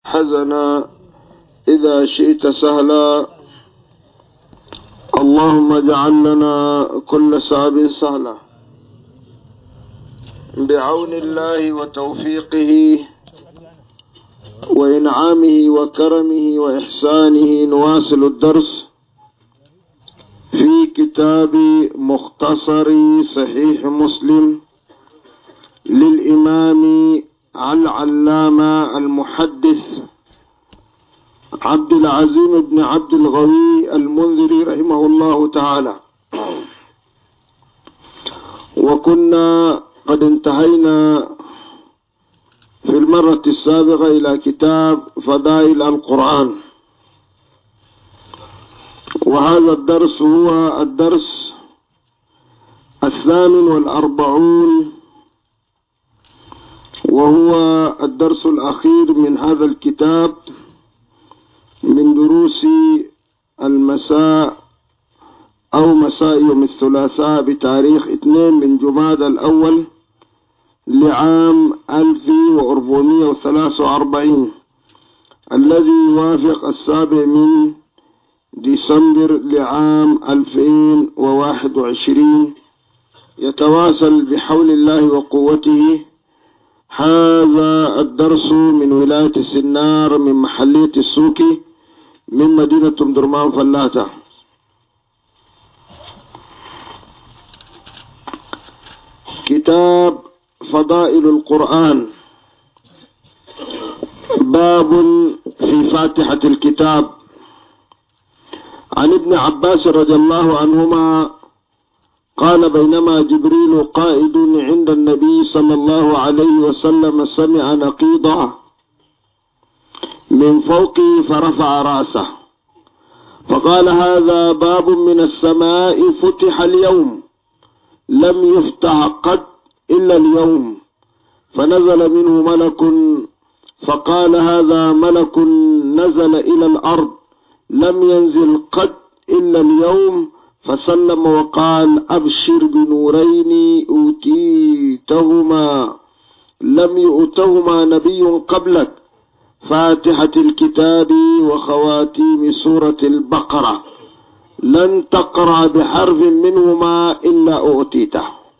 حزنا إذا شئت سهلا. اللهم اجعل لنا كل صعب سهلا بعون الله وتوفيقه وإنعامه وكرمه وإحسانه. نواصل الدرس في كتاب مختصر صحيح مسلم للإمام العلامة المحدث عبد العزيم بن عبد الغني المنذري رحمه الله تعالى. وكنا قد انتهينا في المرة السابقة إلى كتاب فضائل القرآن، وهذا الدرس هو الدرس 48 وهو الدرس الأخير من هذا الكتاب من دروس المساء أو مساء يوم الثلاثاء بتاريخ 2 من جمادى الأول لعام 1443 الذي يوافق 7 من ديسمبر لعام 2021. يتواصل بحول الله وقوته هذا الدرس من ولاية السنار من محلية السوكي من مدينة درمان فلاتة. كتاب فضائل القرآن. باب في فاتحة الكتاب. عن ابن عباس رضي الله عنهما قال بينما جبريل قائد عند النبي صلى الله عليه وسلم سمع نقيضا من فوقه فرفع رأسه فقال هذا باب من السماء فتح اليوم لم يفتح قد إلا اليوم. فنزل منه ملك فقال هذا ملك نزل إلى الأرض لم ينزل قد إلا اليوم. فسلم وقال أبشر بنورين أوتيتهما لم يؤتهما نبي قبلك، فاتحة الكتاب وخواتيم سورة البقرة، لن تقرأ بحرف منهما إلا أؤتيته.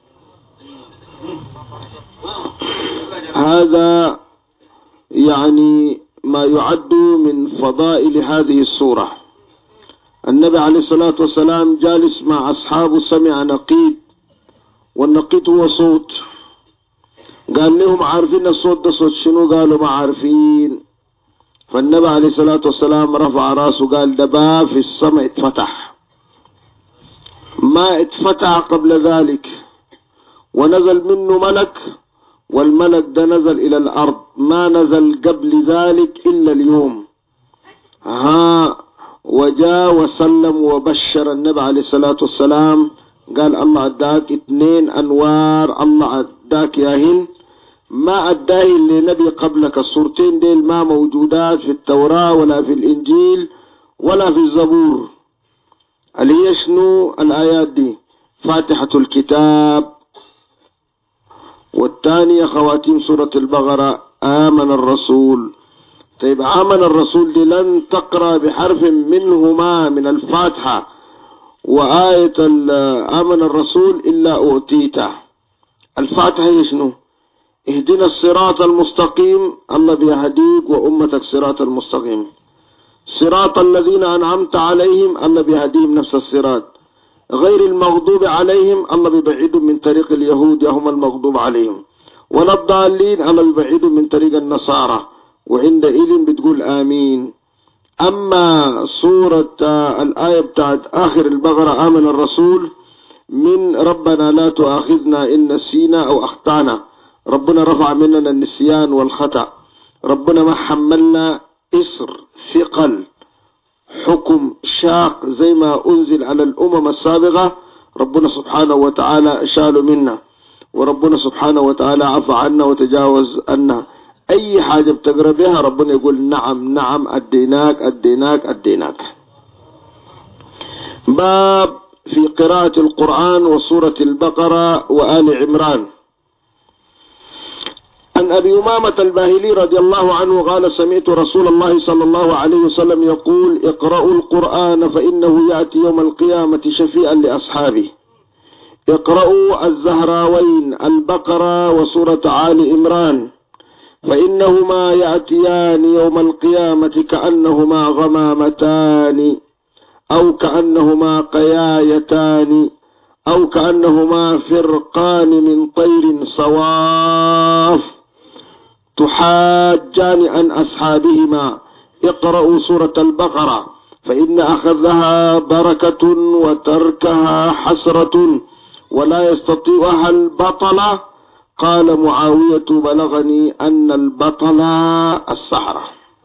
هذا يعني ما يعد من فضائل هذه السورة. النبي عليه الصلاة والسلام جالس مع أصحابه سمع نقيض، والنقيض هو صوت. قال لهم عارفين الصوت ده صوت شنو؟ قالوا ما عارفين. فالنبي عليه الصلاة والسلام رفع راسه قال ده باب في السماء اتفتح، ما اتفتح قبل ذلك، ونزل منه ملك، والملك ده نزل إلى الأرض، ما نزل قبل ذلك إلا اليوم. وجاء وسلم وبشر النبي عليه الصلاة والسلام قال الله أداك 2 أنوار، الله أداك يا هند ما أداه لنبي قبلك. الصورتين ديل ما موجودات في التوراة ولا في الإنجيل ولا في الزبور. اللي هي شنو الآيات دي؟ فاتحة الكتاب، والثانية خواتيم سورة البقرة آمن الرسول. طيب آمن الرسول دي لن تقرأ بحرف منهما من الفاتحة وآية آمن الرسول إلا أؤتيته. الفاتحة هي شنو؟ اهدنا الصراط المستقيم، الله بيهديك وأمتك صراط المستقيم. صراط الذين أنعمت عليهم، الله بيهديهم نفس الصراط. غير المغضوب عليهم، الله بيبعدهم من طريق اليهود هم المغضوب عليهم. ولا الضالين، الله بيبعدهم من طريق النصارى. وعندئذ بتقول آمين. أما سورة الآية بتاعت آخر البقرة آمن الرسول من ربنا لا تؤاخذنا إن نسينا أو أخطأنا، ربنا رفع مننا النسيان والخطأ، ربنا ما حملنا إسر ثقل حكم شاق زي ما أنزل على الأمم السابقة، ربنا سبحانه وتعالى شاله منا، وربنا سبحانه وتعالى عفى عنا وتجاوز عنا. أي حاجة بتقرأ بها ربنا يقول نعم نعم أديناك أديناك أديناك. باب في قراءة القرآن وسورة البقرة وآل عمران. عن أبي أمامة الباهلي رضي الله عنه قال سمعت رسول الله صلى الله عليه وسلم يقول اقرأوا القرآن فإنه يأتي يوم القيامة شفيعا لأصحابه. اقرأوا الزهراوين البقرة وسورة آل عمران فإنهما يأتيان يوم القيامة كأنهما غمامتان أو كأنهما قيايتان أو كأنهما فرقان من طير صواف تحاجان عن أصحابهما. اقرأوا سورة البقرة فإن أخذها بركة وتركها حسرة ولا يستطيعها البطلة. قال معاوية بلغني أن البطل السحرة.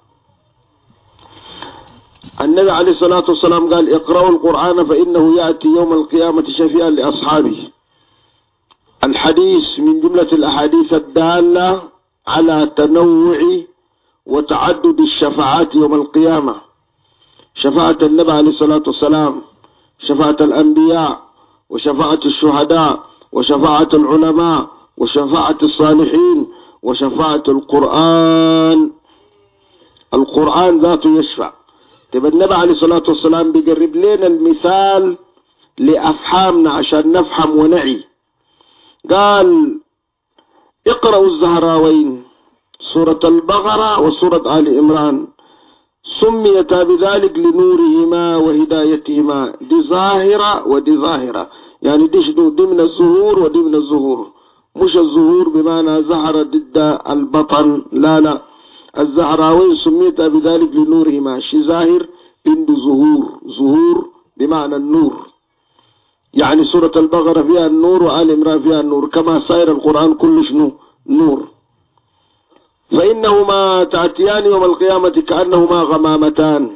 النبي عليه الصلاة والسلام قال اقرأوا القرآن فإنه يأتي يوم القيامة شفيعا لأصحابه. الحديث من جملة الأحاديث الدالة على تنوع وتعدد الشفاعات يوم القيامة. شفاعة النبي عليه الصلاة والسلام، شفاعة الأنبياء، وشفاعة الشهداء، وشفاعة العلماء، وشفاعة الصالحين، وشفاعة القرآن. القرآن ذاته يشفع. تبقى النبي عليه الصلاة والسلام بيقرب لنا المثال لأفهامنا عشان نفهم ونعي. قال اقرأوا الزهراوين سورة البقرة وسورة آل عمران سميتا بذلك لنورهما وهدايتهما. دي ظاهرة ودي ظاهرة، يعني دي من الظهور ودي من الظهور، مش الظهور بمعنى ظهر ضد البطن، لا. الزهراوين سميتا بذلك لنورهما، شي ظاهر عنده ظهور بمعنى النور. يعني سورة البقرة فيها النور وآل عمران فيها النور، كما سائر القرآن كله شنو نور. فإنهما تأتيان يوم القيامة كأنهما غمامتان.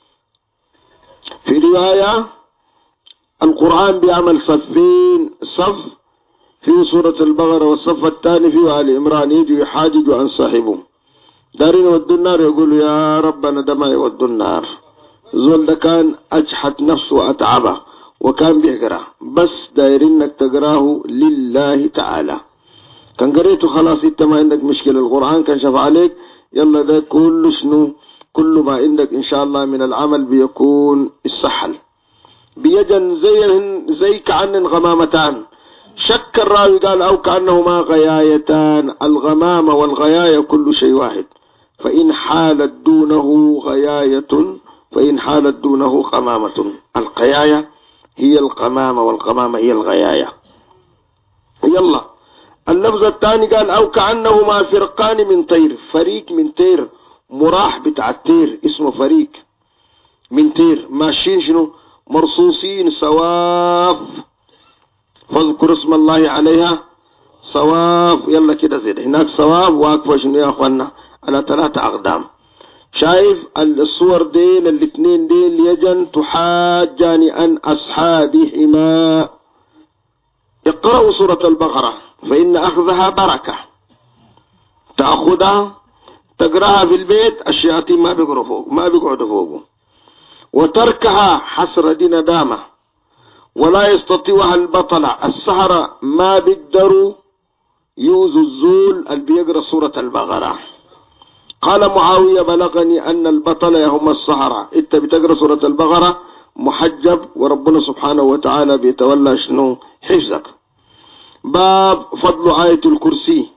في رواية القرآن بيعمل صفين، صف في سورة البقرة والصف الثاني في آل عمران، يجي يحاجج عن صاحبه. دارين يودوا النار يقولوا يا ربنا دما يودوا النار. زول ده كان أجحت نفسه وأتعبه وكان بيقرأ، بس دايرين انك تقراه لله تعالى. كان قريته خلاص انت ما عندك مشكلة، القرآن كان شفع عليك، يلا ده كل شنو كل ما عندك ان شاء الله من العمل بيكون السحل. بيجن زي كأن غمامتان. شك الراوي قال او كأنهما غيايتان. الغمامة والغياية كل شيء واحد، فإن حالت دونه غياية فإن حالت دونه غمامة. القياية هي القمامة والقمامة هي الغياية. يلا اللفظ الثاني قال او كأنهما فرقان من طير، فريق من طير، مراح بتاع الطير اسمه فريق من طير، ماشيين شنو مرصوصين صواف، فاذكر اسم الله عليها صواف. يلا كده زيد هناك صواف واقفة شنو يا اخوانا على 3 أقدام. شايف الصور دين الاثنين دين يجن تحاجان عن أصحابهما. اقرأوا سورة البقرة فإن أخذها بركة، تأخذها تقرأها في البيت الشياطين ما بيقعدوا فوقه، وتركها حسرة دي ندامة، ولا يستطيعها البطلة. السحرة ما بيقدروا يوزوا الزول اللي بيقرأ سورة البقرة. قال معاوية بلغني أن البطلة هم السحرة. انت بتقرأ سورة البقرة محجب وربنا سبحانه وتعالى بيتولى شنو حفظك. باب فضل آية الكرسي.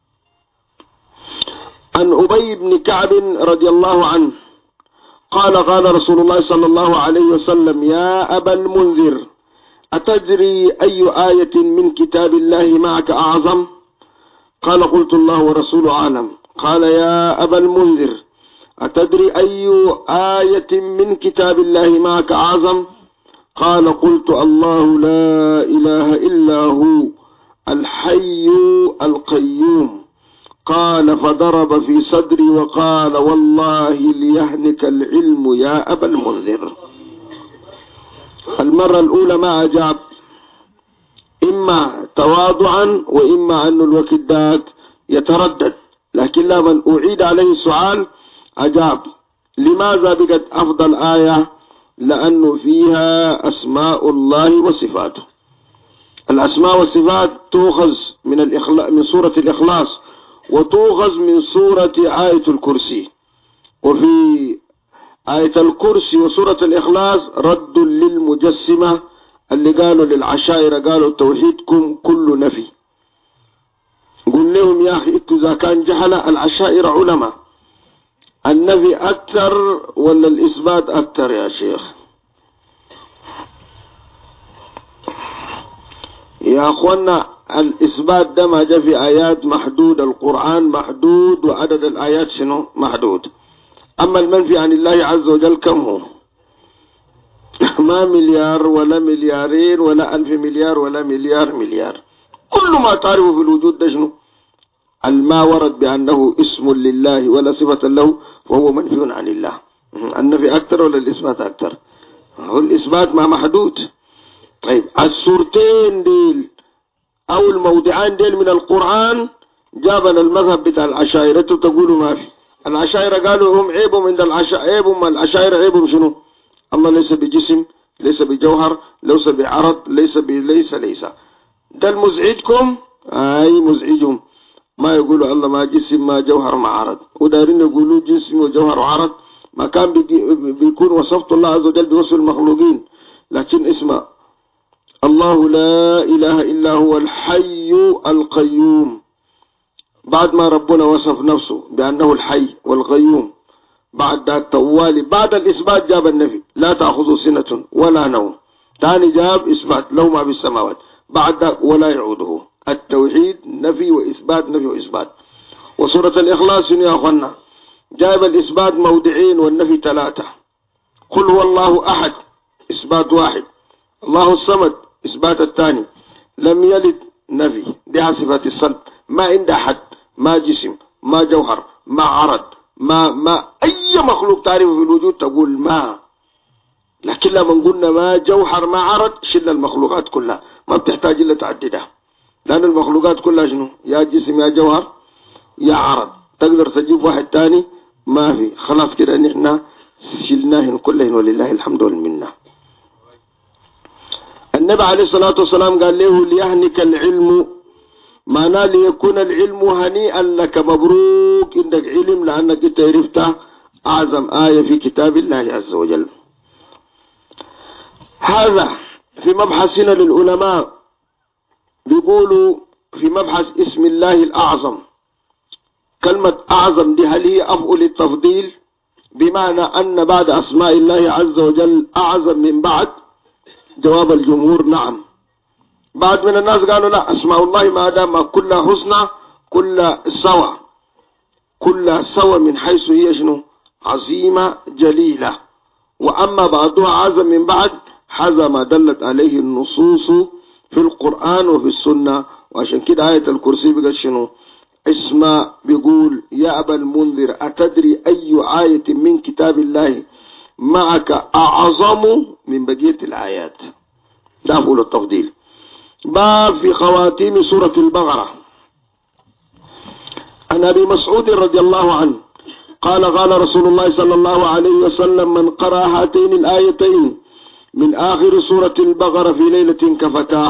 عن أبي بن كعب رضي الله عنه قال قال رسول الله صلى الله عليه وسلم يا أبا المنذر أتدري أي آية من كتاب الله معك أعظم؟ قال قلت الله ورسوله أعلم. قال يا أبا المنذر أتدري أي آية من كتاب الله معك أعظم؟ قال قلت الله لا إله إلا هو الحي القيوم. قال فضرب في صدري وقال والله ليهنك العلم يا أبا المنذر. المرة الأولى ما أجاب، إما تواضعا وإما أن الوقت ذاك يتردد، لكن لما أعيد عليه السؤال أجاب. لماذا بقت أفضل آية؟ لأنه فيها أسماء الله وصفاته. الأسماء والصفات تؤخذ من سورة الإخلاص وتؤخذ من سورة آية الكرسي. وفي آية الكرسي وسورة الإخلاص رد للمجسمة اللي قالوا للعشائر، قالوا توحيدكم كل نفي. قل لهم يا أخي إنتوا إذا كان جهلة العشائر علماء، النفي أكثر ولا الإثبات أكثر يا شيخ؟ يا أخوانا الإثبات ده ما جاء في آيات محدود، القرآن محدود وعدد الآيات شنو محدود. أما المنفي عن الله عز وجل كم هو؟ ما مليار ولا مليارين ولا 1000 مليار ولا مليار. كل ما تعرفه في الوجود ده شنو؟ الما ورد بأنه اسم لله ولا صفة له وهو منفي عن الله. النفي أكثر ولا الإثبات أكثر؟ هو الإثبات ما محدود. طيب السورتين ديل أو الموضعان ديل من القرآن جابنا المذهب بتاع العشائرة تقولوا ما في. العشائرة قالوا هم عيبهم عند العشائرة عيبهم شنو؟ الله ليس بجسم، ليس بجوهر، ليس بعرض، ليس ده المزعجكم. أي مزعجهم ما يقولوا الله ما جسم ما جوهر ما عرض، ودارين يقولوا جسم وجوهر وعرض. ما كان بيكون وصفت الله عز وجل بوصف المخلوقين، لكن اسمه الله لا إله إلا هو الحي القيوم. بعد ما ربنا وصف نفسه بأنه الحي والقيوم، بعد ذلك طوالي بعد الإثبات جاب النفي لا تأخذه سنة ولا نوم. ثاني جاب إثبات له ما في السماوات، بعد ذلك ولا يعوده. التوحيد نفي وإثبات نفي وإثبات. وسورة الإخلاص يا أخوانا جاب الإثبات موضعين والنفي 3. قل هو الله أحد إثبات واحد، الله الصمد إثبات الثاني، لم يلد نفي دي صفات الصلب، ما عند أحد، ما جسم ما جوهر ما عرض ما أي مخلوق تعرفه في الوجود تقول ما. لكن لما قلنا ما جوهر ما عرض شل المخلوقات كلها، ما بتحتاج إلا تعددها، لأن المخلوقات كلها شنو؟ يا جسم يا جوهر يا عرض. تقدر تجيب واحد تاني ما في، خلاص كده نحن شلناهن كلهن ولله الحمد والمنة. النبي عليه الصلاة والسلام قال له ليهنك العلم، معناه ليكون العلم هنيئا لك، مبروك عندك علم لأنك انت عرفت أعظم آية في كتاب الله عز وجل. هذا في مبحثنا للعلماء بيقولوا في مبحث اسم الله الأعظم، كلمة أعظم دي هل هي أفعل التفضيل بمعنى أن بعد أسماء الله عز وجل أعظم من بعد؟ جواب الجمهور نعم. بعد من الناس قالوا لا، أسماء الله ما دام كلها حسنى كلها سوى من حيث هي شنو؟ عظيمة جليلة. وأما بعضها أعظم من بعد حذا ما دلت عليه النصوص في القرآن وفي السنة. وعشان كده آية الكرسي بقى شنو؟ اسمع بيقول يا أبا المنذر أتدري أي آية من كتاب الله معك أعظم من بقية الآيات؟ ده أقول التفضيل. باب في خواتيم سورة البقرة. عن أبي مسعود رضي الله عنه قال رسول الله صلى الله عليه وسلم من قرأ هاتين الآيتين من آخر سورة البقرة في ليلة كفتاه.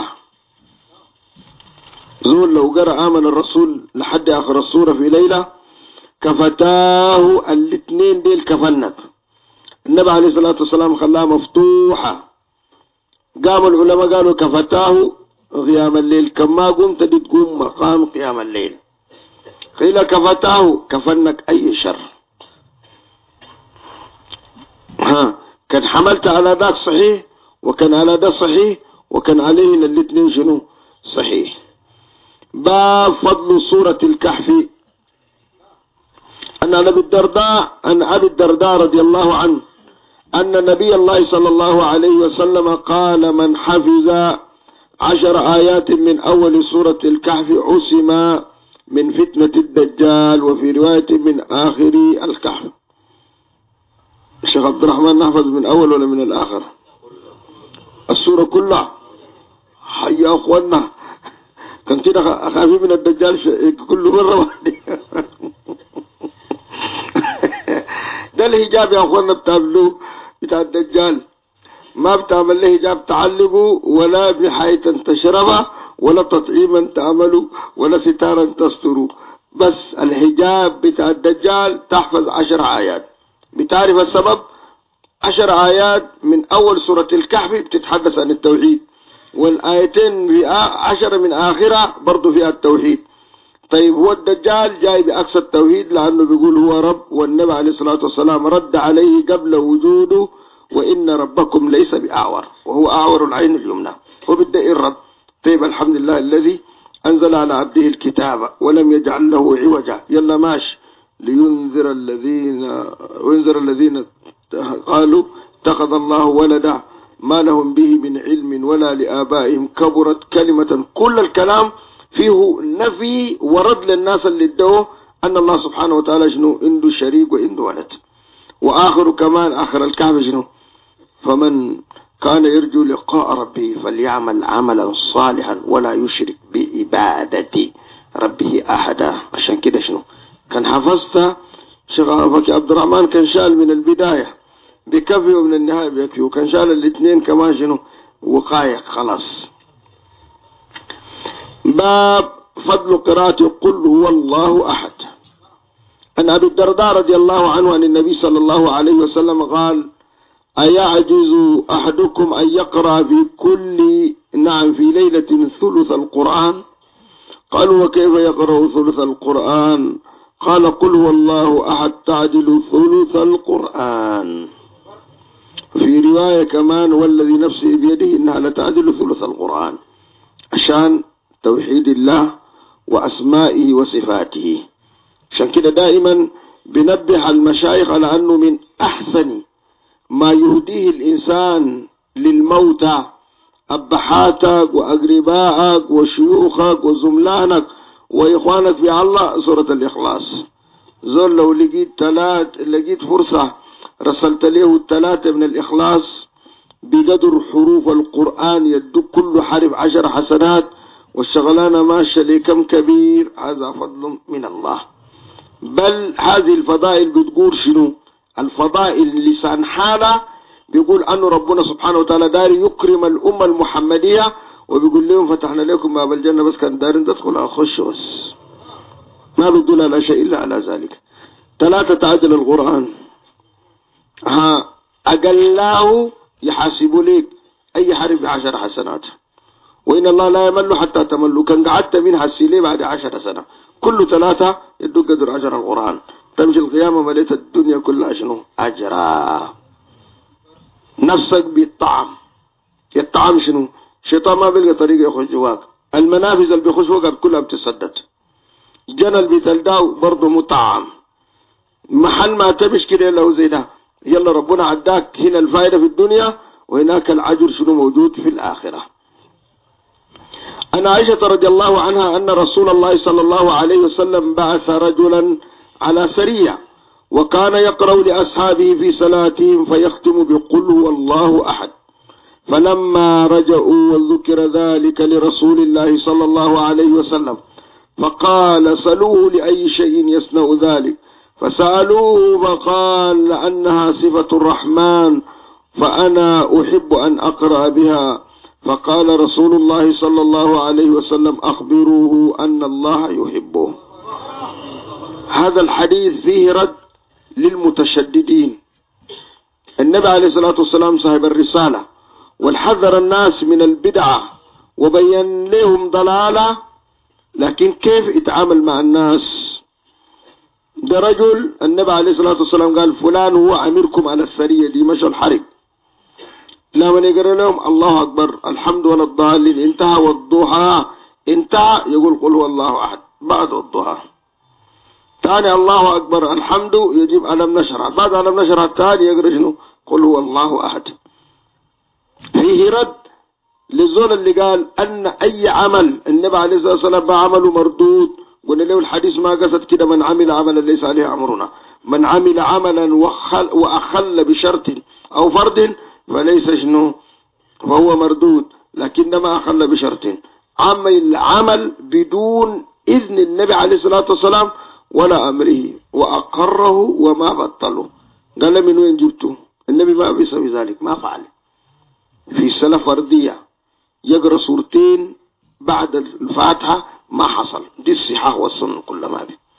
زول لو قرأ آمن الرسول لحد آخر السورة في ليلة كفتاه، الاثنين ديل كفنت. النبي عليه الصلاة والسلام خلاها مفتوحة. قام العلماء قالوا كفتاه قيام الليل، كما قمت تقوم مقام قيام الليل. قيل كفتاه كفنك أي شر. كان حملت على ذاك صحيح، وكان على ذا صحيح، وكان عليه الاثنين شنو صحيح. باب فضل سورة الكهف. أن أبي الدرداء رضي الله عنه أن نبي الله صلى الله عليه وسلم قال من حفظ 10 آيات من أول سورة الكهف عصم من فتنة الدجال، وفي رواية من آخر الكهف. الشيخ عبد الرحمن نحفظ من أول ولا من الآخر؟ السورة كلها. حيا أخوانا كان كده أخافي من الدجال كل مرة واحدة. ده الهجاب يا أخوانا بتعملوه بتاع الدجال، ما بتعمل له هجاب تعلقه ولا بحيث تشربه ولا تطعيما تعمله ولا ستارا تستره، بس الحجاب بتاع الدجال تحفظ 10 آيات. بتعرف السبب؟ 10 آيات من أول سورة الكهف بتتحدث عن التوحيد، والآيتين 10 من آخرها برضو فيها التوحيد. طيب هو الدجال جاي بأقصى التوحيد لأنه بيقول هو رب، والنبي عليه الصلاة والسلام رد عليه قبل وجوده: وإن ربكم ليس بأعور، وهو أعور العين اليمنى، وبدأ الرب. طيب الحمد لله الذي أنزل على عبده الكتاب ولم يجعل له عوجا، يلا ماشي، لينذر الذين قالوا اتخذ الله ولدا ما لهم به من علم ولا لآبائهم كبرت كلمة. كل الكلام فيه نفي ورد للناس اللي ادعوا أن الله سبحانه وتعالى شنو عنده شريك وعنده ولد. وآخر كمان آخر الكعبة شنو: فمن كان يرجو لقاء ربه فليعمل عملا صالحا ولا يشرك بعبادة ربه أحدا. عشان كده شنو كان حفظتها شغافك عبد الرحمن، كان شال من البداية بكفي ومن النهاية بيكفي، وكان شال الاثنين كمان شنو وقاية خلاص. باب فضل قراءة قل هو الله أحد. عن أبي الدرداء رضي الله عنه عن النبي صلى الله عليه وسلم قال: أيعجز أحدكم أن يقرأ في ليلة ثلث القرآن؟ قالوا: وكيف يقرأ ثلث القرآن؟ قال: قل هو الله أحد تعدل ثلث القرآن. في رواية كمان: والذي نفسي بيده إنها لتعدل ثلث القرآن، عشان توحيد الله وأسمائه وصفاته. عشان كده دائما بنبه المشايخ على أنه من أحسن ما يهديه الإنسان للموتى أبحاتك وأقربائك وشيوخك وزملانك وإخوانك في الله سورة الإخلاص. زول لو لقيت فرصة رسلت له 3 من الإخلاص بقدر حروف القرآن يدك كل حرف 10 حسنات، والشغلانة ماشية لكم كبير. هذا فضل من الله. بل هذه الفضائل بتقول شنو؟ الفضائل لسان حالة بيقول أنه ربنا سبحانه وتعالى داري يكرم الأمة المحمدية، وبيقول لهم فتحنا لكم باب الجنة، بس كان دارين تدخل أخش بس، ما بيدل على شيء إلا على ذلك. 3 تعدل القرآن، أقلاه يحاسب لك أي حرف 10 حسنات، وإن الله لا يمل حتى تملوا. كان قعدت منها السيلي بعد 10 سنة، كل 3 يدو قدر 10 القرآن. تمشي القيامة مليت الدنيا كلها شنو أجرا. نفسك بالطعم، الطعم شنو؟ شيطان ما بيلقى طريقة يخش جواك. المنافذ اللي بيخش وقت كلها بتسدد. جنى اللي بتلداو برضه مطعم. محل ما تمش كده لو زي ده، يلا ربنا عداك هنا الفائدة في الدنيا، وهناك العجر شنو موجود في الآخرة. أن عائشة رضي الله عنها أن رسول الله صلى الله عليه وسلم بعث رجلا على سرية، وكان يقرأ لأصحابه في صلاتهم فيختم بقل هو الله أحد. فلما رجعوا وذكر ذلك لرسول الله صلى الله عليه وسلم فقال: سألوه لأي شيء يصنع ذلك؟ فسألوه فقال: لأنها صفة الرحمن فأنا أحب أن أقرأ بها. فقال رسول الله صلى الله عليه وسلم: أخبروه أن الله يحبه. هذا الحديث فيه رد للمتشددين. النبي عليه الصلاة والسلام صاحب الرسالة، والحذر الناس من البدعة وبين لهم ضلالة، لكن كيف يتعامل مع الناس؟ ده رجل النبي عليه الصلاة والسلام قال: فلان هو أميركم على السرية دي، مشوا الحرب. لما يقرأ لهم الله أكبر الحمد ولا الضالين انتهى، والضحى انتهى، يقول قل هو الله أحد بعد الضحى. ثاني الله أكبر الحمد يجيب ألم نشرح، بعد ألم نشرح الثاني يقرأ شنو؟ قل هو الله أحد. فيه رد للزول اللي قال أن أي عمل النبي عليه الصلاة والسلام عمله مردود. قلنا له الحديث ما قصد كده: من عمل عملا ليس عليه أمرنا، من عمل عملا وأخل بشرط أو فرد فليس شنو فهو مردود، لكنما أخل بشرط. عمل عمل بدون إذن النبي عليه الصلاة والسلام ولا أمره وأقره وما بطله. قال: من وين جبته؟ النبي ما بيسوي ذلك، ما فعل. في سنة فردية يقرأ 2 سورة بعد الفاتحة ما حصل. دي الصحاح والسنة كل ما بي.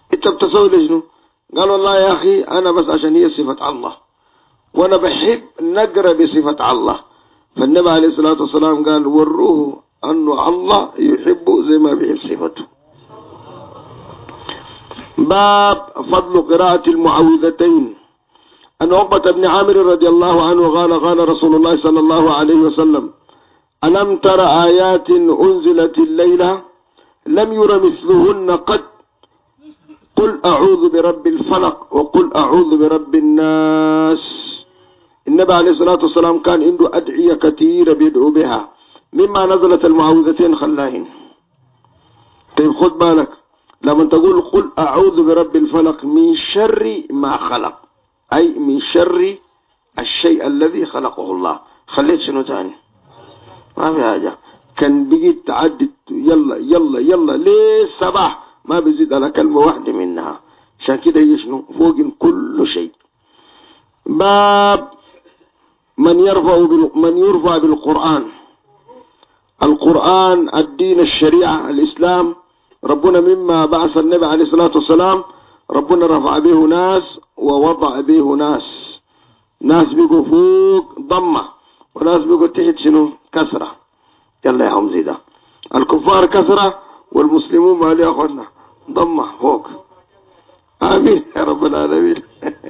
انت بتسوي لجنه؟ قال والله يا أخي أنا بس عشان هي صفة الله وأنا بحب نقرأ بصفة الله. فالنبي عليه الصلاة والسلام قال وروه أنه الله يحبه زي ما بيحب صفته. باب فضل قراءة المعوذتين. أن عقبة بن عامر رضي الله عنه قال رسول الله صلى الله عليه وسلم ألم تر آيات أنزلت الليلة لم ير مثلهن قد قل أعوذ برب الفلق وقل أعوذ برب الناس. النبي عليه الصلاة والسلام كان عنده أدعية كثيرة بيدعو بها، مما نزلت المعوذتين خلاهن. طيب خد بالك لما تقول قل أعوذ برب الفلق من شر ما خلق، أي من شر الشيء الذي خلقه الله. خليت شنو تاني؟ ما في حاجة. كان بيجي تعدد يلا يلا يلا ليه الصباح ما بيزيد على كلمة واحدة منها، عشان كده يشنو فوق كل شيء. باب من يرفع بالقرآن. القرآن الدين الشريعة الإسلام، ربنا مما بعث النبي عليه الصلاة والسلام ربنا رفع به ناس ووضع به ناس بيقوا فوق ضمة وناس بيقوا تحت شنو كسرة. يلا يا حمزي ده الكفار كسرة والمسلمون ما لي أخونا ضمة فوق. آمين يا رب العالمين.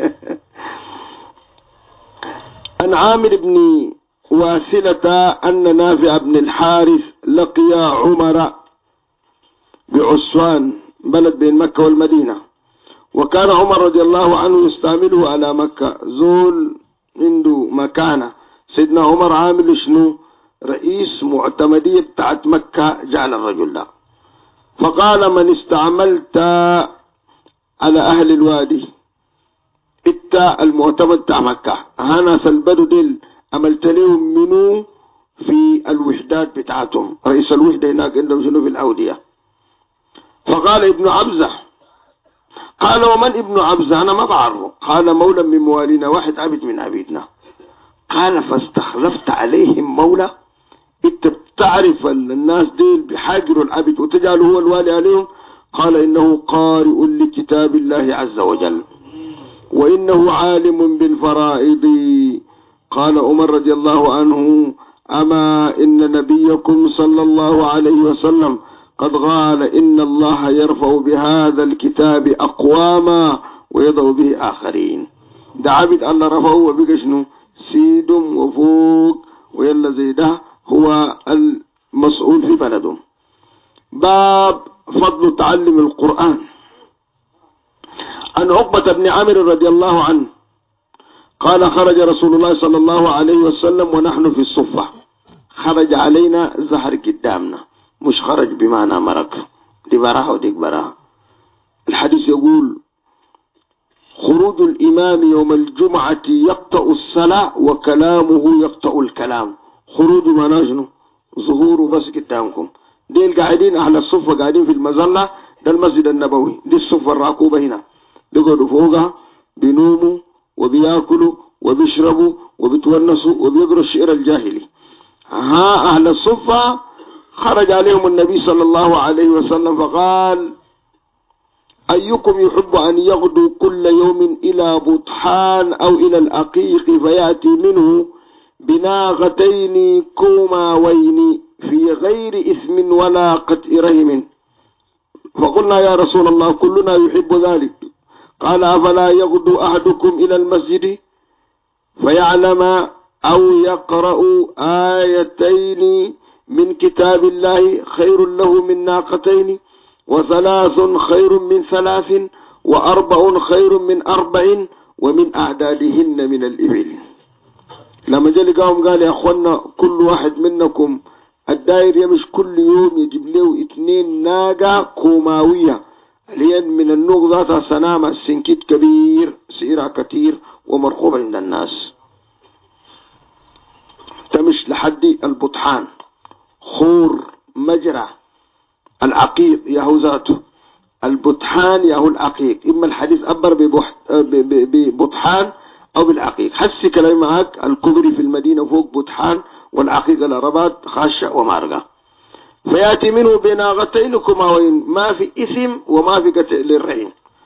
عن عامر بن واثلة أن نافع بن الحارث لقي عمر بعسوان بلد بين مكة والمدينة، وكان عمر رضي الله عنه يستعمله على مكة، زول عنده مكانة. سيدنا عمر عامل شنو رئيس معتمدية بتاعت مكة جعل الرجل ده. فقال من استعملت على أهل الوادي انت المعتمد بتاع مكة، أنا سلبدو ديل عملت لهم منو في الوحدات بتاعتهم، رئيس الوحدة هناك عندهم شنو في الأودية. فقال ابن عبزة، قال ومن ابن عبزة؟ أنا ما بعرفه. قال مولى من موالينا، واحد عبد من عبيدنا. قال فاستخلفت عليهم مولى، انت بتعرف الناس ديل بحاجروا العبد وتجعله هو الوالي عليهم؟ قال إنه قارئ لكتاب الله عز وجل وإنه عالم بالفرائض. قال عمر رضي الله عنه أما إن نبيكم صلى الله عليه وسلم قد قال إن الله يرفع بهذا الكتاب أقواما ويضع به آخرين. ده عبد الله رفعه وبقى شنو سيدهم وفوق ويلا زي ده هو المسؤول في بلدهم. باب فضل تعلم القرآن. عن عقبة بن عامر رضي الله عنه قال خرج رسول الله صلى الله عليه وسلم ونحن في الصفة. خرج علينا زهر قدامنا، مش خرج بمعنى مرق، دي براها وديك براها. الحديث يقول خروج الإمام يوم الجمعة يقطع الصلاة وكلامه يقطع الكلام. خروج ما شنو ظهوره بس قدامكم. ديل قاعدين أهل الصفة قاعدين في المظلة، ده المسجد النبوي، دي الصفة الراكوبة هنا، بيقعدوا فوقها بينوموا وبياكلوا وبيشربوا وبيتونسوا وبيقروا الشعر الجاهلي. أهل الصفة خرج عليهم النبي صلى الله عليه وسلم فقال أيكم يحب أن يغدو كل يوم إلى بطحان أو إلى الأقيق فيأتي منه بناغتين كوماوين في غير إثم ولا قطع رحم؟ فقلنا يا رسول الله كلنا يحب ذلك. قال أفلا يغدو أحدكم إلى المسجد فيعلم أو يقرأ آيتين من كتاب الله خير له من ناقتين، وثلاث خير من ثلاث، وأربع خير من أربع، ومن أعدادهن من الإبل. لما جاء لقاهم قال يا أخوانا كل واحد منكم الداير يمش كل يوم يجيب له 2 ناقة كوماوية، اللي من النوق ذاتها سنامة سنكيت كبير سيرها كتير ومرغوبة عند الناس، تمش لحد البطحان خور مجرى العقيق ياهو ذاته البطحان ياهو العقيق. إما الحديث أبر ببطحان أو بالعقيق. حسي كلام معك الكبري في المدينة فوق بطحان والعقيق العربات خاشة ومارقة. فيأتي منه بناغتين كماوين، ما في إثم وما في قتل للرحم.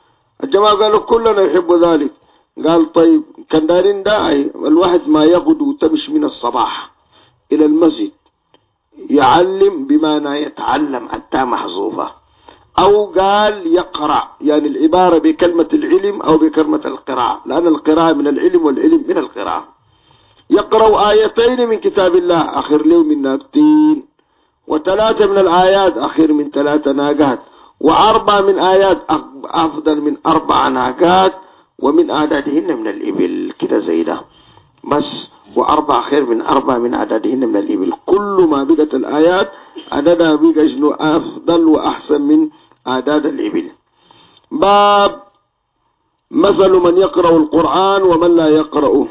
الجماعة قالوا كلنا يحب ذلك. قال طيب كان دارين داعي الواحد ما يغدو تمش من الصباح إلى المسجد يعلم بمعنى يتعلم التاء محذوفة، أو قال يقرأ، يعني العبارة بكلمة العلم أو بكلمة القراءة، لأن القراءة من العلم والعلم من القراءة. يقرأ آيتين من كتاب الله أخر له من ناقتين، وثلاثة من الآيات أخر من 3 ناقات، وأربع من آيات أفضل من 4 ناقات، ومن أعدادهن من الإبل كده زي ده بس، وأربع خير من 4 من أعدادهن من الإبل. كل ما بقت الآيات عددها بقى شنو أفضل وأحسن من أعداد الإبل. باب مثل من يقرأ القرآن ومن لا يقرأه.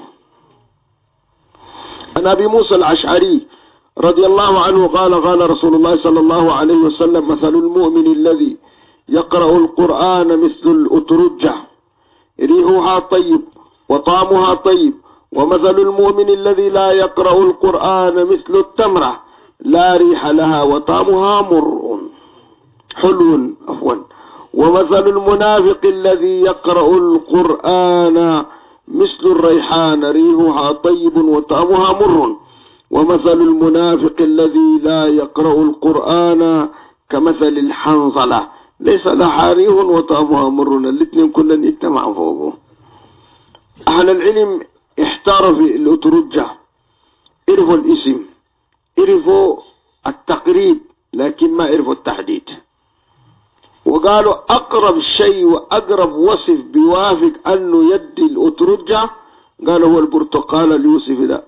عن أبي موسى الأشعري رضي الله عنه قال قال رسول الله صلى الله عليه وسلم: مثل المؤمن الذي يقرأ القرآن مثل الأترجة ريحها طيب وطعمها طيب، ومثل المؤمن الذي لا يقرأ القرآن مثل التمرة لا ريح لها وطعمها مر حلو عفوا، ومثل المنافق الذي يقرأ القرآن مثل الريحان ريحها طيب وطعمها مر، ومثل المنافق الذي لا يقرأ القرآن كمثل الحنظلة ليس لها ريح وطعمها مر. الاثنين كلهم اجتمعوا فوقه. أهل العلم احتاروا في الأترجة، عرفوا الاسم، عرفوا التقريب، لكن ما عرفوا التحديد. وقالوا أقرب شيء وأقرب وصف بيوافق أنه يدي الأترجة قالوا هو البرتقال اليوسف ده،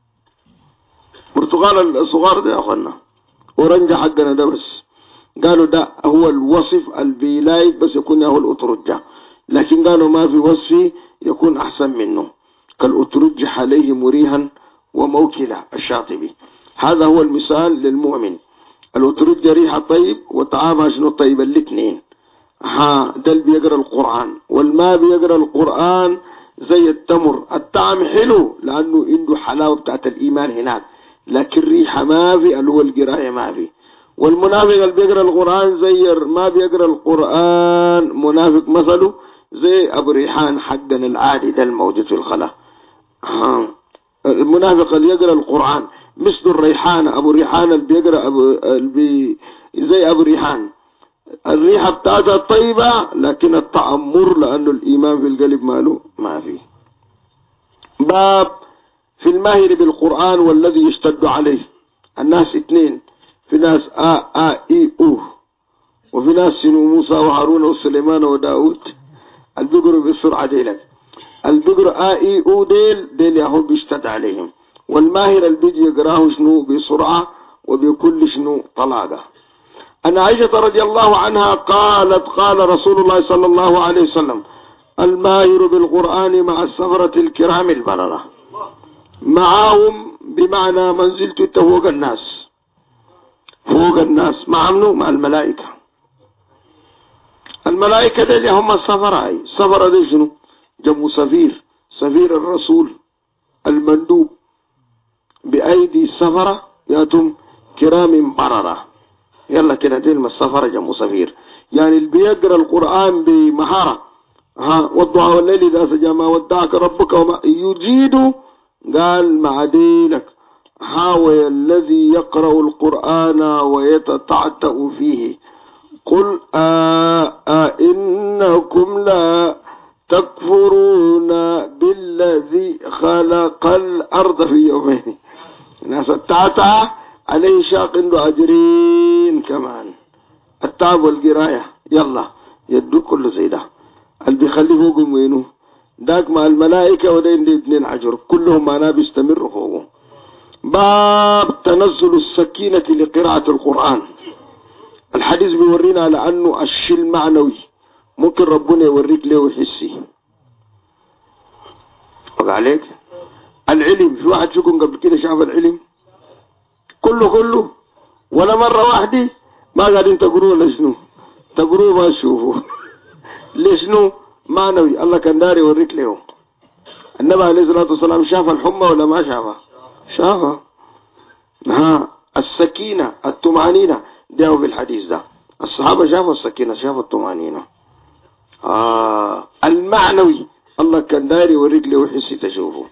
برتقال الصغار ده يا أخوانا، ورنجة حقنا ده بس. قالوا ده هو الوصف البيلايك بس يكون هو الأترجة، لكن قالوا ما في وصف يكون أحسن منه، كالأترجة عليه مريها وموكلة الشاطبي. هذا هو المثال للمؤمن. الأترجة ريحة طيب وطعامها شنو طيب الاثنين. ده اللي بيقرأ القرآن، والما بيقرأ القرآن زي التمر، الطعم حلو لأنه عنده حلاوة بتاعت الإيمان هناك، لكن ريحة ما في، اللي هو القراءة ما في. والمنافق اللي بيقرأ القرآن زي ما بيقرأ القرآن، منافق مثله زي أبو ريحان حقنا العادي ده الموجود في الخلا. المنافق اللي يقرأ القرآن مثل الريحان، أبو ريحان اللي بيقرأ زي أبو ريحان، الريحة بتاعتها طيبة لكن الطعم مر، لأنه الإيمان في القلب ماله ما فيه. باب في الماهر بالقرآن والذي يشتد عليه. الناس 2، في ناس إي أو، وفي ناس سنو موسى وهارون وسليمان وداود البقروا بسرعة ديلك. البقروا إي أو ديل يهو بيشتد عليهم، والماهر البيجي يقراه شنو بسرعة وبكل شنو طلاقة. أن عائشة رضي الله عنها قالت قال رسول الله صلى الله عليه وسلم: الماهر بالقرآن مع السفرة الكرام البررة. معهم بمعنى منزلته فوق الناس، فوق الناس مع منو؟ مع الملائكة. الملائكة دي هم السفراء. السفراء دي شنو؟ جمع سفير، سفير الرسول المندوب بأيدي السفرة ياتم كرام بررة. يلا كده دي السفرة جمع سفير، يعني اللي بيقرأ القرآن بمهارة. والضحى والليل إذا سجى ما ودعك ربك وما يجيد. قال مع ديلك هاوي الذي يقرأ القرآن ويتتعتأ فيه. قل إنكم لا تكفرون بالذي خلق الأرض في يومين. ناس التعتع عليه شاق عنده أجرين كمان، التعب والقراية يلا يدو كل زي ده. اللي بيخلي فوقهم وينه داك مع الملائكة، ودين دي 2 عجر كلهم معنا بيستمروا فوقهم. باب تنزل السكينة لقراءة القرآن. الحديث بيورينا على أنه الشيء المعنوي ممكن ربنا يوريك له ويحسي. وقع عليك العلم، في واحد فيكم قبل كده شاف العلم كله ولا مرة واحدة؟ ما قاعدين تقروه لشنو؟ تقروه ما تشوفوا لشنو؟ معنوي. الله كان داري يوريك له. النبي عليه الصلاة والسلام شاف الحمى ولا ما شافها؟ شافها. السكينة الطمأنينة ده في الحديث ده. الصحابة شافوا السكينة، شافوا الطمأنينة. المعنوي الله كان داري يوريك له وحسي تشوفه.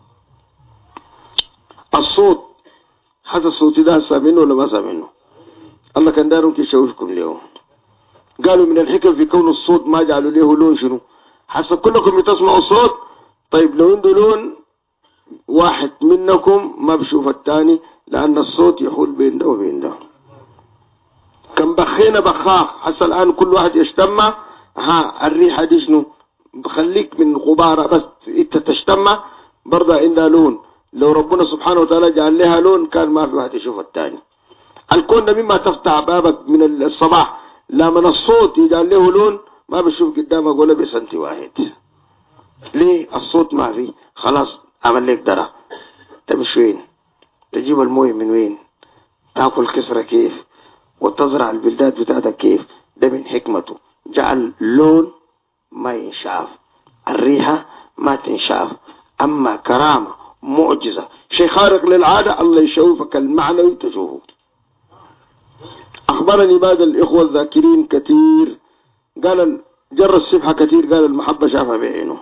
الصوت حتى الصوت ده سامعينه ولا ما سامعينه؟ الله كان داري ممكن يشوفكم اليوم. قالوا من الحكم في كون الصوت ما جعلوا له لون شنو؟ حسب كلكم بتسمعوا الصوت. طيب لو عنده لون واحد منكم ما بشوف الثاني، لأن الصوت يحول بين ده وبين ده. كم بخينا بخاخ حتى الآن كل واحد يشتم الريحة دي شنو؟ بخليك من غبارة بس انت تشتم برضه عندها لون. لو ربنا سبحانه وتعالى جعل لها لون كان ما في واحد يشوف الثاني. الكون ده مما تفتح بابك من الصباح لا من الصوت يجعل له لون ما بشوف قدامك ولا بسنتي واحد. ليه؟ الصوت ما في. خلاص عمل لك درع. تمشي وين؟ تجيب المويه من وين؟ تاكل كسرة كيف؟ وتزرع البلدات بتاعتك كيف؟ ده من حكمته. جعل لون ما ينشاف، الريحة ما تنشاف. أما كرامة معجزة شيء خارق للعادة الله يشوفك المعنوي تشوفه. أخبرني بعض الإخوة الذاكرين كثير قال جر السبحة كثير، قال المحبة شافها بعينه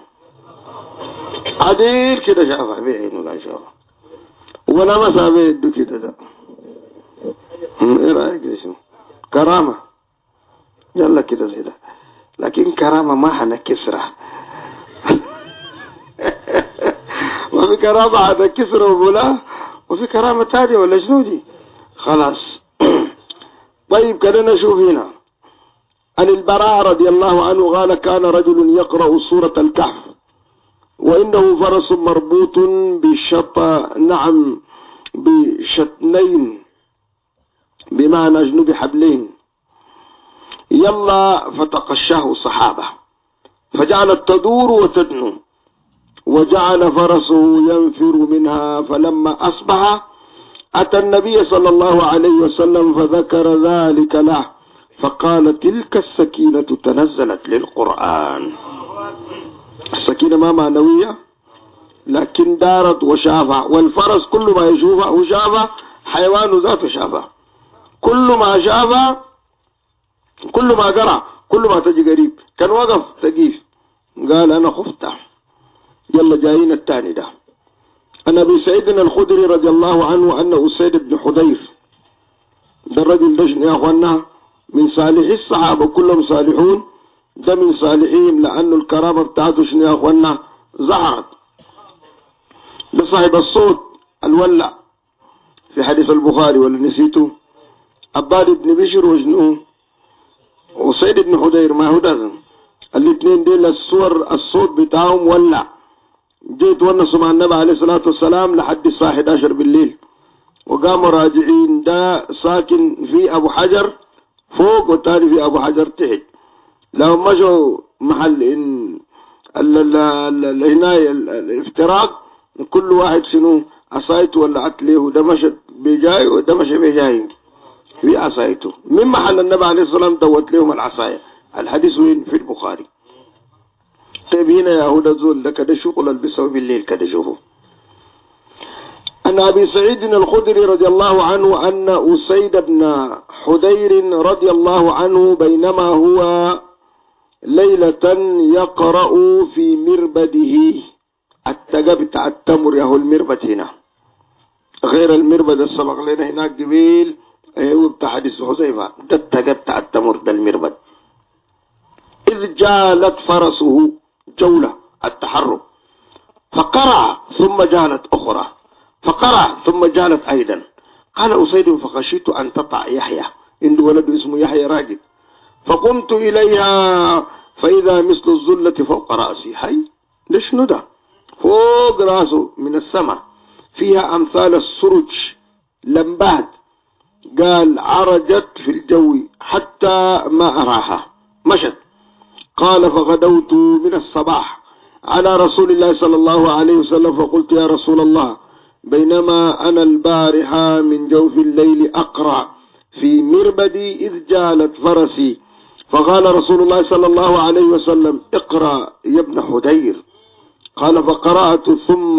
عديل كده، شافها بعينه لا شافها ولا ما سابه يده كده. ده ايه رأيك شنو؟ كرامة يلا كده زي ده، لكن كرامة ما حنكسرها ما في كرامة حنكسرها ولا وفي كرامة تانية ولا شنو دي؟ خلاص. طيب كده نشوف هنا عن البراء رضي الله عنه قال كان رجل يقرأ سورة الكهف وإنه فرس مربوط بشتنين بمعنى جنوب حبلين. يلا فتقشاه صحابة فجعلت تدور وتدنو وجعل فرسه ينفر منها. فلما أصبح أتى النبي صلى الله عليه وسلم فذكر ذلك له فقال تلك السكينة تنزلت للقرآن. السكينة ما معنوية لكن دارت وشافها، والفرس كل ما يشوفه وشافه حيوان ذاته شافه، كل ما شافه كل ما قرأ كل ما تجي قريب. كان وقف تقيف قال أنا خفت. يلا جايين الثاني ده. عن أبي سعيد الخدري رضي الله عنه أن أسيد بن حضير ده الرجل ده يا أخوانا من صالحي الصحابة كلهم صالحون، ده من صالحين لأنه الكرامة بتاعته شنو يا أخوانا ظهرت. ده صاحب الصوت الولع في حديث البخاري ولا نسيته؟ عباد بن بشر وشنو وسيد بن حضير ما هو ده الاثنين دول الصوت بتاعهم ولع. جيت ونسوا مع النبي عليه الصلاة والسلام لحد الساعة 11 بالليل وقاموا راجعين. ده ساكن في أبو حجر فوق والتاني في أبو حجر تحت. لو مشوا محل العناية الافتراق كل واحد شنو عصايته ولعت له، ده مشت بجاي وده مشى بجاي في عصايته. من محل النبي عليه الصلاة والسلام دوت لهم العصاية. الحديث وين؟ في البخاري. طيب هنا يا هدى زول ده كده شغل البسوا بالليل كده شوفوا. أن أبي سعيد الخدري رضي الله عنه أن أسيد بن حضير رضي الله عنه بينما هو ليلة يقرأ في مربده التقى بتاع التمر. يهو المربد هنا غير المربد السبق لنا هناك قبيل هو بتاع حديث حذيفة. ده التقى بتاع التمر ده المربد. إذ جالت فرسه جولة التحرك فقرأ ثم جالت أخرى فقرأ ثم جالت أيضا. قال أسيد فخشيت أن تطع يحيى، عنده ولد اسمه يحيى راجل، فقمت إليها فإذا مثل الظلة فوق رأسي. هاي ليش ندى فوق رأسه من السماء فيها أمثال السرج لمبات. قال عرجت في الجو حتى ما أراها مشت. قال فغدوت من الصباح على رسول الله صلى الله عليه وسلم فقلت يا رسول الله بينما أنا البارحة من جوف الليل أقرأ في مربدي إذ جالت فرسي. فقال رسول الله صلى الله عليه وسلم اقرأ يا ابن حدير. قال فقرأت ثم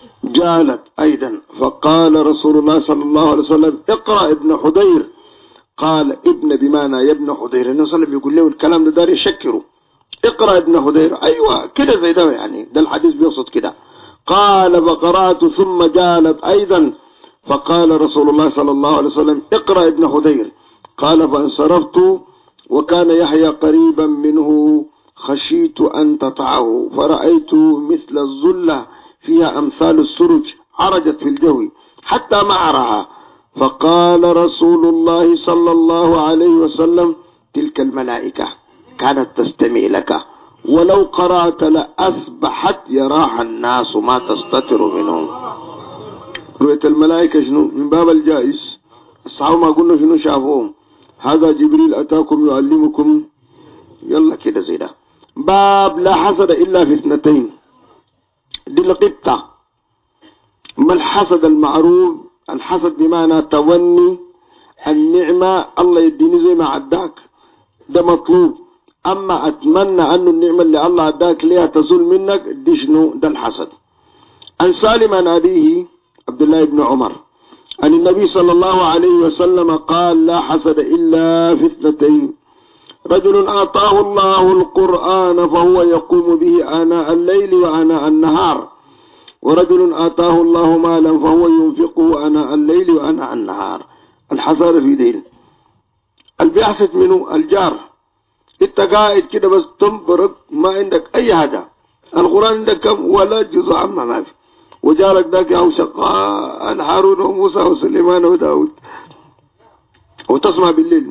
جالت أيضا. فقال رسول الله صلى الله عليه وسلم اقرأ ابن حدير. قال ابن بمعنى يا ابن حذير. النبي صلى الله عليه وسلم يقول له الكلام ده دار يشكره، اقرأ ابن حذير. ايوه كده زي ده، يعني ده الحديث بيقصد كده. قال فقرأت ثم جالت ايضا فقال رسول الله صلى الله عليه وسلم اقرأ ابن حذير. قال فانصرفت وكان يحيى قريبا منه خشيت أن تطعه فرأيت مثل الظلة فيها أمثال السرج عرجت في الجو حتى معرها. فقال رسول الله صلى الله عليه وسلم تلك الملائكة كانت تستمع لك ولو قرأت لأصبحت يراها الناس ما تستتر منهم. رؤية الملائكة شنو؟ من باب الجائز. الصحابة ما قلنا شنو شافوهم؟ هذا جبريل أتاكم يعلمكم. يلا كده زي ده. باب لا حسد إلا في اثنتين. دي القطة. ما الحسد المعروف؟ الحسد بمعنى توني النعمة، الله يديني زي ما عداك، ده مطلوب. أما أتمنى أن النعمة اللي الله عداك ليها تزول منك، دي شنو؟ ده الحسد. عن سالم عن أبيه عبد الله بن عمر عن النبي صلى الله عليه وسلم قال لا حسد إلا في اثنتين: رجل آتاه الله القرآن فهو يقوم به آناء الليل وآناء النهار، ورجل آتاه الله مالا فهو ينفقه آناء الليل وآناء النهار. الحسد في دين البيحسد منه الجار. انت قاعد كده بس تنبرك ما عندك أي حاجة، القرآن عندك كم ولا جزء عما ما في، وجارك ذاك أو شقاء هارون وموسى وسليمان وداود، وتصمع بالليل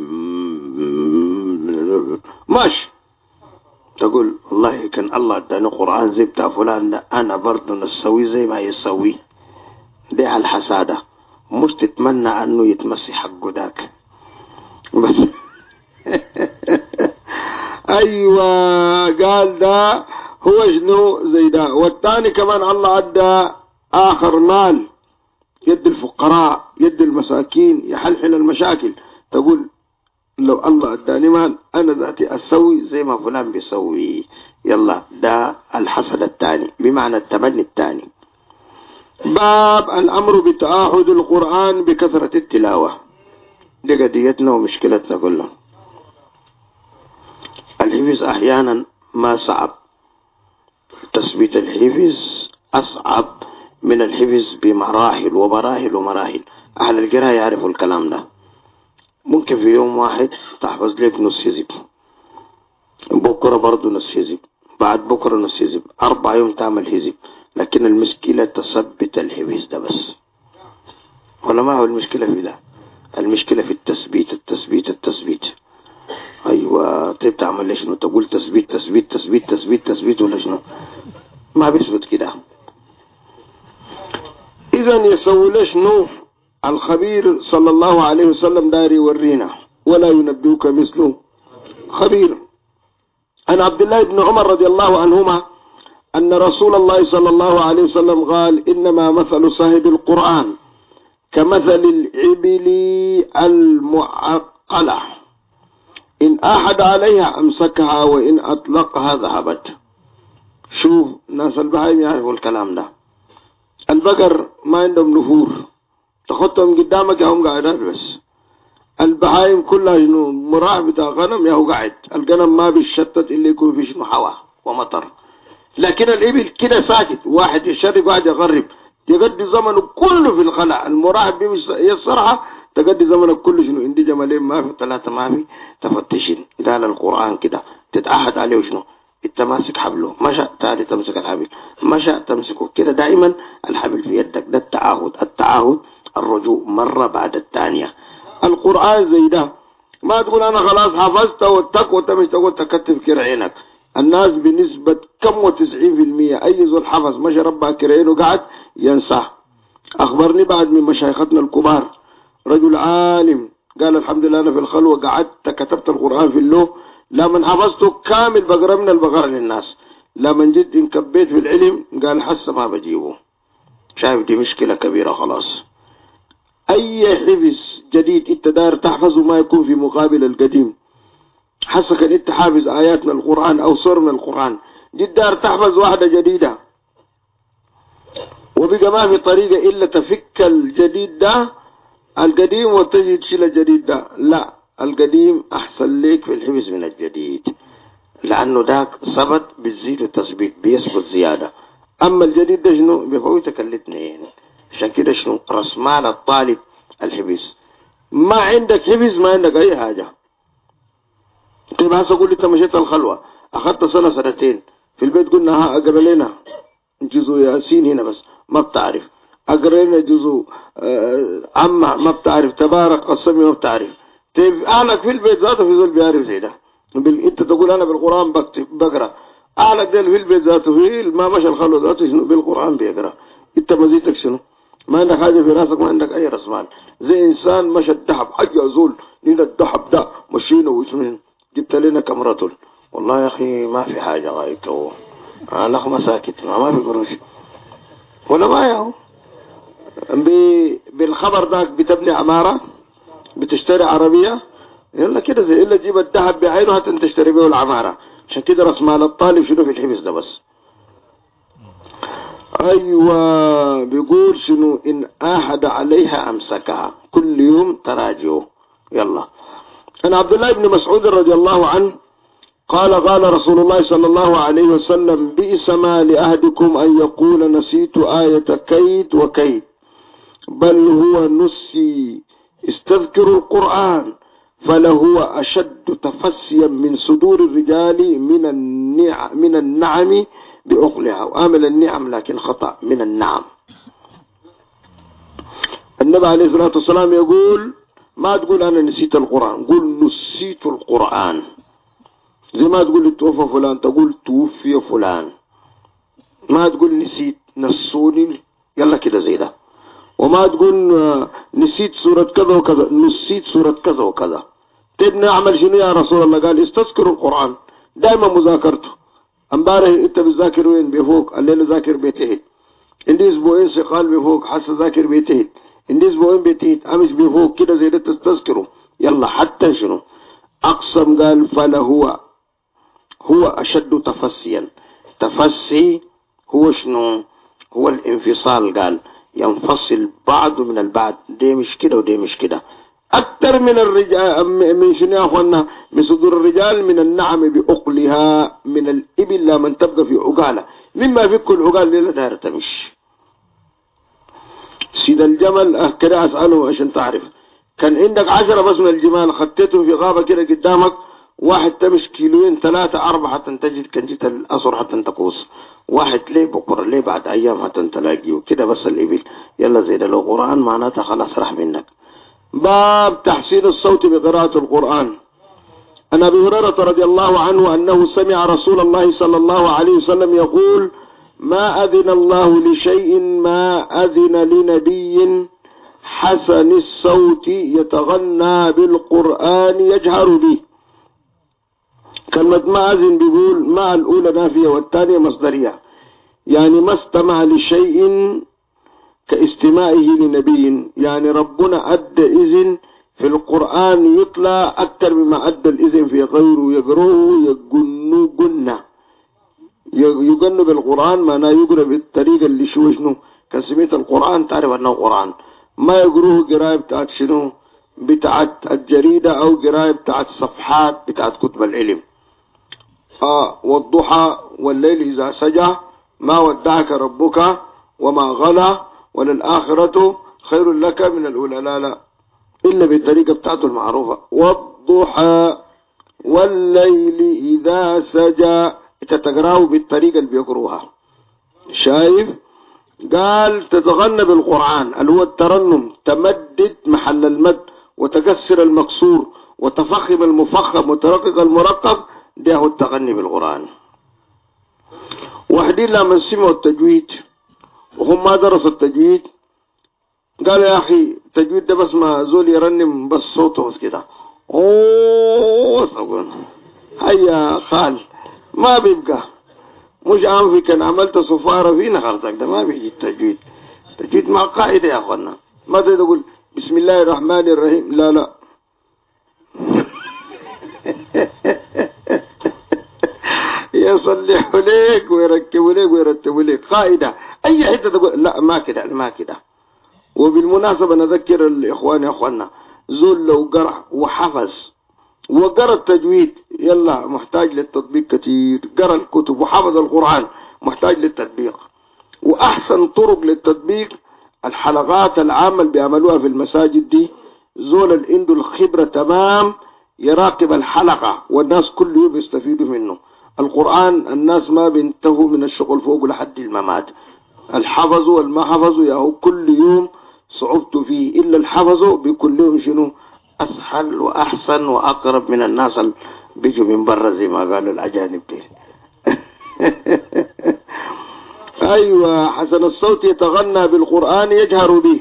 ماشي، تقول والله كان الله اداني قرآن زي بتاع فلان ده انا برضه نسوي زي ما يسوي. دي على الحسادة، مش تتمنى انه يتمسي حقه داك بس. ايوه قال ده هو شنو زي ده. والثاني كمان الله ادى اخر مال يد الفقراء يد المساكين يحلحل المشاكل، تقول لو الله اداني مال انا ذاتي اسوي زي ما فلان بيسوي. يلا ده الحسد الثاني بمعنى التمني الثاني. باب الامر بتعاهد القرآن بكثرة التلاوة. دي قضيتنا ومشكلتنا كلها. الحفظ احيانا ما صعب، تثبيت الحفظ اصعب من الحفظ بمراحل ومراحل ومراحل. اهل القراءة يعرفوا الكلام ده. ممكن في يوم واحد تحفظ لك نص حزب، بكرة برضو نص حزب، بعد بكرة نص حزب، 4 يوم تعمل حزب. لكن المشكلة تثبت الحفظ ده بس، ولا ما هو المشكلة في ده؟ المشكلة في التثبيت التثبيت التثبيت. ايوه طيب تعمل ليش شنو؟ تقول تثبيت تثبيت تثبيت تثبيت تثبيت ولا شنو؟ ما بيثبت كده. اذا يسوي ليش شنو؟ الخبير صلى الله عليه وسلم داري يورينا ولا ينبئك مثله خبير. عن عبد الله بن عمر رضي الله عنهما أن رسول الله صلى الله عليه وسلم قال إنما مثل صاحب القرآن كمثل الإبل المعقلة إن أحد عليها أمسكها وإن أطلقها ذهبت. شوف ناس البهائم يعرفوا الكلام ده. البقر ما عندهم نفور، تخطهم قدامك يا هم قاعدات بس. البهايم كلها شنو؟ مراح بتاع غنم يا هو قاعد. الغنم ما بيشتت اللي يكون في شنو هواء ومطر. لكن الإبل كده ساكت، واحد يشرب واحد يغرب، تقضي زمنه كله في الخلاء. المراح يسرها تقضي زمنك كله شنو؟ عندي جمالين ما في 3 ما في تفتشين. قال القرآن كده تتعهد عليه شنو؟ انت ماسك حبله، مشى تالي تمسك الحبل، مشى تمسكه كده دائما الحبل في يدك. ده التعاهد. التعاهد الرجوع مرة بعد الثانية. القرآن زي ده، ما تقول انا خلاص حفظت واتك وتمش تقول تكتف كرعينك. الناس بنسبة كم و90% اي زول حفظ مشى ربها كرعينه قاعد ينساه. اخبرني بعد من مشايختنا الكبار رجل عالم قال الحمد لله انا في الخلوة قعدت كتبت القرآن في اللوح، لما حفظته كامل بقرا من البقرة للناس، لما جد انكبيت في العلم قال حسب ما بجيبه. شايف دي مشكلة كبيرة خلاص. اي حفظ جديد انت داير تحفظه ما يكون في مقابل القديم. حسك ان انت حافظ ايات من القرآن او سور من القرآن، جد داير تحفظ واحدة جديدة، وبقى ما في طريقة الا تفك الجديد ده القديم وتجي تشيل الجديد ده، لا، القديم أحسن لك في الحفظ من الجديد، لأنه داك ثبت بالزيد والتثبيت، بيثبت زيادة. أما الجديد ده شنو بيفوتك الاثنين. عشان كده شنو رسمان الطالب الحفظ. ما عندك حفظ ما عندك أي حاجة. طيب هسه قول لي أنت مشيت الخلوة أخذت سنة سنتين في البيت، قلنا ها أقرأ لنا جزء ياسين هنا بس ما بتعرف، أقرأ لنا جزء عما ما بتعرف، تبارك قسمي ما بتعرف. طيب أهلك في البيت ذاته في ذول بيعرف زي ده. أنت تقول أنا بالقرآن بكتب بقرأ، أهلك ده في البيت ذاته في ما مشى الخلوة ذاته شنو بالقرآن بيقرأ. أنت مزيتك شنو؟ ما عندك حاجة في راسك، ما عندك أي رسمان. زي إنسان مشى الذهب حاجة زول لنا الذهب ده مشينا واسمين جبت لنا كم رجل، والله يا أخي ما في حاجة غايته نخمة ساكت ما في قروش ولا ما يهو. بالخبر ذاك بتبني عمارة، بتشتري عربية، يلا كده زي إلا تجيب الذهب بعينه حتى تشتري به العمارة. عشان كده راس مال الطالب شنو في الحفظ ده بس. أيوة بيقول شنو إن أحد عليها أمسكها كل يوم تراجعه. يلا. أنا عبد الله بن مسعود رضي الله عنه قال قال رسول الله صلى الله عليه وسلم بئس ما لأحدكم أن يقول نسيت آية كيد وكيد، بل هو نسي استذكر القرآن فلهو أشد تفسيا من صدور الرجال من النعم بأقلها، وآمل النعم لكن خطأ من النعم. النبي عليه الصلاة والسلام يقول ما تقول أنا نسيت القرآن، قل نسيت القرآن. زي ما تقول توفى فلان تقول توفي فلان، ما تقول نسيت نسوني يلا كده زي ده. وما تقول نسيت سورة كذا وكذا، نسيت سورة كذا وكذا. تبني أعمل شنو يا رسول الله؟ قال استذكر القرآن دائما مذاكرته. امبارح انت بتذاكر وين بفوق، الليلة ذاكر بيتهد، عندي اسبوعين سقال بفوق حاسة ذاكر بيتهد، عندي اسبوعين بيتهد امش بفوق كده زي ده تستذكره. يلا حتى شنو اقسم قال فلهو هو أشد تفسيا. تفسي هو شنو؟ هو الانفصال، قال ينفصل بعض من البعض، دي مش كده ودي مش كده. أكثر من الرجال من شنو يا أخوانا؟ من صدور الرجال من النعم بأقلها، من الإبل لا من تبقى في عقالة، مما في كل عقال ليلة دايرة تمشي. سيد الجمل كده أسأله عشان تعرف، كان عندك 10 بس من الجمال خطيتهم في غابة كده قدامك، واحد تمش كيلوين 3 4 حتى تجد كان جيت الأسر حتى تقوس، واحد ليه بكرة ليه بعد أيام حتى تلاقيه كده. بس الإبل يلا زي ده لو قرآن معناتها خلاص راح منك. باب تحسين الصوت بقراءة القرآن. عن أبي هريرة رضي الله عنه أنه سمع رسول الله صلى الله عليه وسلم يقول ما أذن الله لشيء ما أذن لنبي حسن الصوت يتغنى بالقرآن يجهر به. كلمة ما أذن بيقول ما الأولى نافية والثانية مصدرية، يعني ما استمع لشيء كاستماعه لنبي، يعني ربنا أدى إذن في القرآن يطلع أكثر مما أدى الإذن في غيره. يقروه يقنوا قنة، يقنوا بالقرآن معناه يقرأ بالطريقة اللي شنو كان سميت القرآن تعرف أنه قرآن. ما يقروه قراءة بتاعت شنو بتاعت الجريدة أو قراءة بتاعت صفحات بتاعت كتب العلم. والضحى والليل إذا سجى ما ودعك ربك وما غلى وللآخرة خير لك من الأولى، لا إلا بالطريقة بتاعته المعروفة. والضحى والليل إذا سجى تتقراه بالطريقة اللي بيقروها. شايف؟ قال تتغنى بالقرآن اللي هو الترنم، تمدد محل المد وتكسر المكسور وتفخم المفخم وترقق المرقق، ده هو التغني بالقرآن. واحدين لما سمعوا التجويد وهم ما درسوا التجويد قال يا أخي التجويد ده بس ما زول يرنم بس صوته بس كده هيا خال ما بيبقى مش عام في كان عملت صفارة في نخرتك ده ما بيجي التجويد. التجويد مع قاعدة يا أخوانا، ما تقول بسم الله الرحمن الرحيم لا يصلحوا لك ويركبوا لك ويرتبوا لك قاعدة. أي حتة تقول لا ما كده ما كده وبالمناسبة نذكر الإخوان يا أخوانا، زول لو قرأ وحفظ وقرأ التجويد يلا محتاج للتطبيق كتير، قرأ الكتب وحفظ القرآن محتاج للتطبيق. وأحسن طرق للتطبيق الحلقات العامة اللي بيعملوها في المساجد دي، زول اللي عنده الخبرة تمام يراقب الحلقة والناس كل يوم يستفيدوا منه. القرآن الناس ما بينتهوا من الشغل فوق لحد الممات، الحفظوا والما حفظوا ياهو كل يوم صعوبته فيه، إلا الحفظوا بيكون لهم شنو أسهل وأحسن وأقرب من الناس اللي بيجوا من برا زي ما قالوا الأجانب دي. أيوة، حسن الصوت يتغنى بالقرآن يجهر به.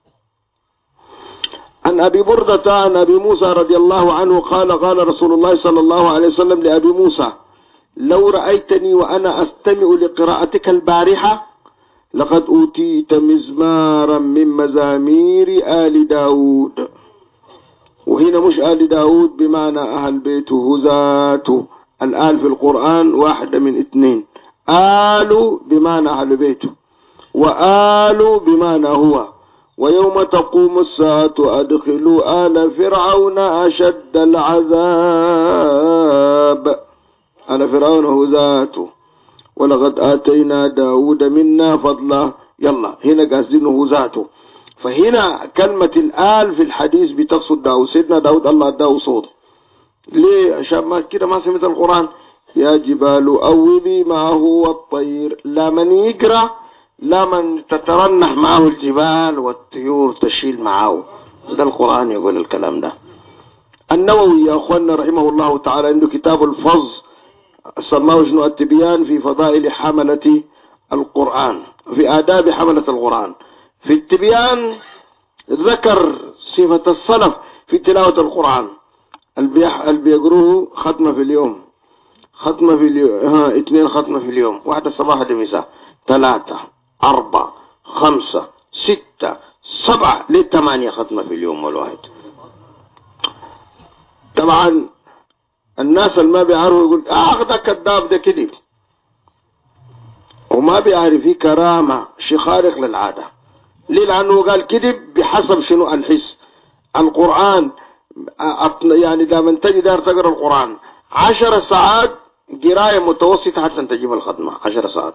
عن أبي بردة عن أبي موسى رضي الله عنه قال قال رسول الله صلى الله عليه وسلم لأبي موسى: لو رأيتني وأنا أستمع لقراءتك البارحة لقد أوتيت مزمارا من مزامير آل داود. وهنا مش آل داود بمعنى أهل بيته ذاته، الآل في القرآن واحدة من اثنين، آل بمعنى أهل بيته وآل بمعنى هو. ويوم تقوم الساعة أدخلوا آل فرعون أشد العذاب. آل فرعون هو ذاته. ولقد آتينا داود منا فضلا. يلا هنا قاصدينه ذاته. فهنا كلمة الآل في الحديث بتقصد داود، سيدنا داود الله اداه صوت. ليه؟ عشان ما كده ما سمعت القرآن يا جبال أوبي معه والطير، لا من يقرأ لا من تترنح معه الجبال والطيور تشيل معه. ده القرآن يقول الكلام ده. النووي يا أخوانا رحمه الله تعالى عنده كتاب الفظ سماه شنو التبيان في فضائل حملة القرآن، في آداب حملة القرآن. في التبيان ذكر صفة السلف في تلاوة القرآن، اللي بيقروه ختمة في اليوم، ختمة في اليوم، 2 ختمة في اليوم، واحدة صباح واحدة مساء، 3 4 5 6 7 ل8 ختمة في اليوم والواحد. طبعا الناس اللي ما بيعرفوا يقول ده كذاب ده كذب، وما بيعرف فيه كرامة شيء خارق للعادة. ليه؟ لأنه قال كذب بحسب شنو الحس. القرآن يعني دائما تجي دار تقرأ القرآن 10 ساعات قراية متوسطة حتى تجيب الختمة 10 ساعات.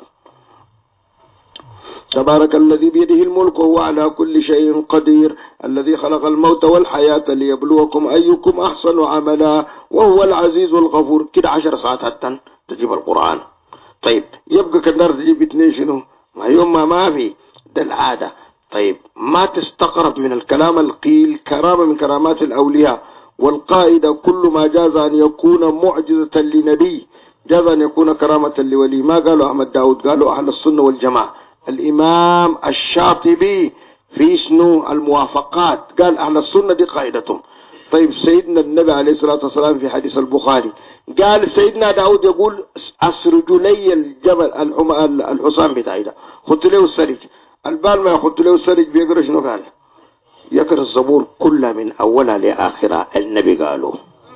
تبارك الذي بيده الملك وهو على كل شيء قدير، الذي خلق الموت والحياة ليبلوكم أيكم أحسن عملا وهو العزيز الغفور. كده 10 ساعات حتى تجيب القرآن. طيب يبقى كدار تجيب 2 شنو؟ ما يوم ما في ده العادة. طيب ما تستقرب من الكلام القيل كرامة من كرامات الأولياء، والقائدة كل ما جاز أن يكون معجزة لنبي جاز أن يكون كرامة لولي. ما قالوا أحمد داود، قالوا أهل السنة والجماعة. الإمام الشاطبي في شنو الموافقات قال أهل السنة دي قائدتهم. طيب سيدنا النبي عليه الصلاة والسلام في حديث البخاري قال سيدنا داود يقول أسرج لي الجبل الحصان بتاعي ده، خدت له السرج. البال ما يخدت له السرج بيقرأ شنو قال؟ يقرأ الزبور كلها من أولها لآخرها النبي قالوا.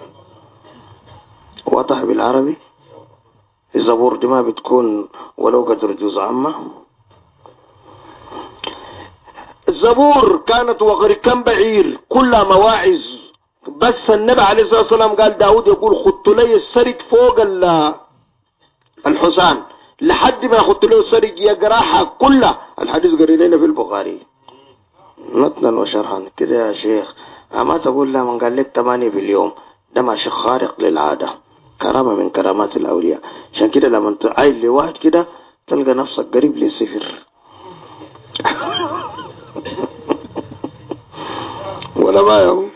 واضح بالعربي؟ الزبور دي ما بتكون ولو قدر جزء عامة. الزبور كانت وغير كم بعير كلها مواعظ، بس النبي عليه الصلاة والسلام قال داود يقول خدت لي السرج فوق الحسان لحد ما خدت له السرج يقراها كلها. الحديث قريناه في البخاري متنا وشرحا كده يا شيخ. ما تقول لا من قال لك 8 في اليوم، ده ما شيء خارق للعادة، كرامة من كرامات الأولياء. عشان كده لما تعايل لواحد كده تلقى نفسك قريب للصفر. ولا ما يهو.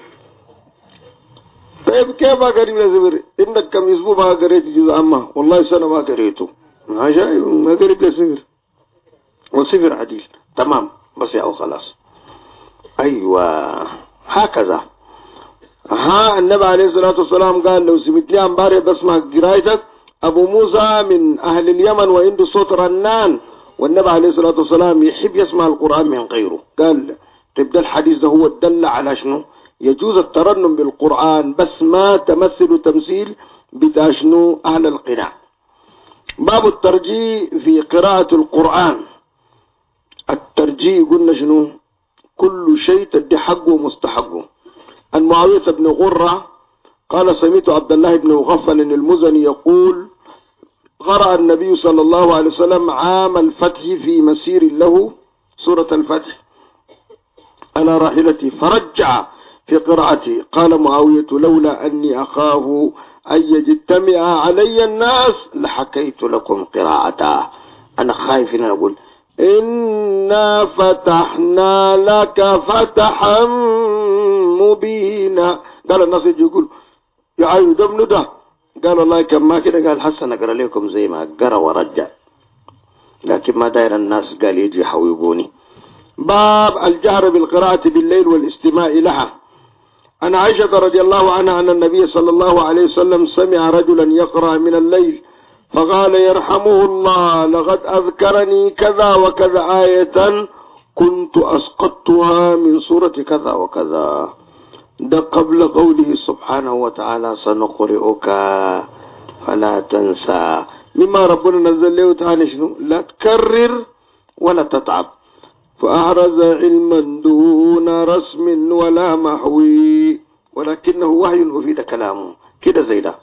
طيب كيف ما قريب للصفر؟ إنك كم أسبوع ما قريت جزء عامة؟ والله سنة ما قريته، ما قريب للصفر، والصفر عديل تمام بس يا خلاص. أيوة هكذا. النبي عليه الصلاة والسلام قال لو سمعتني امبارح بسمع قرايتك. أبو موسى من أهل اليمن وعنده صوت رنان، والنبي عليه الصلاة والسلام يحب يسمع القرآن من غيره. قال تبدأ الحديث ده هو الدل على شنو؟ يجوز الترنم بالقرآن بس ما تمثل تمثيل بتاع شنو أهل القناع. باب الترجيع في قراءة القرآن. الترجيع قلنا شنو؟ كل شيء تدي حقه ومستحقه. عن معاوية بن غرة قال سمعت عبد الله بن مغفل المزني يقول قرأ النبي صلى الله عليه وسلم عام الفتح في مسير له سورة الفتح على راحلتي فرجع في قراءتي. قال معاوية لولا أني أخاف أن يجتمع علي الناس لحكيت لكم قراءته. أنا خايف أن أقول إنا فتحنا لك فتحا مبينا. قال الناس يقول يا عيو دم ده، قال الله كم ما كده، قال حسن أقرأ لكم زي ما قرأ ورجع، لكن ما داير الناس قال يجي يحويبوني. باب الجهر بالقراءة بالليل والاستماع لها. عن عائشة رضي الله عنها أن النبي صلى الله عليه وسلم سمع رجلا يقرأ من الليل فقال يرحمه الله لقد أذكرني كذا وكذا آية كنت أسقطتها من سورة كذا وكذا. ده قبل قوله سبحانه وتعالى سنقرئك فلا تنسى، مما ربنا نزل له تعالى شنو لا تكرر ولا تتعب. فأعرز علما دون رسم ولا محوي ولكنه وحي أفيد كلامه كده زي ده.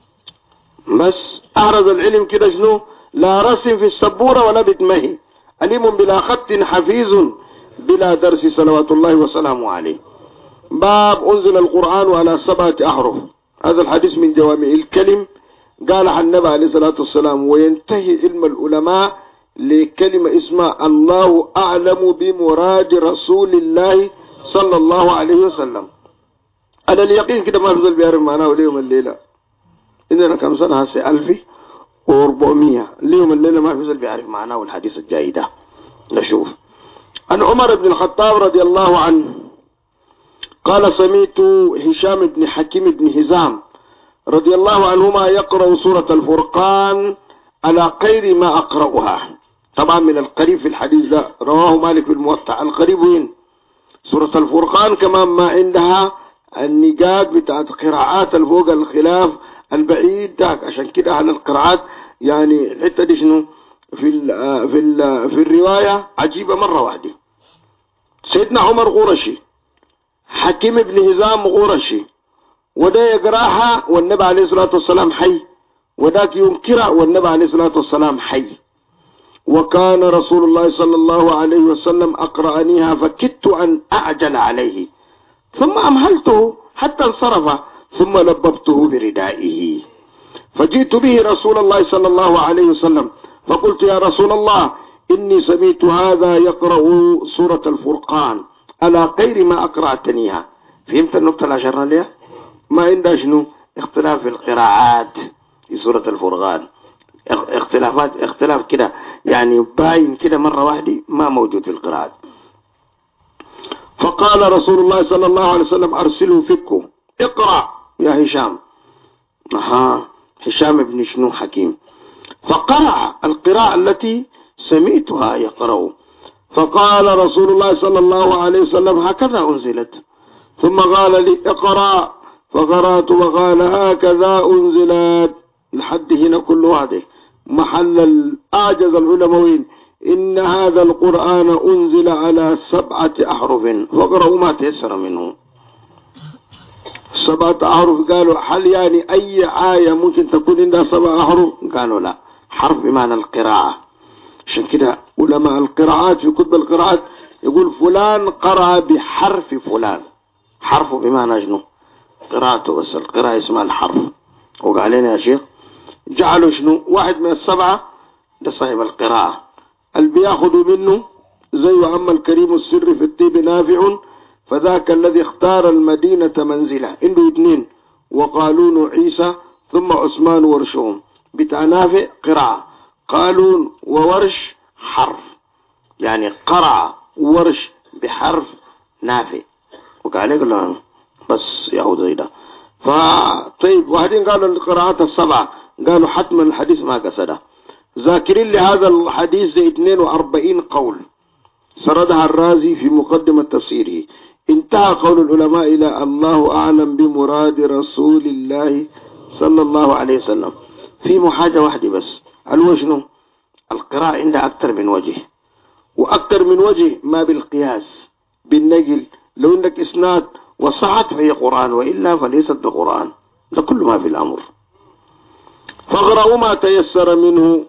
بس أعرض العلم كده شنو لا رسم في السبورة ولا بتمهي، عليم بلا خط حفيظ بلا درس صلوات الله وسلامه عليه. باب أنزل القرآن على 7 أحرف. هذا الحديث من جوامع الكلم. قال عن النبي عليه الصلاة والسلام وينتهي علم العلماء لكلمة اسمها الله أعلم بمراد رسول الله صلى الله عليه وسلم. على اليقين كده ما بيزل بيعرف معناه اليوم الليلة. إننا كم سنة هسه 1400 اليوم الليلة ما بيزل بيعرف معناه الحديث الجاي ده. نشوف. عن عمر بن الخطاب رضي الله عنه قال سمعت هشام بن حكيم بن هزام رضي الله عنهما يقرأ سورة الفرقان على غير ما أقرأها. طبعا من القريب في الحديث ده رواه مالك في الموطأ. القريب وين؟ سورة الفرقان كمان ما عندها النقاط بتاعت قراءات الفوق الخلاف البعيد تاك. عشان كده على القراءات يعني الحتة دي شنو في الرواية عجيبة مرة واحدة. سيدنا عمر قرشي، حكيم بن هزام قرشي، وده يقراها والنبي عليه الصلاة والسلام حي، وذاك ينكرها والنبي عليه الصلاة والسلام حي. وكان رسول الله صلى الله عليه وسلم أقرأنيها فكدت أن أعجل عليه ثم أمهلته حتى انصرف ثم لببته بردائه فجئت به رسول الله صلى الله عليه وسلم فقلت يا رسول الله إني سمعت هذا يقرأ سورة الفرقان على غير ما أقرأتنيها. فهمت النقطة العشرة ليه؟ ما عندها شنو اختلاف في القراءات في سورة الفرقان، اختلاف كده يعني باين كده مرة واحدة ما موجود في القراءات. فقال رسول الله صلى الله عليه وسلم أرسله فيكم اقرأ يا هشام. هشام بن شنو حكيم فقرأ القراءة التي سمعتها يقرأ. فقال رسول الله صلى الله عليه وسلم هكذا أنزلت. ثم قال لي اقرأ فقرأت وقال هكذا أنزلت. لحد هنا كل واحد محل الأعجز العلماء إن هذا القرآن أنزل على 7 أحرف فقرأوا ما تيسر منه. 7 أحرف. قالوا هل يعني أي آية ممكن تكون عندها 7 أحرف؟ قالوا لا، حرف بمعنى القراءة. عشان كده علماء القراءات في كتب القراءات يقول فلان قرأ بحرف فلان. حرف بمعنى شنو؟ قراءته، بس القراءة اسمها الحرف. وقال لنا يا شيخ جعلوا شنو واحد من 7 ده صاحب القراءة اللي بياخذوا منه زي أما الكريم السر في الطيب نافع فذاك الذي اختار المدينة منزله. عنده 2 وقالون عيسى ثم عثمان ورشهم. بتاع نافع قراءة، قالون وورش حرف، يعني قرأ ورش بحرف نافع. وقال لك بس يعود زي ده. فطيب وبعدين قالوا القراءات 7 قالوا حتما الحديث ما قصده. ذاكرين لهذا الحديث زي 42 قول سردها الرازي في مقدمة تفسيره. انتهى قول العلماء إلى الله أعلم بمراد رسول الله صلى الله عليه وسلم. في حاجة واحدة بس، شنو؟ القراءة عندها أكثر من وجه، وأكثر من وجه ما بالقياس. بالنقل، لو عندك إسناد وصحت فهي قرآن، وإلا فليست بقرآن. ده كل ما في الأمر. فاقرأوا ما تيسر منه.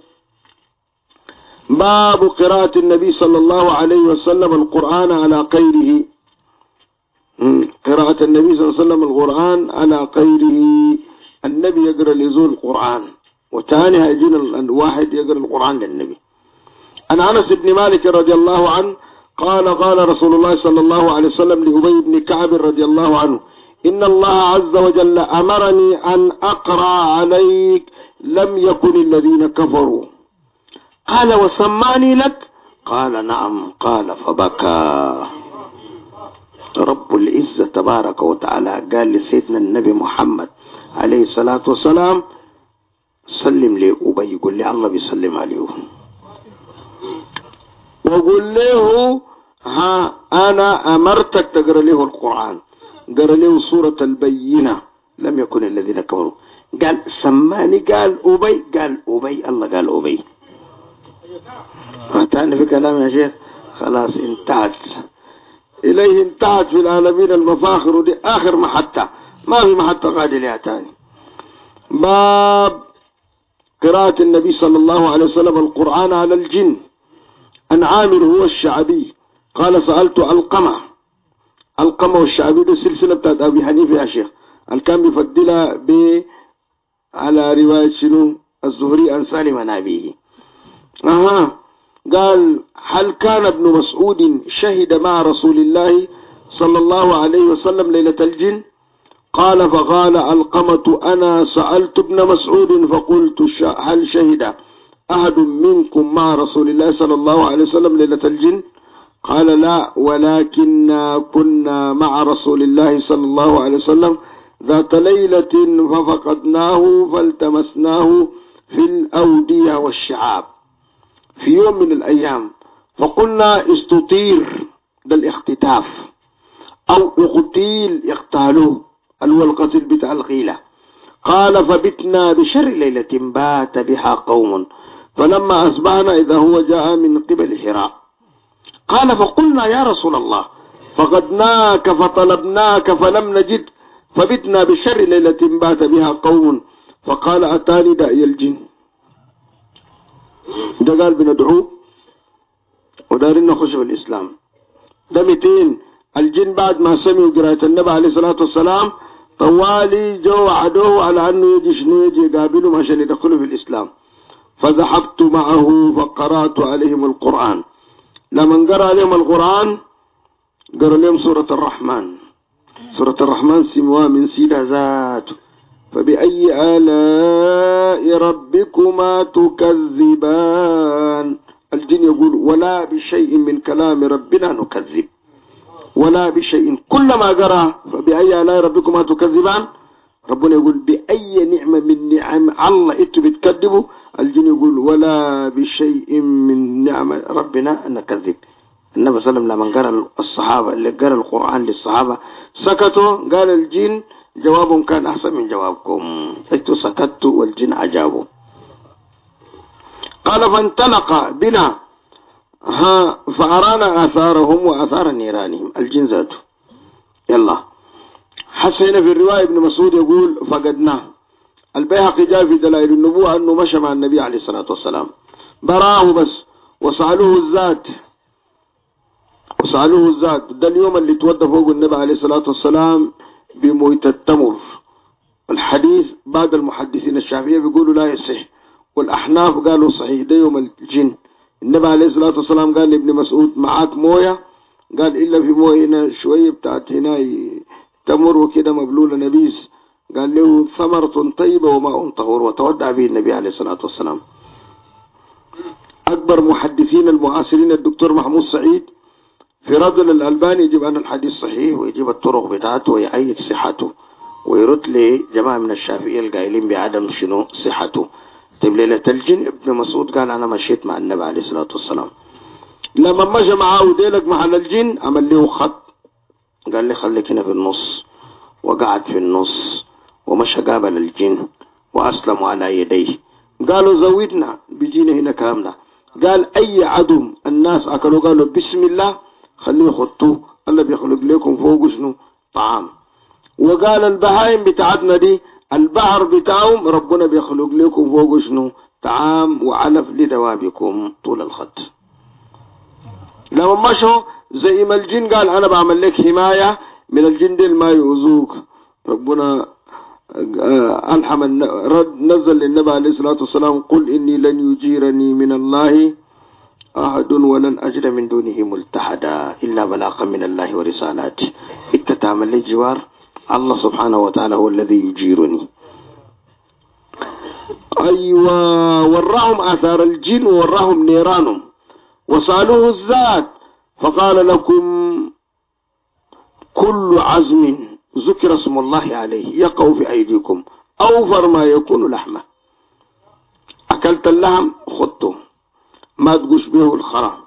باب قراءة النبي صلى الله عليه وسلم القرآن على غيره. قراءة النبي صلى الله عليه وسلم القرآن على غيره. النبي يقرأ لزول القرآن، وتاني هيجينا الواحد يقرأ القرآن للنبي. عن أنس بن مالك رضي الله عنه قال قال رسول الله صلى الله عليه وسلم لأبي بن كعب رضي الله عنه: إن الله عز وجل أمرني أن أقرأ عليك لم يكن الذين كفروا. قال: وسماني لك؟ قال: نعم. قال: فبكى. رب العزة تبارك وتعالى قال لسيدنا النبي محمد عليه الصلاة والسلام: سلم لي أبي، يقول لي الله بيسلم عليه، وقل له ها أنا أمرتك تقرأ له القرآن. قرأ له سورة البينة لم يكن الذين كفروا. قال: سماني، قال أبي، قال أبي، الله قال أبي. تاني في كلام يا شيخ، خلاص انتهت إليه، انتهت في العالمين المفاخر، ودي آخر محطة، ما في محطة قادة لها تاني. باب قراءة النبي صلى الله عليه وسلم القرآن على الجن. عن عامر هو الشعبي قال: سألت علقمة والشعبي ده السلسلة بتاعت أبي حنيفة يا شيخ، اللي كان بيفضلها على رواية شنو الزهري عن سالم عن أبيه. قال: هل كان ابن مسعود شهد مع رسول الله صلى الله عليه وسلم ليلة الجن؟ قال: فقال علقمة: أنا سألت ابن مسعود فقلت: هل شهد أحد منكم مع رسول الله صلى الله عليه وسلم ليلة الجن؟ قال: لا، ولكننا كنا مع رسول الله صلى الله عليه وسلم ذات ليلة ففقدناه فالتمسناه في الأودية والشعاب في يوم من الأيام، فقلنا استطير، ده الاختتاف، أو اغتيل يقتالوه، هو القتل بتاع الغيلة. قال: فبتنا بشر ليلة بات بها قوم، فلما أصبحنا إذا هو جاء من قبل حراء. قال: فقلنا يا رسول الله فقدناك فطلبناك فلم نجد، فبتنا بشر ليلة بات بها قوم، فقال: أتاني داعي الجن. ده قال بندعوه ودارين نخش في الإسلام. ده 200 الجن بعد ما سمعوا قراءة النبي عليه الصلاة والسلام طوالي جو وعدوه على أنه يجي شنو، يجي يقابلهم عشان يدخلوا في الإسلام. فذهبت معه فقرأت عليهم القرآن. لما قرأ عليهم القرآن قرأ لهم سورة الرحمن. سورة الرحمن سموها من سيدة ذاته. فبأي آلاء ربكما تكذبان. الجن يقول: ولا بشيء من كلام ربنا نكذب، ولا بشيء. كلما قرأ فبأي آلاء ربكما تكذبان، ربنا يقول: بأي نعمة من نعم الله انتوا بتكذبوا. الجن يقول: ولا بشيء من نعمة ربنا نكذب. النبي صلى الله عليه وسلم لما قرأ الصحابة اللي قرأ القرآن للصحابة سكتوا، قال الجن جوابهم كان أحسن من جوابكم، انتوا سكتوا والجن أجابوا. قال: فانطلق بنا فأرانا آثارهم وآثار نيرانهم، الجن ذاته. يلا حسنا في الرواية ابن مسعود يقول: فقدناه. البيهقي جاء في دلائل النبوة أنه مشى مع النبي عليه الصلاة والسلام، براه بس وسألوه الزاد، ده اليوم اللي تودى فوق النبي عليه الصلاة والسلام بمويت التمر. الحديث بعد المحدثين الشافعية بيقولوا لا يصح، والأحناف قالوا صحيح، ده يوم الجن. النبي عليه الصلاة والسلام قال لابن مسعود: معاك موية؟ قال: إلا في موية هنا شوية بتاعت هنا تمر وكده مبلولة نبيس. قال له: ثمرة طيبة وماء طهور، وتودع به النبي عليه الصلاة والسلام. أكبر محدثين المعاصرين الدكتور محمود سعيد في رد الألباني يجيب أن الحديث صحيح، ويجيب الطرق بتاعته ويأيد صحته، ويرد لجماعة من الشافعية القائلين بعدم شنو صحته. طيب ليلة الجن ابن مسعود قال: أنا مشيت مع النبي عليه الصلاة والسلام. لما مشى معاه ديلك محل الجن عمل له خط، قال لي خليك هنا في النص، وقعد في النص ومشى قابل الجن وأسلموا على يديه. قالوا: زودنا، بيجينا هنا كامنا. قال: أي عدو الناس أكلوا قالوا بسم الله، خليه يخطوه الله بيخلق لكم فوق شنو طعام. وقال البهائم بتاعتنا دي البحر بتاعهم ربنا بيخلق لكم فوق شنو طعام وعلف لدوابكم طول الخط. لما مشوا زي ما الجن قال انا بعمل لك حماية من الجن دي ما يؤذوك، ربنا ألحم نزل للنبي عليه الصلاة والسلام قل إني لن يجيرني من الله أحد ولن أجد من دونه ملتحدا إلا بلاغا من الله ورسالاته. إنت تعمل لي جوار الله سبحانه وتعالى هو الذي يجيرني. أيوة وراهم آثار الجن ووراهم نيرانهم وسألوه الذات فقال لكم كل عزم ذكر اسم الله عليه يقع في أيديكم أوفر ما يكون لحمه. أكلت اللحم خذته ما تقش به الخرا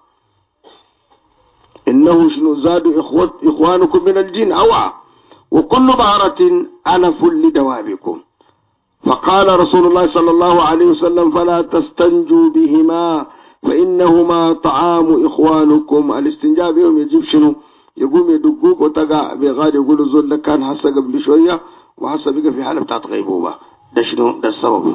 إنه شنو زاد إخوانكم من الجن أوعى وكل بهرة ألف لدوابكم. فقال رسول الله صلى الله عليه وسلم فلا تستنجوا بهما فإنهما طعام إخوانكم. الاستنجاء بهم يجيب شنو يقوم يدقوك وتقع بغاد يقولوا الزول كان حسا قبل شوية وحسا بقى في حالة بتاعت غيبوبة. ده شنو ده السبب.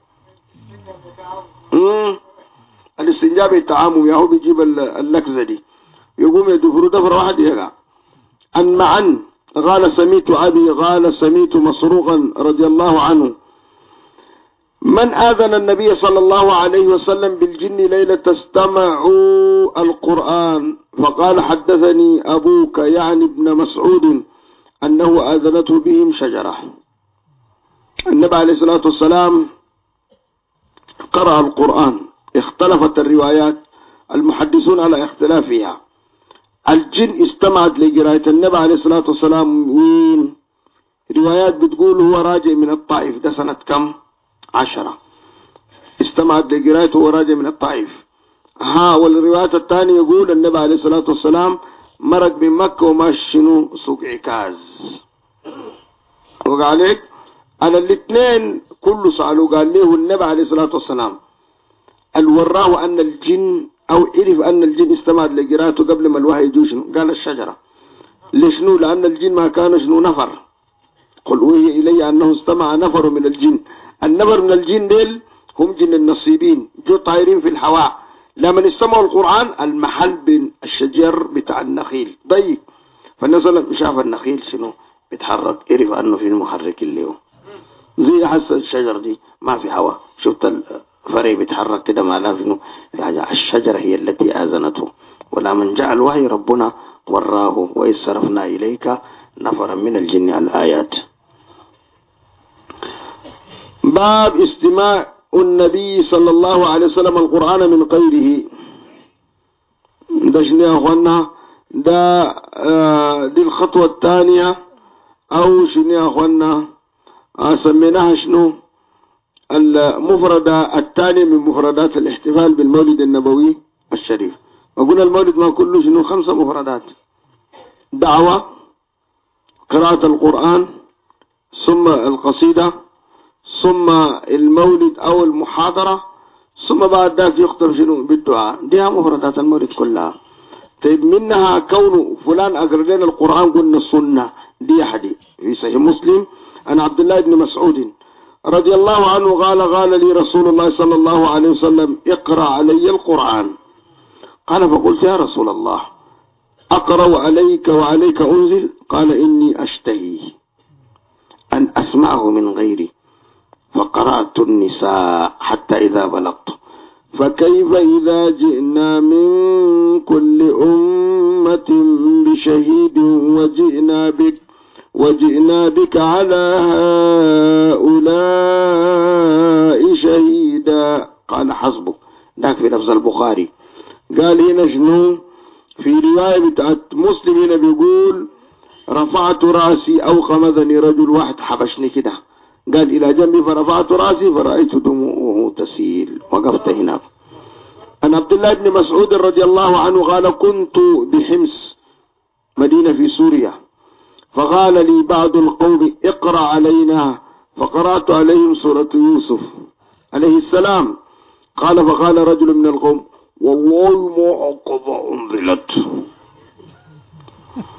الاستنجاء بالتعامم يهو بيجيب اللكزة دي يقوم يدفروا دفر واحد يقع. أن معا قال سميت أبي قال سميت مسروقا رضي الله عنه من آذن النبي صلى الله عليه وسلم بالجن ليلة استمعوا القرآن فقال حدثني أبوك يعني ابن مسعود أنه آذنته بهم شجرة. النبي عليه الصلاة والسلام قرأ القرآن اختلفت الروايات المحدثون على اختلافها. الجن استمعت لقراءة النبي عليه الصلاة والسلام وين روايات بتقول هو راجع من الطائف ده سنة كم 10 استمعت لقراءته وهو راجع من الطائف. والروايات الثانية يقول النبي عليه الصلاة والسلام مرق من مكة وماشي شنو سوق عكاز. وقال عليك على الاثنين كله سألوا قال له النبي عليه الصلاة والسلام الوراه أن الجن أو عرف أن الجن استمعت لقراءته قبل ما الوحي يجو شنو قال الشجرة. لشنو لأن الجن ما كانوا شنو نفر. قل وهي إلي أنه استمع نفر من الجن. النفر من الجن ديل هم جن النصيبين جو طايرين في الهواء. لما استمعوا القرآن المحل بين الشجر بتاع النخيل ضيق فالنزل شاف النخيل شنو بيتحرك عرف أنه في المحرك اللي هو زي حس الشجر دي ما في هواء. شفت الفريق بيتحرك كده معناه في حاجة. الشجرة هي التي آذنته. ولا من جاء الوحي ربنا وراه وإذ صرفنا إليك نفرا من الجن الآيات. باب استماع النبي صلى الله عليه وسلم القرآن من غيره. ده شنو يا اخوانا ده دي الخطوة الثانية او شنو يا اخوانا سميناها شنو المفردة الثانية من مفردات الاحتفال بالمولد النبوي الشريف. وقلنا المولد ما كله شنو 5 مفردات: دعوة، قراءة القرآن، ثم القصيدة، ثم المولد او المحاضرة، ثم بعد ذلك يختم شنو بالدعاء. دي مفردات المولد كلها. طيب منها كون فلان اقرأ لنا القرآن قلنا السنة دي حديث في صحيح مسلم عن عبد الله بن مسعود رضي الله عنه قال لي رسول الله صلى الله عليه وسلم اقرأ علي القرآن. قال فقلت يا رسول الله اقرأ عليك وعليك انزل؟ قال اني اشتهي ان اسمعه من غيري. فقرأت النساء حتى إذا بلغت فكيف إذا جئنا من كل أمة بشهيد وجئنا بك على هؤلاء شهيدا. قال حسبك. ذاك في لفظ البخاري. قال هنا شنو في رواية بتاعت مسلم هنا بيقول رفعت رأسي أو غمزني رجل واحد حبشني كده. قال إلى جنبي فرفعت رأسي فرأيت دموعه تسيل. وقفت هناك. عن عبد الله بن مسعود رضي الله عنه قال كنت بحمص مدينة في سوريا فقال لي بعض القوم اقرأ علينا فقرأت عليهم سورة يوسف عليه السلام. فقال رجل من القوم والله ما عقب أنزلت.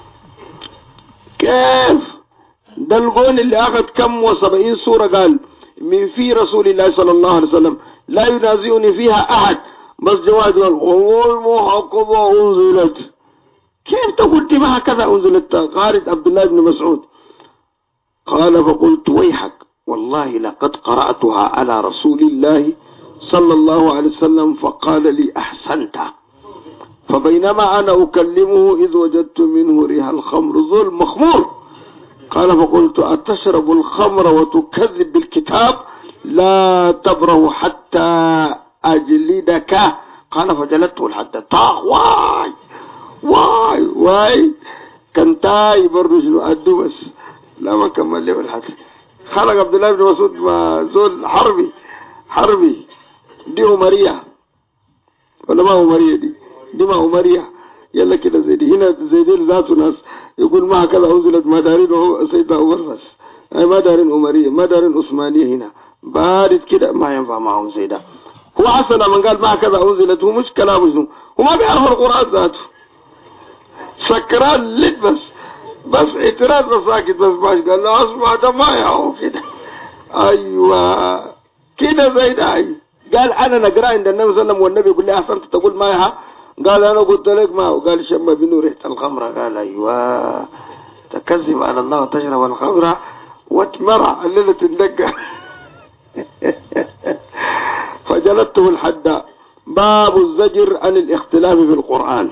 كيف ده القول اللي أخذ كم و70 سورة قال من في رسول الله صلى الله عليه وسلم لا ينازعني فيها أحد، بس جواد قال والمحكمة أنزلت. كيف تقول دي ما هكذا أنزلت؟ قارئ عبد الله بن مسعود قال فقلت ويحك والله لقد قرأتها على رسول الله صلى الله عليه وسلم فقال لي أحسنت. فبينما أنا أكلمه إذ وجدت منه ريح الخمر ظل مخمور. قال فقلت أتشرب الخمر وتكذب بالكتاب؟ لا تبره حتى أجلدك. قال فجلدته الحد طاق. واي واي واي كان تاي برضو شنو أدو بس لا ما كمل لي بالحد. خلق عبد الله بن مسعود ما زول حربي دي عمرية ولا ما عمرية؟ دي ما عمرية. يلا كده زي دي هنا زي دي ذات ناس يقول ما هكذا أنزلت ما دارين سيدنا عمر بس ما دارين عمرية ما دارين عثمانية هنا بارد كده ما ينفع معهم زي ده. هو حسن من قال ما هكذا أنزلت هو مش كلامه شنو هو ما بيعرف القرآن ذاته سكران لد بس اعتراض بس ساكت بس باش قال له أسمع ده ما يعو كده. أيوة كده زي ده. قال أنا نقرأ عند النبي صلى الله عليه وسلم والنبي يقول لي أحسنت تقول ما يها. قال أنا قلت لك ما. قال شم بنو ريحة الخمرة. قال أيوة تكذب على الله وتشرب الخمرة واتمرع الليلة تندقى. فجلدته الحد. باب الزجر عن الاختلاف في القرآن.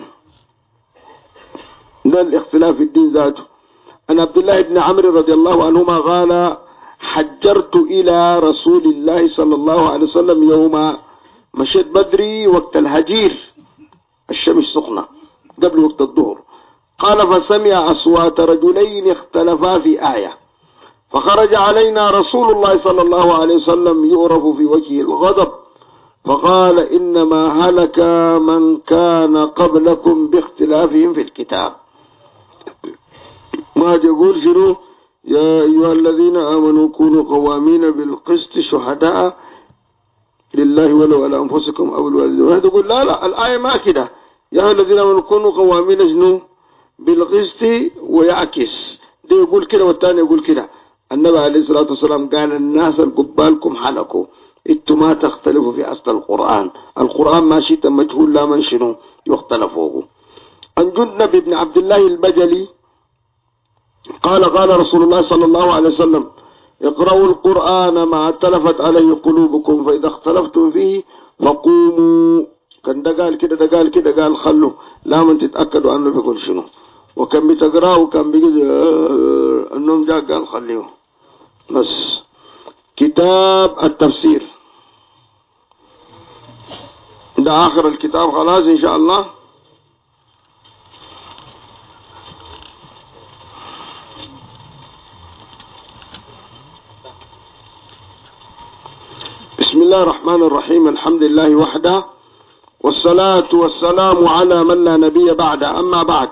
ده الاختلاف في الدين ذاته. أن عبد الله بن عمرو رضي الله عنهما قال حجرت إلى رسول الله صلى الله عليه وسلم يوم مشيت بدري وقت الهجير الشمس سخنة قبل وقت الظهر. قال فسمع أصوات رجلين اختلفا في آية فخرج علينا رسول الله صلى الله عليه وسلم يعرف في وجهه الغضب فقال إنما هلك من كان قبلكم باختلافهم في الكتاب. ما يقول شنو يا أيها الذين آمنوا كونوا قوامين بالقسط شهداء لله ولو على أنفسكم أو الوالدين. وهذا يقول لا الآية ما كده يا أيها الذين آمنوا كونوا قوامين شنو بالقسط ويعكس ده يقول كده والثاني يقول كده. النبي عليه الصلاة والسلام قال الناس القبالكم حلقوا انتم ما تختلفوا في أصل القرآن ماشي تم مجهول لا من شنو يختلفوه. عن جندب بن عبد الله البجلي قال قال رسول الله صلى الله عليه وسلم اقرأوا القرآن ما اتلفت عليه قلوبكم فإذا اختلفتم فيه فقوموا. كان ده قال كده قال خلوا لا من تتأكدوا أنه بيقول شنو. وكان بتقرأه وكان بيقول النوم جاء قال خليه. بس كتاب التفسير ده آخر الكتاب خلاص إن شاء الله. بسم الله الرحمن الرحيم. الحمد لله وحده والصلاة والسلام على من لا نبي بعده. أما بعد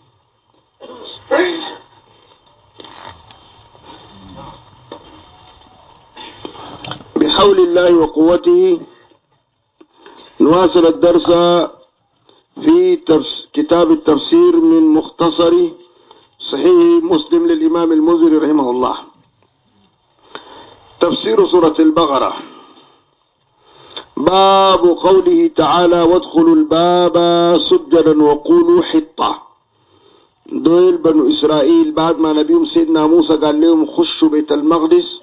بحول الله وقوته نواصل الدرس في كتاب التفسير من مختصر صحيح مسلم للإمام المزري رحمه الله. تفسير سورة البقرة. باب قوله تعالى وادخلوا الباب سجدا وقولوا حطة. دول بنو إسرائيل بعد ما نبيهم سيدنا موسى قال لهم خشوا بيت المقدس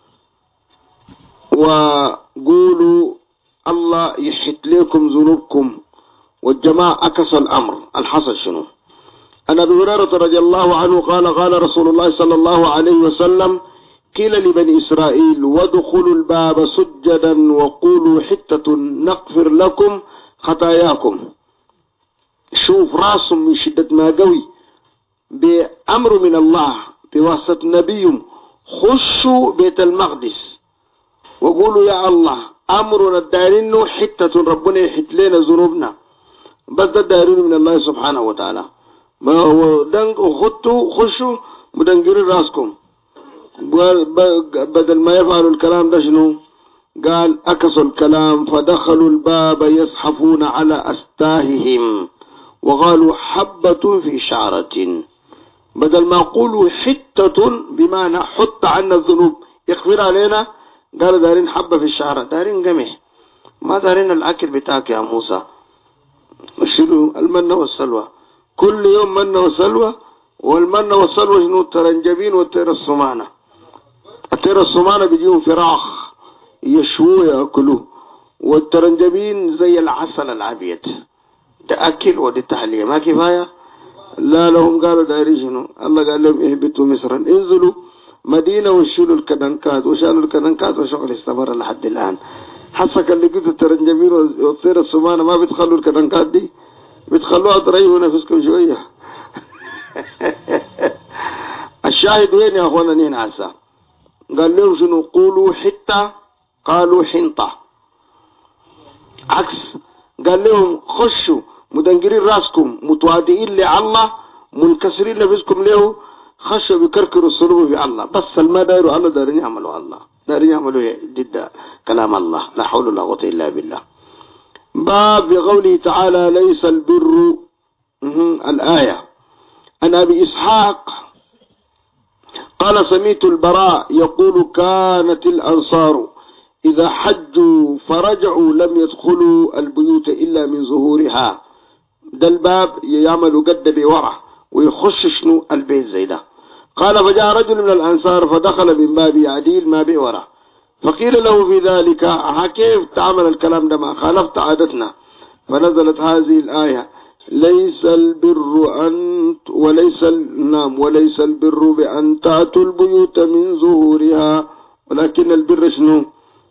وقولوا الله يحت لكم ذنوبكم والجماعة أكسوا الأمر. الحصل شنو؟ أن أبي هريرة رضي الله عنه قال قال رسول الله صلى الله عليه وسلم قيل لبني إسرائيل وادخلوا الباب سجدا وقولوا حتة نغفر لكم خطاياكم. شوف راسهم من شدة ما قوي بأمر من الله بواسطة نبيهم خشوا بيت المقدس وقولوا يا الله أمرنا الدارين حتة ربنا يحت لنا ذنوبنا بس ده دارين من الله سبحانه وتعالى. ما هو خشوا مدنقرين راسكم بدل ما يفعلوا الكلام ده شنو قال أكسوا الكلام فدخلوا الباب يزحفون على أستاههم وقالوا حبة في شعرة. بدل ما قولوا حتة بمعنى حط عنا الذنوب يغفر علينا، قالوا دارين حبة في الشعر، دارين قمح، ما دارين الأكل بتاعك يا موسى. شنو المن والسلوى؟ كل يوم من وسلوى، والمن والسلوى شنو؟ الترنجبين والطير الصمانة. الطير الصمانة بيجيهم فراخ يشوه يأكلوه، والترنجبين زي العسل الأبيض، ده أكل ودي تحلية ما كفاية. لا لهم قالوا داري شنو؟ الله قال لهم اهبطوا مصرا، انزلوا مدينة وشيلوا الكدنكات، وشالوا الكدنكات وشغل استمر لحد الآن. حسك اللي قلت الترنجبين والطير الصمانة ما بتخلوا الكدنكات دي، بتخلوها تريحوا نفسكم شوية. الشاهد وين يا اخوانا؟ نين عسى قال لهم شنو؟ قولوا حتة، قالوا حنطة. عكس، قال لهم خشوا مدنقرين راسكم متواضعين لله منكسرين نفسكم له، خشوا بكركروا الصلوب في الله، بس ما دايروا الله دارين يعملوا الله، دارين يعملوا ضد كلام الله، لا حول ولا قوة إلا بالله. باب بقوله تعالى ليس البر الآية. عن أبي إسحاق قال سمعت البراء يقول كانت الأنصار إذا حجوا فرجعوا لم يدخلوا البيوت إلا من ظهورها. ده الباب يعملوا قد بورع ويخش شنو البيت زي ده. قال فجاء رجل من الأنصار فدخل من باب يعديل ما بورع، فقيل له في ذلك كيف تعمل الكلام ده؟ ما خالفت عادتنا. فنزلت هذه الآية ليس البر وليس البر بأن تأتوا البيوت من ظهورها ولكن البر شنو؟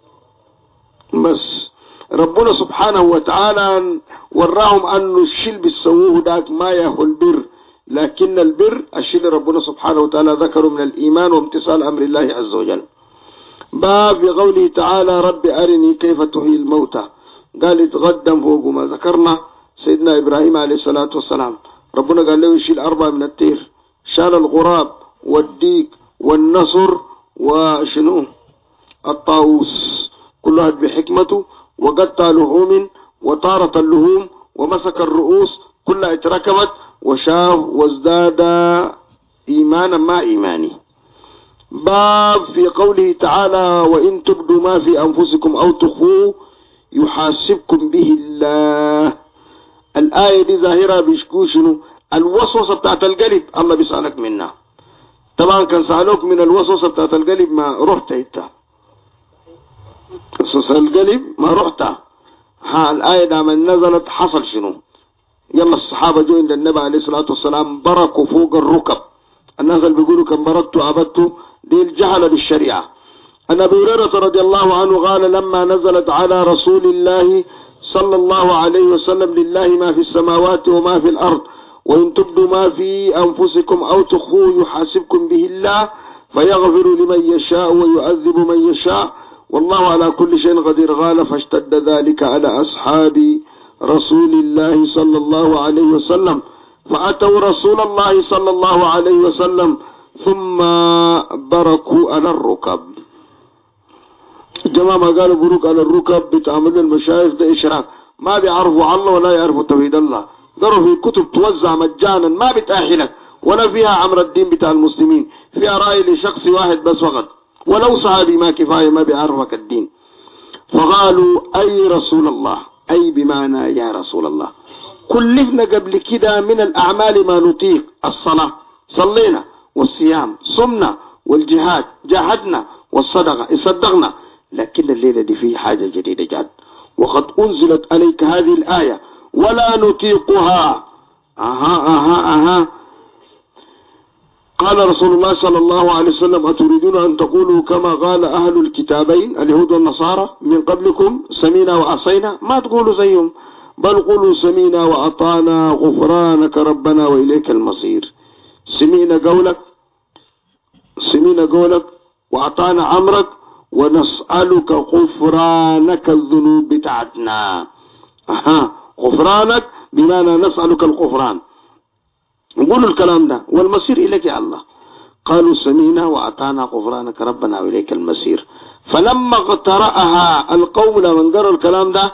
بس ربنا سبحانه وتعالى وراهم أنه الشيء بيسووه داك ما يهو البر، لكن البر الشيء ربنا سبحانه وتعالى ذكره من الإيمان وامتثال أمر الله عز وجل. باب بقوله تعالى رب أرني كيف تحيي الموتى. قال يتقدم فوق ما ذكرنا سيدنا إبراهيم عليه الصلاة والسلام، ربنا قال له يشيل 4 من التير، شال الغراب والديك والنصر وشنو الطاووس، كل واحد بحكمته، وقطع لحوم وطارت اللحوم ومسك الرؤوس كلها اتركبت وشاف وازداد إيمانا مع إيماني. باب في قوله تعالى وإن تبدوا ما في أنفسكم أو تخفوه يحاسبكم به الله. الآية دي ظاهرة بيشكو شنو؟ الوسوسة بتاعت القلب الله بيسألك منها. طبعا كان سألوك من الوسوسة بتاعت القلب ما رحت انت، وسوسة القلب ما رحت. الآية دا من نزلت حصل شنو؟ يلا الصحابة جو عند النبي عليه الصلاة والسلام بركوا فوق الركب. الناس اللي بيقولوا كم بردتوا عبدتوا دي الجهل بالشريعة. أن أبي هريرة رضي الله عنه قال لما نزلت على رسول الله صلى الله عليه وسلم لله ما في السماوات وما في الأرض وإن تبدوا ما في أنفسكم أو تخفوه يحاسبكم به الله فيغفر لمن يشاء ويعذب من يشاء والله على كل شيء قدير. قال فاشتد ذلك على أصحاب رسول الله صلى الله عليه وسلم فأتوا رسول الله صلى الله عليه وسلم ثم بركوا على الركب. الجماعة قالوا بروك على الركب بتعمل المشايخ ده إشراك، ما بيعرفوا الله ولا يعرفوا توحيد الله. قالوا في كتب توزع مجانا ما بتأهلك ولا فيها عمر الدين بتاع المسلمين، فيها رأي لشخص واحد بس فقط، ولو صحابي ما كفاية ما بيعرفك الدين. فقالوا أي رسول الله، أي بمعنى يا رسول الله كلفنا قبل كده من الأعمال ما نطيق، الصلاة صلينا والصيام صمنا والجهاد جاهدنا والصدقة صدقنا، لكن الليلة دي فيه حاجة جديدة جاد وقد أنزلت عليك هذه الآية ولا نطيقها. قال رسول الله صلى الله عليه وسلم أتريدون أن تقولوا كما قال أهل الكتابين اليهود والنصارى من قبلكم سمينا وعصينا؟ ما تقولوا زيهم، بل قولوا سمينا وأطعنا غفرانك ربنا وإليك المصير. سمينا قولك وأطعنا أمرك ونسألك غفرانك الذنوب بتاعتنا. غفرانك بمعنى نسألك الغفران، نقول الكلام ده والمصير إليك يا الله. قالوا سمينا وأطعنا غفرانك ربنا وإليك المصير. فلما اقترأها القوم لمن قرأوا الكلام ده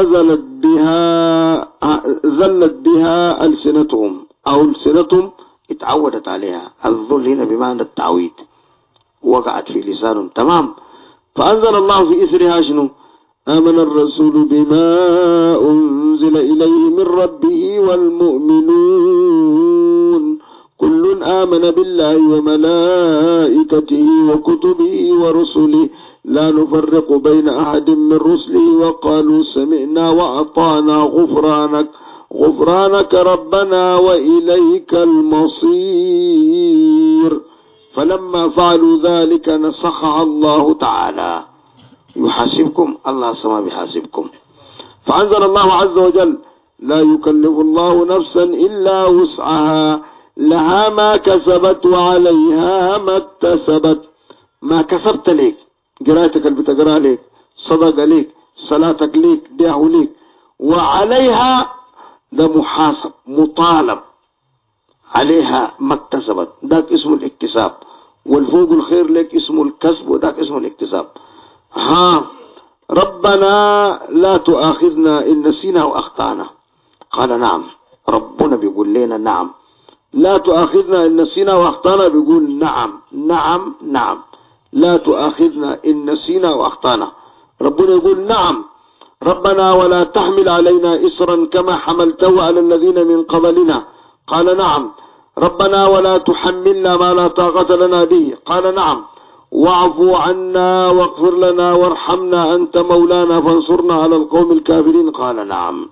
زلت بها ألسنتهم أو ألسنتهم اتعودت عليها. الذل هنا بمعنى التعويد، وقعت في لسانهم تمام. فأنزل الله في إثرها شنو؟ آمن الرسول بما أنزل إليه من ربه والمؤمنون كل آمن بالله وملائكته وكتبه ورسله لا نفرق بين أحد من رسله وقالوا سمعنا وأطعنا غفرانك ربنا وإليك المصير. فلما فعلوا ذلك نسخها الله تعالى. يحاسبكم الله سما بحاسبكم. فأنزل الله عز وجل لا يكلف الله نفسا إلا وسعها لها ما كسبت وعليها ما اكتسبت. ما كسبت ليك، قراءتك اللي بتقرأ ليك، صدق ليك، صلاتك ليك، دعوة ليك، وعليها ده محاسب مطالب، عليها ما اكتسبت ذاك اسمه الاكتساب، والفوق الخير لك اسمه الكسب وذاك اسمه الاكتساب. ربنا لا تؤاخذنا إن نسينا وأخطأنا. قال نعم، ربنا بيقول لنا نعم. لا تؤاخذنا إن نسينا وأخطأنا، بيقول نعم نعم نعم. لا تؤاخذنا إن نسينا وأخطأنا، ربنا يقول نعم. ربنا ولا تحمل علينا إصرا كما حملته على الذين من قبلنا. قال نعم. ربنا ولا تحملنا ما لا طاقة لنا به. قال نعم. واعفو عنا واغفر لنا وارحمنا أنت مولانا فانصرنا على القوم الكافرين. قال نعم.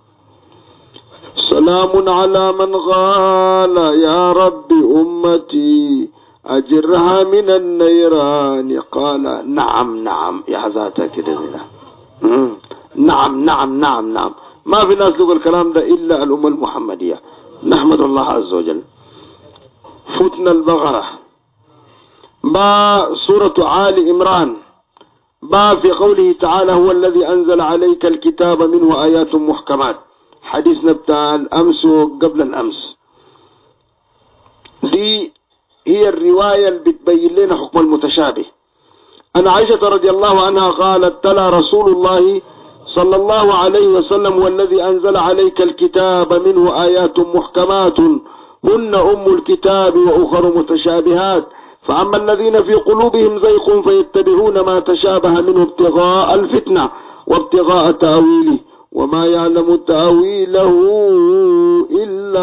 سلام على من قال يا رب أمتي أجرها من النيران. قال نعم نعم. يا حزاتها كده نعم نعم نعم نعم. ما في ناس لقوا الكلام ده إلا الأمة المحمدية. نحمد الله عز وجل. فتنا البقرة با سورة آل عمران با في قوله تعالى هو الذي أنزل عليك الكتاب منه آيات محكمات. حديثنا بتاع الأمس وقبل الأمس دي هي الرواية اللي بتبين لنا حكم المتشابه. أن عائشة رضي الله عنها قالت تلا رسول الله صلى الله عليه وسلم والذي أنزل عليك الكتاب منه آيات محكمات هن أم الكتاب وأخر متشابهات فأما الذين في قلوبهم زيغ فيتبعون ما تشابه منه ابتغاء الفتنة وابتغاء تأويله وما يعلم تأويله إلا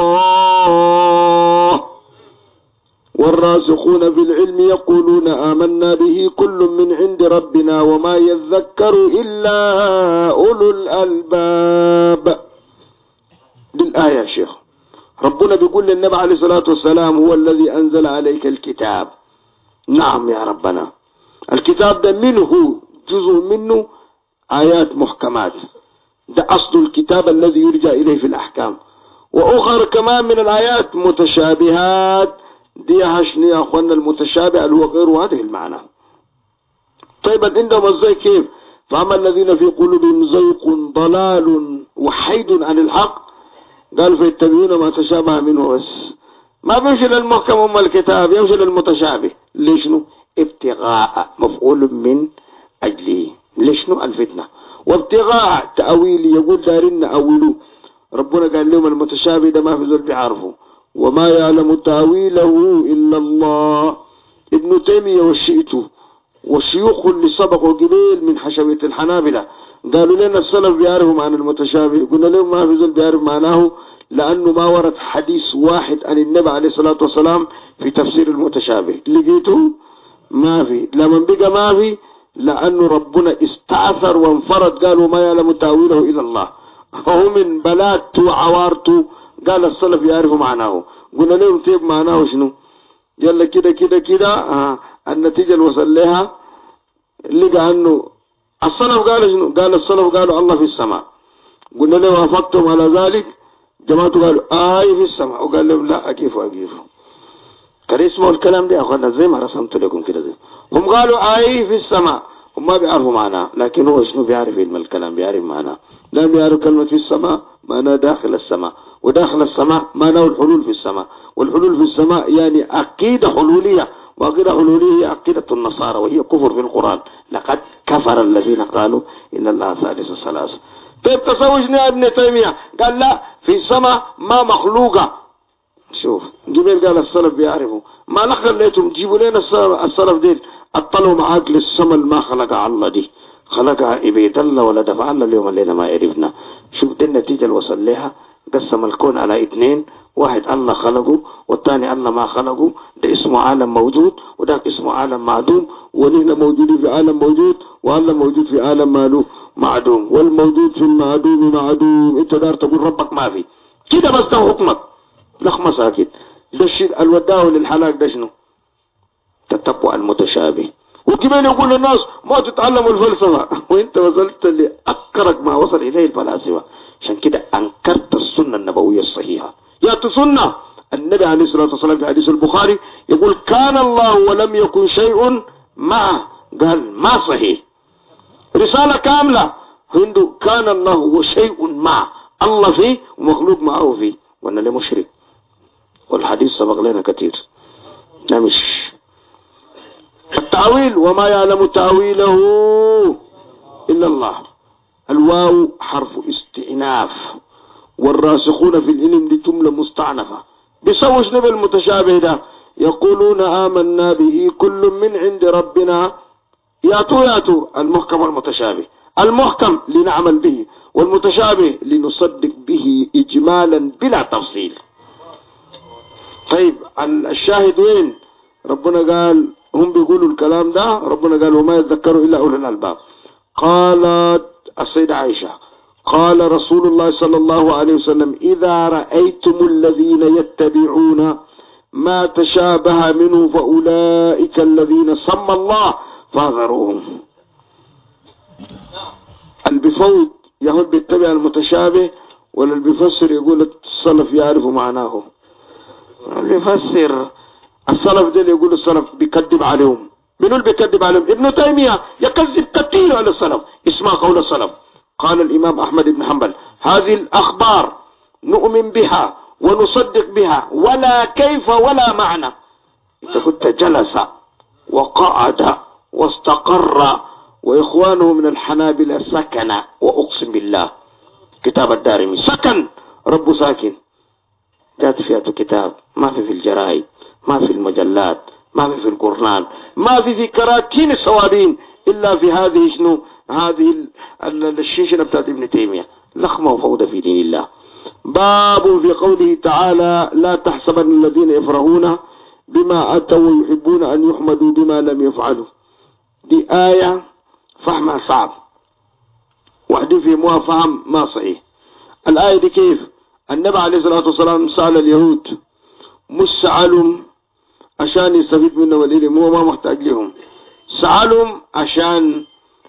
الله والراسخون في العلم يقولون آمنا به كل من عند ربنا وما يذكر إلا أولو الألباب. دي الآية يا شيخ. ربنا بيقول للنبي عليه الصلاة والسلام هو الذي أنزل عليك الكتاب. نعم يا ربنا. الكتاب ده منه جزء منه آيات محكمات، ده أصل الكتاب الذي يرجع إليه في الأحكام، وأخر كمان من الآيات متشابهات. دي هشني يا أخوانا المتشابه اللي هو غير واضح المعنى. طيب عندهم الزي كيف؟ فأما الذين في قلوبهم زيق ضلال وحيد عن الحق قال فيتبعون ما تشابه منه بس ما بيمشي للمحكم أم الكتاب يمشي للمتشابه. ليشنو؟ ابتغاء مفعول من أجله. ليشنو؟ الفتنة. وابتغاء تأويل يقول دارين أولو. ربنا قال لهم المتشابه ده ما في ذل بيعرفوا وما يعلم تأويله إلا الله. ابن تيمية والشئته والشيوخ اللي سبقوا قبيل من حشوية الحنابلة قالوا لنا السلف بيعرفوا معنى المتشابه. قلنا لهم ما في ذل بيعرف معناه لأنه ما ورد حديث واحد عن النبي عليه الصلاة والسلام في تفسير المتشابه. لقيته ما في. لما بقى ما في لأنه ربنا استعثر وانفرد قالوا ما يعلم تأويله إلا الله. هو من بلادته وعوارته قال السلف يعرفوا معناه. قلنا لهم طيب معناه شنو؟ يلا كده كده كده النتيجة اللي وصل لها لقى أنه السلف قال شنو؟ قال السلف قالوا الله في السماء. قلنا لهم وافقتم على ذلك؟ جماعته قالوا آي في السماء. وقال لهم لا أكيف كان اسمه الكلام ده أخوانا زي ما رسمت لكم كده ده. هم قالوا آي في السماء هم ما بيعرفوا معناه لكن هو شنو بيعرف علم الكلام بيعرف معناه. لا بيعرف كلمة في السماء معناه داخل السماء وداخل السماء معناه الحلول في السماء والحلول في السماء يعني عقيدة حلولية وعقيدة حلولية هي عقيدة النصارى وهي كفر في القرآن. لقد كفر الذين قالوا إن الله ثالث ثلاثة. طيب تصوجنا ابن تيمية قال لا في السماء ما مخلوقة شوف جبريل قال السلف بيعرفوا ما لخليتم جيبوا لنا السلف ديل اطلعوا معاك للسما ما خلقها الله دي خلقها عبيد الله ولا دفع الله اليوم الليلة ما عرفنا. شوف دي النتيجة اللي وصل لها. قسم الكون على اثنين، واحد الله خلقه والثاني الله ما خلقه. ده اسمه عالم موجود وده اسمه عالم معدوم، ونحن موجودين في عالم موجود والله موجود في عالم ماله معدوم، والموجود في المعدوم معدوم. انت دار تقول ربك ما في كده بس ده حكمك لخمة ساكت. ده الشيء الوداع للحلاق ده شنو؟ تتبع المتشابه. وكمان يقول للناس ما تتعلموا الفلسفة وانت وصلت لأكرك ما وصل إليه الفلاسفة. عشان كده أنكرت السنة النبوية الصحيحة. يا سنة النبي عليه الصلاة والسلام في حديث البخاري يقول كان الله ولم يكن شيء معه، قال ما صحيح. رسالة كاملة عنده كان الله وشيء معه، الله فيه ومخلوق معه فيه، وانا لمشرك. والحديث سبق لنا كثير. ده مش التأويل وما يعلم تأويله إلا الله. الواو حرف استئناف، والراسخون في العلم دي جملة مستعنفة. بيسووا شنو بالمتشابه ده؟ يقولون آمنا به كل من عند ربنا. ياتوا المحكم والمتشابه. المحكم لنعمل به، والمتشابه لنصدق به إجمالا بلا تفصيل. طيب الشاهد وين؟ ربنا قال هم بيقولوا الكلام ده، ربنا قال وما يذكروا إلا أولو الألباب. قالت السيدة عائشة قال رسول الله صلى الله عليه وسلم إذا رأيتم الذين يتبعون ما تشابه منه فأولئك الذين سمى الله فاذروهم. البفوت يهود بيتبع المتشابه، ولا البفسر يقول السلف يعرف معناه. البفسر السلف ده يقول السلف بيكذب عليهم. منو اللي بيكذب عليهم؟ ابن تيمية يكذب كثير على السلف. اسمع قول السلف. قال الإمام أحمد بن حنبل هذه الأخبار نؤمن بها ونصدق بها ولا كيف ولا معنى. انت كنت جلس وقعد واستقر، وإخوانه من الحنابلة سكن، وأقسم بالله كتاب الدارمي سكن، رب ساكن. جات فيها كتاب ما في الجرائد، ما في المجلات، ما في القرآن، ما في كراتين الصوابين، إلا في هذه شنو؟ هذه الشيشنة بتاعت ابن تيمية. لخمة وفوضى في دين الله. باب في قوله تعالى لا تحسبن الذين يفرحون بما أتوا ويحبون أن يحمدوا بما لم يفعلوا. دي آية فهمها صعب، وحدين في موها فهم ما صحيح. الآية دي كيف؟ النبي عليه الصلاة والسلام سأل اليهود، مش سألهم عشان يستفيد منه والعلم، هو ما محتاج لهم، سألهم عشان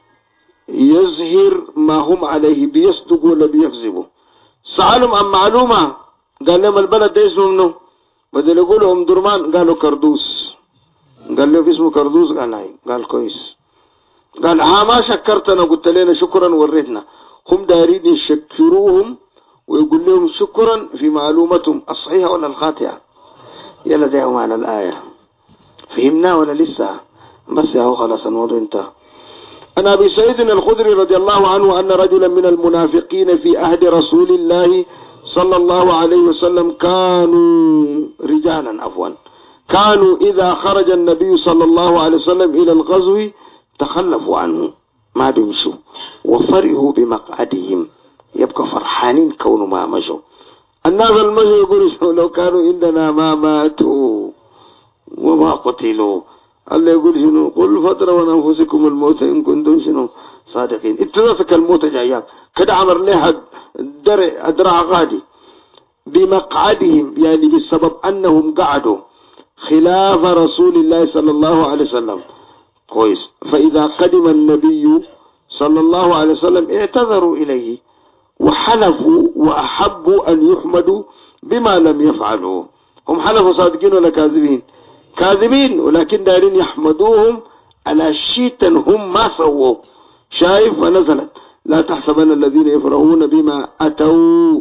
يظهر ما هم عليه، بيصدقوا ولا بيكذبوا. سألهم عن معلومة، قال لهم البلد ده اسمه منه، بدل يقولوا ام درمان قالوا كردوس. قال له اسمه كردوس، قال هاي، قال كويس. قال ما شكرتنا، قلت لنا شكرا وريتنا. هم دارين يشكروهم ويقول لهم شكرا في معلومتهم الصحيحة ولا الخاطئة. يلا ده معنى الآية، فهمنا ولا لسه؟ بس يا هو خلاص الموضوع انتهى. عن أبي سعيد الخدري رضي الله عنه أن رجلا من المنافقين في عهد رسول الله صلى الله عليه وسلم كانوا رجالا كانوا إذا خرج النبي صلى الله عليه وسلم إلى الغزو تخلفوا عنه، ما بيمشوا، وفرحوا بمقعدهم، يبقى فرحانين كونوا ما مشوا. الناس المشوا يقولوا لو كانوا عندنا ما ماتوا وما قتلوا. الله يقول شنو؟ قل فتروا عن أنفسكم الموت إن كنتم شنو صادقين. اتذكرك الموت جايات كده عمر لها أدرع غادي بمقعدهم، يعني بسبب أنهم قعدوا خلاف رسول الله صلى الله عليه وسلم. كويس. فإذا قدم النبي صلى الله عليه وسلم اعتذروا إليه وحلفوا وأحبوا أن يحمدوا بما لم يفعلوا. هم حلفوا صادقين ولا كاذبين؟ كاذبين، ولكن دارين يحمدوهم على شيء هم ما سووا. شايف؟ فنزلت لا تحسبن الذين يفرحون بما أتوا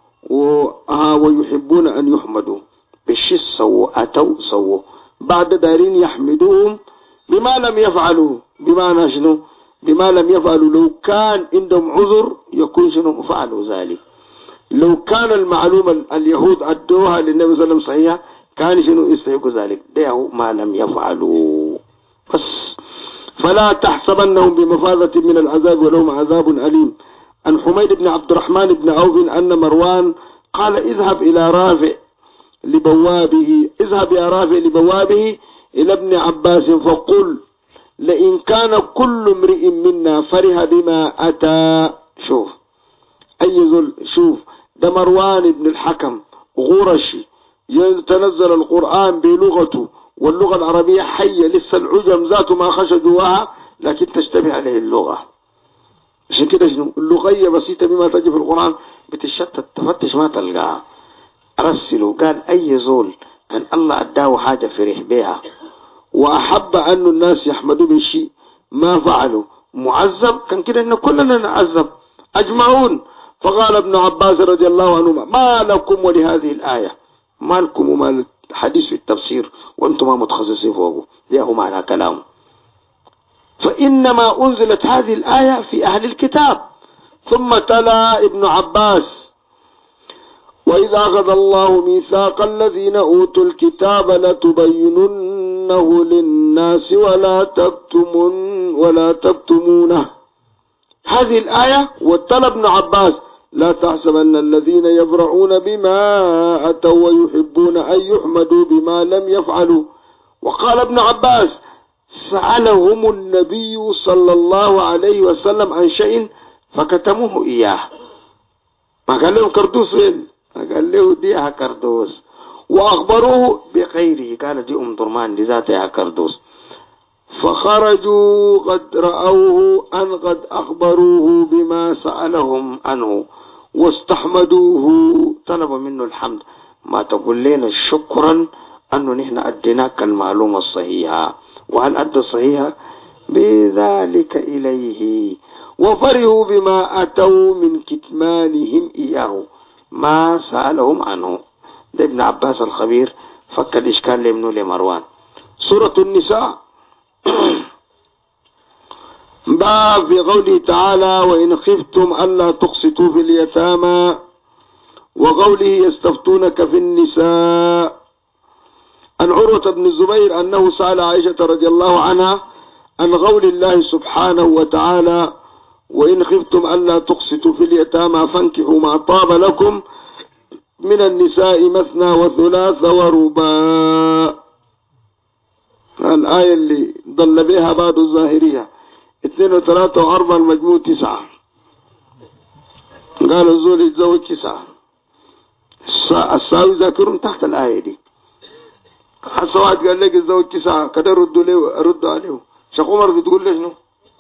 ويحبون أن يحمدوا بالشيء سووا، أتوا سووا، بعد دارين يحمدوهم بما لم يفعلوا. بما شنو؟ بما لم يفعلوا، لو كان عندهم عذر يكون شنو فعلوا ذلك. لو كان المعلومة اليهود أدوها للنبي صلى الله عليه وسلم صحيحة كان شنو يستحق ذلك؟ ده ما لم يفعلوا بس. فلا تحسبنهم بمفازة من العذاب ولهم عذاب أليم. عن حميد بن عبد الرحمن بن عوف أن مروان قال اذهب يا رافع لبوابه إلى ابن عباس فقل لئن كان كل امرئ منا فرح بما أتى. شوف شوف ده مروان بن الحكم غرشي يتنزل القرآن بلغته واللغة العربية حية لسه العجم ذاته ما خشدوها لكن تشتبه عليه اللغة. عشان كده شنو اللغية بسيطة بما تجي في القرآن بتشتت تفتش ما تلقاها. أرسلوا قال أي زول كان الله أداه حاجة فرح بها وأحب أن الناس يحمدوا بشيء ما فعلوا معذب كان كده إن كلنا نعذب أجمعون. فقال ابن عباس رضي الله عنهما ما لكم ولهذه الآية؟ ما لكم وما الحديث في التفسير وأنتم ما متخصصين فوقه؟ ده معنى كلام. فإنما أنزلت هذه الآية في أهل الكتاب. ثم تلا ابن عباس وإذا أخذ الله ميثاق الذين أوتوا الكتاب لتبيننه للناس ولا تكتمونه. هذه الآية وتلا ابن عباس لا تحسبن الذين يفرحون بما أتوا ويحبون أن يحمدوا بما لم يفعلوا. وقال ابن عباس سألهم النبي صلى الله عليه وسلم عن شيء فكتموه إياه. ما قال لهم كردوس وين؟ قال له ديها كردوس. وأخبروه بغيره قال دي درمان لذاتها كردوس. فخرجوا قد رأوه أن قد أخبروه بما سألهم عنه واستحمدوه طلبوا منه الحمد. ما تقول لنا شكرا أنه نحن أديناك المعلومة الصحيحة. وهل أدى الصحيحة بذلك إليه وفرحوا بما أتوا من كتمانهم إياه ما سألهم عنه. ده ابن عباس الخبير فك الإشكال لابنه لمروان. سورة النساء باب في قوله تعالى وإن خفتم ألا تقسطوا في اليتامى وقوله يستفتونك في النساء. عن عروة بن الزبير أنه سأل عائشة رضي الله عنها عن قول الله سبحانه وتعالى وإن خفتم ألا تقسطوا في اليتامى فانكحوا ما طاب لكم من النساء مثنى وثلاث ورباع. الآية اللي ضل بها بعض الظاهرية 2 و3 و4 المجموع 9. قالوا الزول يتزوج 9. الساوي ذاكرون تحت الآية دي. حتى واحد قال لك الزوج 9 كده ردوا عليه. شيخ عمر بتقول لي شنو؟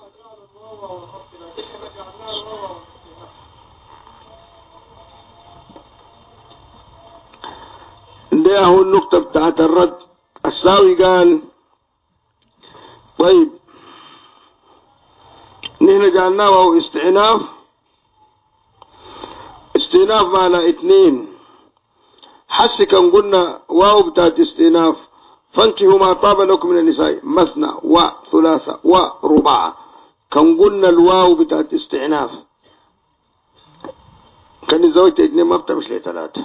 ده هو النقطة بتاعت الرد. الساوي قال طيب نحن جعلناه استئناف معنى 2. حس كان قلنا واو بتاعت استئناف فانكحوا ما طاب لكم من النساء مثنى وثلاثة ورباع. كان قلنا الواو بتاعت استئناف كان الزوجة 2 ما بتمش ل3.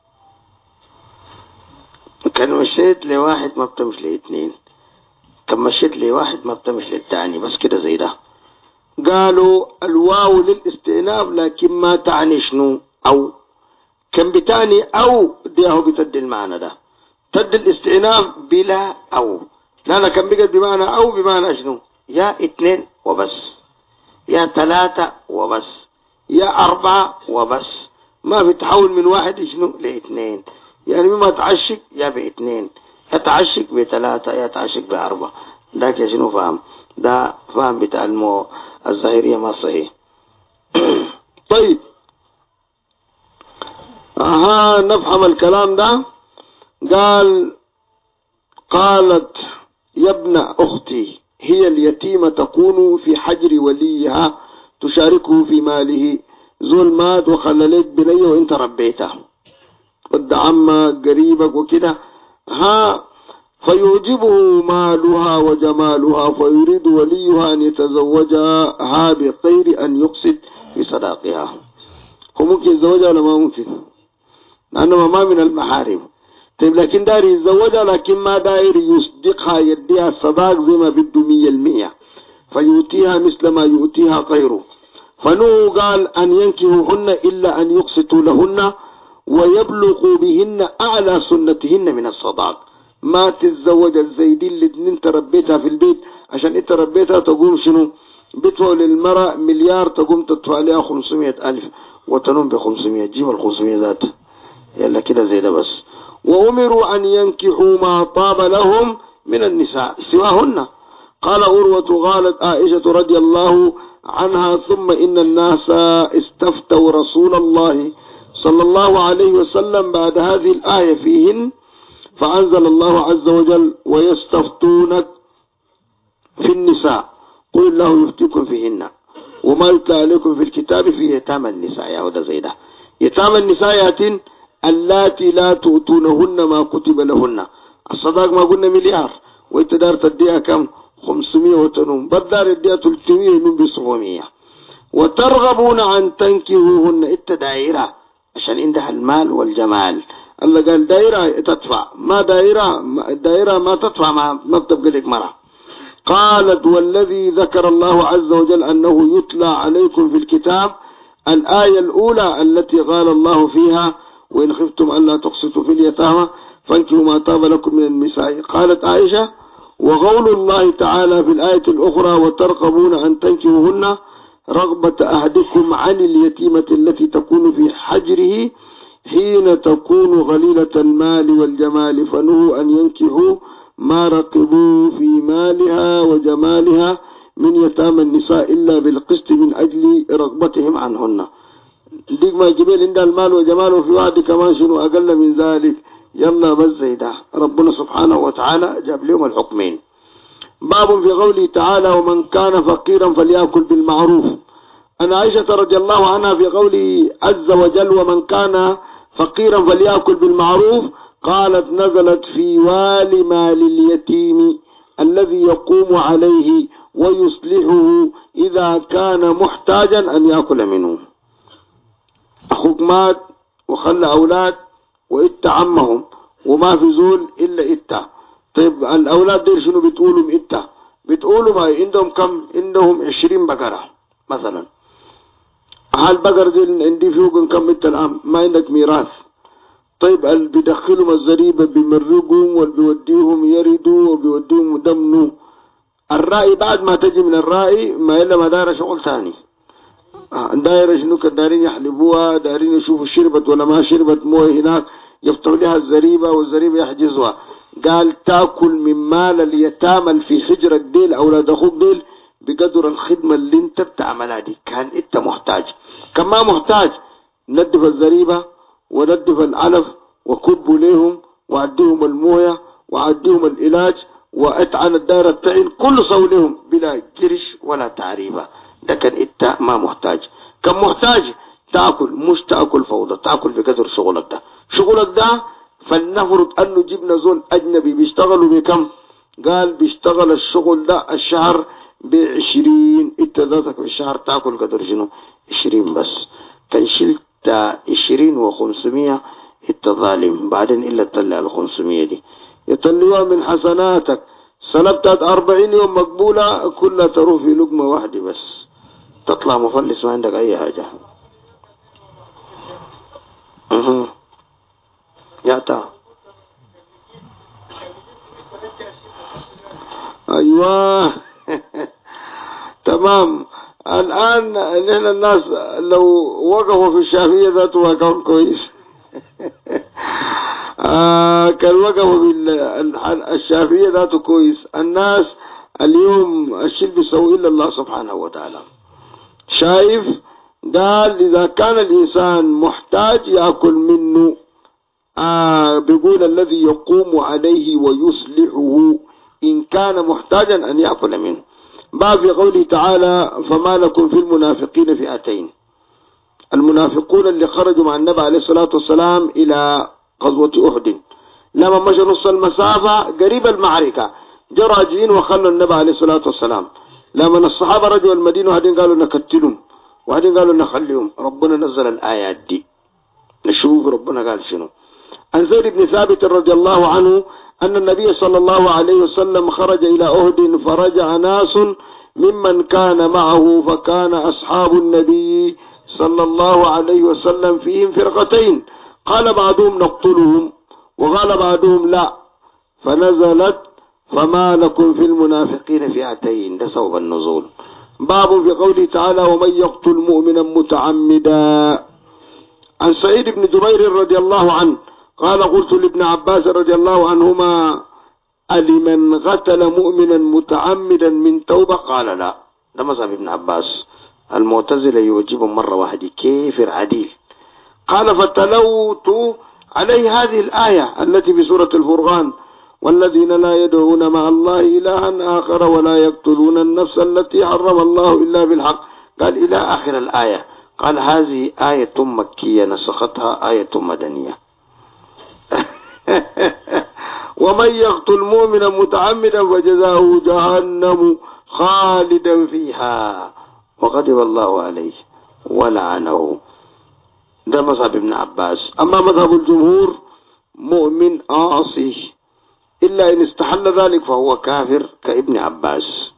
كان مشيت ل1 ما بتمش ل2. كان مشيت ل1 ما بتمش للثاني. بس كده زي ده. قالوا الواو للاستئناف لكن ما تعني شنو أو كان بتاني أو ديه بتد المعنى ده. تد الاستئناف بلا أو لا كان بقت بمعنى أو بمعنى شنو يا 2 وبس يا 3 وبس يا 4 وبس. ما بتحول من 1 شنو ل2. يعني مما تعشق يا ب2 يا تعشق ب3 يا تعشق ب4. ده يا شنو فهم؟ ده فهم بتاع الظاهرية ما صحيح. طيب نفهم الكلام ده. قالت يا ابن أختي هي اليتيمة تكون في حجر وليها تشاركه في ماله. زول مات وخللت بنية وانت ربيتها ود عمك قريبك وكده فيعجبه مالها وجمالها فيريد وليها أن يتزوجها بغير أن يقصد في صداقها. هو ممكن يتزوجها ولا ما ممكن؟ لأنه ما من المحارم. طيب لكن داير يتزوجها لكن ما داير يصدقها يديها الصداق زي ما بده 100%، فيؤتيها مثل ما يؤتيها غيره. فنوح قال أن ينكحوهن إلا أن يقسطوا لهن ويبلغوا بهن أعلى سنتهن من الصداق. ما تتزوج الزيدين اللي انت ربيتها في البيت عشان انت ربيتها تقوم شنو بتوع للمرأة مليار تقوم تدفع لها 500,000 وتنوم ب500 جيب ال500 ذات يلا كده زي ده بس. وأمروا أن ينكحوا ما طاب لهم من النساء سواهن. قال عروة قالت عائشة رضي الله عنها ثم إن الناس استفتوا رسول الله صلى الله عليه وسلم بعد هذه الآية فيهن، فأنزل الله عز وجل ويستفتونك في النساء قل الله يفتيكم فيهن وما يتلى عليكم في الكتاب في يتامى النساء. يا وده زي ده يتامى النساء ياتين اللاتي لا تؤتونهن ما كتب لهن. الصداق ما قلنا مليار وانت دار تديها كم 500 وتنوم بدار يديها 300 من ب 700. وترغبون عن تنكحوهن انت دائرة عشان عندها المال والجمال. الله قال دائرة تدفع ما دائرة ما تدفع ما بتبقى لك مرة. قالت والذي ذكر الله عز وجل أنه يتلى عليكم في الكتاب الآية الأولى التي قال الله فيها وإن خفتم ألا تقسطوا في اليتامى فانكحوا ما طاب لكم من النساء. قالت عائشة وقول الله تعالى في الآية الأخرى وترغبون أن تنكحوهن رغبة أحدكم عن اليتيمة التي تكون في حجره حين تكون غليلة المال والجمال فنهوا أن ينكحوا ما رقبوا في مالها وجمالها من يتامى النساء إلا بالقسط من أجل رغبتهم عنهن. ديك ما جبال عند المال وجمال وفي واحد كمان شنو أقل من ذلك يلا بس زي ده. ربنا سبحانه وتعالى جاب لهم الحكمين. باب في قوله تعالى ومن كان فقيرا فليأكل بالمعروف. أن عائشة رضي الله عنها في قوله عز وجل ومن كان فقيرا فليأكل بالمعروف قالت نزلت في وال مال اليتيم الذي يقوم عليه ويصلحه إذا كان محتاجا أن يأكل منه. أخوك مات وخلى أولاد وإت عمهم وما في زول إلا إتا. طيب الأولاد دير شنو بتقولوا إتا؟ بتقولوا ما عندهم كم؟ عندهم 20 بقرة مثلا. هالبقر دي عندي فيهم كم إتا الآن ما عندك ميراث. طيب اللي بيدخلهم الزريبة بيمرقهم والبيوديهم يردوا وبيوديهم يدمنوا. الرأي بعد ما تجي من الرأي ما إلا ما داير شغل ثاني. داير شنو دارين يحلبوها دارين يشوفوا شربت ولا ما شربت مويه هناك يفتحوا لها الزريبة والزريبة يحجزوها. قال تاكل من مال اليتامى في حجرك ديل أولاد أخوك ديل بقدر الخدمة اللي انت بتعملها دي. كان انت محتاج كما محتاج ندف الزريبة وندف العلف وكبوا لهم وعديهم المويه وعديهم العلاج واتعن الدائرة التعين كل صولهم بلا جرش ولا تعريبة. ده كان انت ما محتاج. كان محتاج تاكل مش تاكل فوضى تاكل بقدر شغلك ده فلنفرض انه جبنا زول اجنبي بيشتغلوا بكم؟ قال بيشتغل الشغل ده الشهر ب20 انت ذاتك في الشهر تاكل قدر شنو 20 بس. كان شلت 20 و500 انت ظالم بعدين الا تطلع ال500 دي يطلعوها من حسناتك. سلبتها 40 يوم مقبولة كلها تروح في لقمة واحدة بس تطلع مفلس ما عندك اي حاجة. يعطى ايوه تمام. الان نحن الناس لو وقفوا في الشافعية ذاته كان كويس. كان وقفوا بالشافعية ذاته كويس. الناس اليوم الشيء بيسوي الا الله سبحانه وتعالى. شايف قال اذا كان الانسان محتاج ياكل منه. بيقول الذي يقوم عليه ويصلحه إن كان محتاجا أن يأكل منه. باب في قوله تعالى فما لكم في المنافقين فئتين. المنافقون اللي خرجوا مع النبي عليه الصلاة والسلام إلى غزوة أحد لما مشى نص المسافة قريب المعركة جاء راجعين وخلوا النبي عليه الصلاة والسلام. لما الصحابة رجعوا المدينة وهدين قالوا نكتلهم وبعدين قالوا نخليهم. ربنا نزل الآيات دي، نشوف ربنا قال شنو. عن زيد بن ثابت رضي الله عنه أن النبي صلى الله عليه وسلم خرج إلى أهد فرجع ناس ممن كان معه، فكان أصحاب النبي صلى الله عليه وسلم فيهم فرقتين، قال بعضهم نقتلهم وقال بعضهم لا، فنزلت فما لكم في المنافقين فئتين. ده سبب النزول. باب في قوله تعالى ومن يقتل مؤمنا متعمدا. عن سعيد بن جبير رضي الله عنه قال قلت لابن عباس رضي الله عنهما ألمن قتل مؤمنا متعمدا من توبة؟ قال لا. ده مذهب ابن عباس. المعتزلة يوجب مرة واحدة كافر عديل. قال فتلوت عليه هذه الآية التي في سورة الفرقان والذين لا يدعون مع الله إلها آخر ولا يقتلون النفس التي حرم الله إلا بالحق. قال إلى آخر الآية. قال هذه آية مكية نسختها آية مدنية. ومن يقتل مؤمنا متعمدا فجزاؤه جهنم خالدا فيها وغضب الله عليه ولعنه. ده مذهب ابن عباس. أما مذهب الجمهور مؤمن عاصي إلا إن استحل ذلك فهو كافر كابن عباس.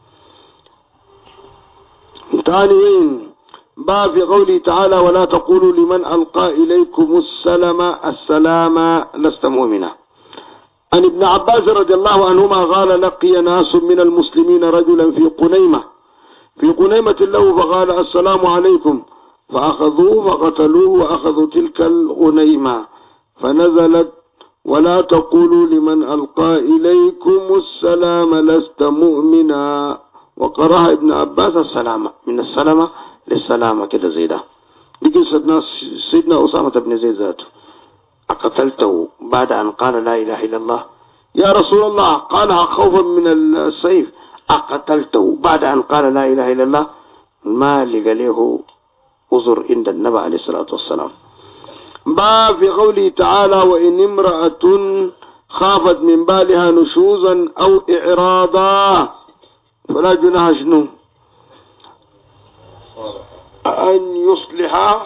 ثانيين باب في قوله تعالى ولا تقولوا لمن ألقى إليكم السلام لست مؤمنا. عن ابن عباس رضي الله عنهما قال لقي ناس من المسلمين رجلا في قنيمة له فقال السلام عليكم، فأخذوه فقتلوه وأخذوا تلك الغنيمة، فنزلت ولا تقولوا لمن ألقى إليكم السلام لست مؤمنا، وقرأها ابن عباس السلام من السلامة للسلامة كده زي ده. لكن سيدنا أسامة بن زيد ذاته أقتلته بعد أن قال لا إله إلا الله؟ يا رسول الله قالها خوفا من السيف. أقتلته بعد أن قال لا إله إلا الله؟ ما لقى له أذر عند النبي عليه الصلاة والسلام. باب في قوله تعالى وإن امرأة خافت من بالها نشوزا أو إعراضا فلا جناح شنو أن يصلح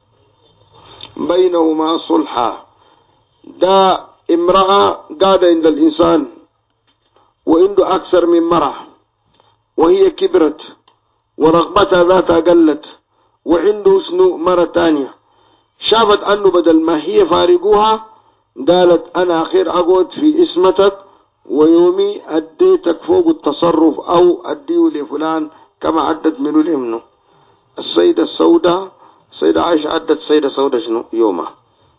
بينهما صلحا. دا امرأة قاعدة عند الإنسان وعنده أكثر من مرأة وهي كبرت ورغبتها ذاتها قلت وعنده شنو مرة تانية، شافت أنه بدل ما هي فارقوها قالت أنا أخير أقعد في اسمتك ويومي أديتك فوق التصرف أو أديه لفلان كما عدت منه لمنه. السيدة السوداء السيدة عائشة عدت السيدة السوداء شنو يومها.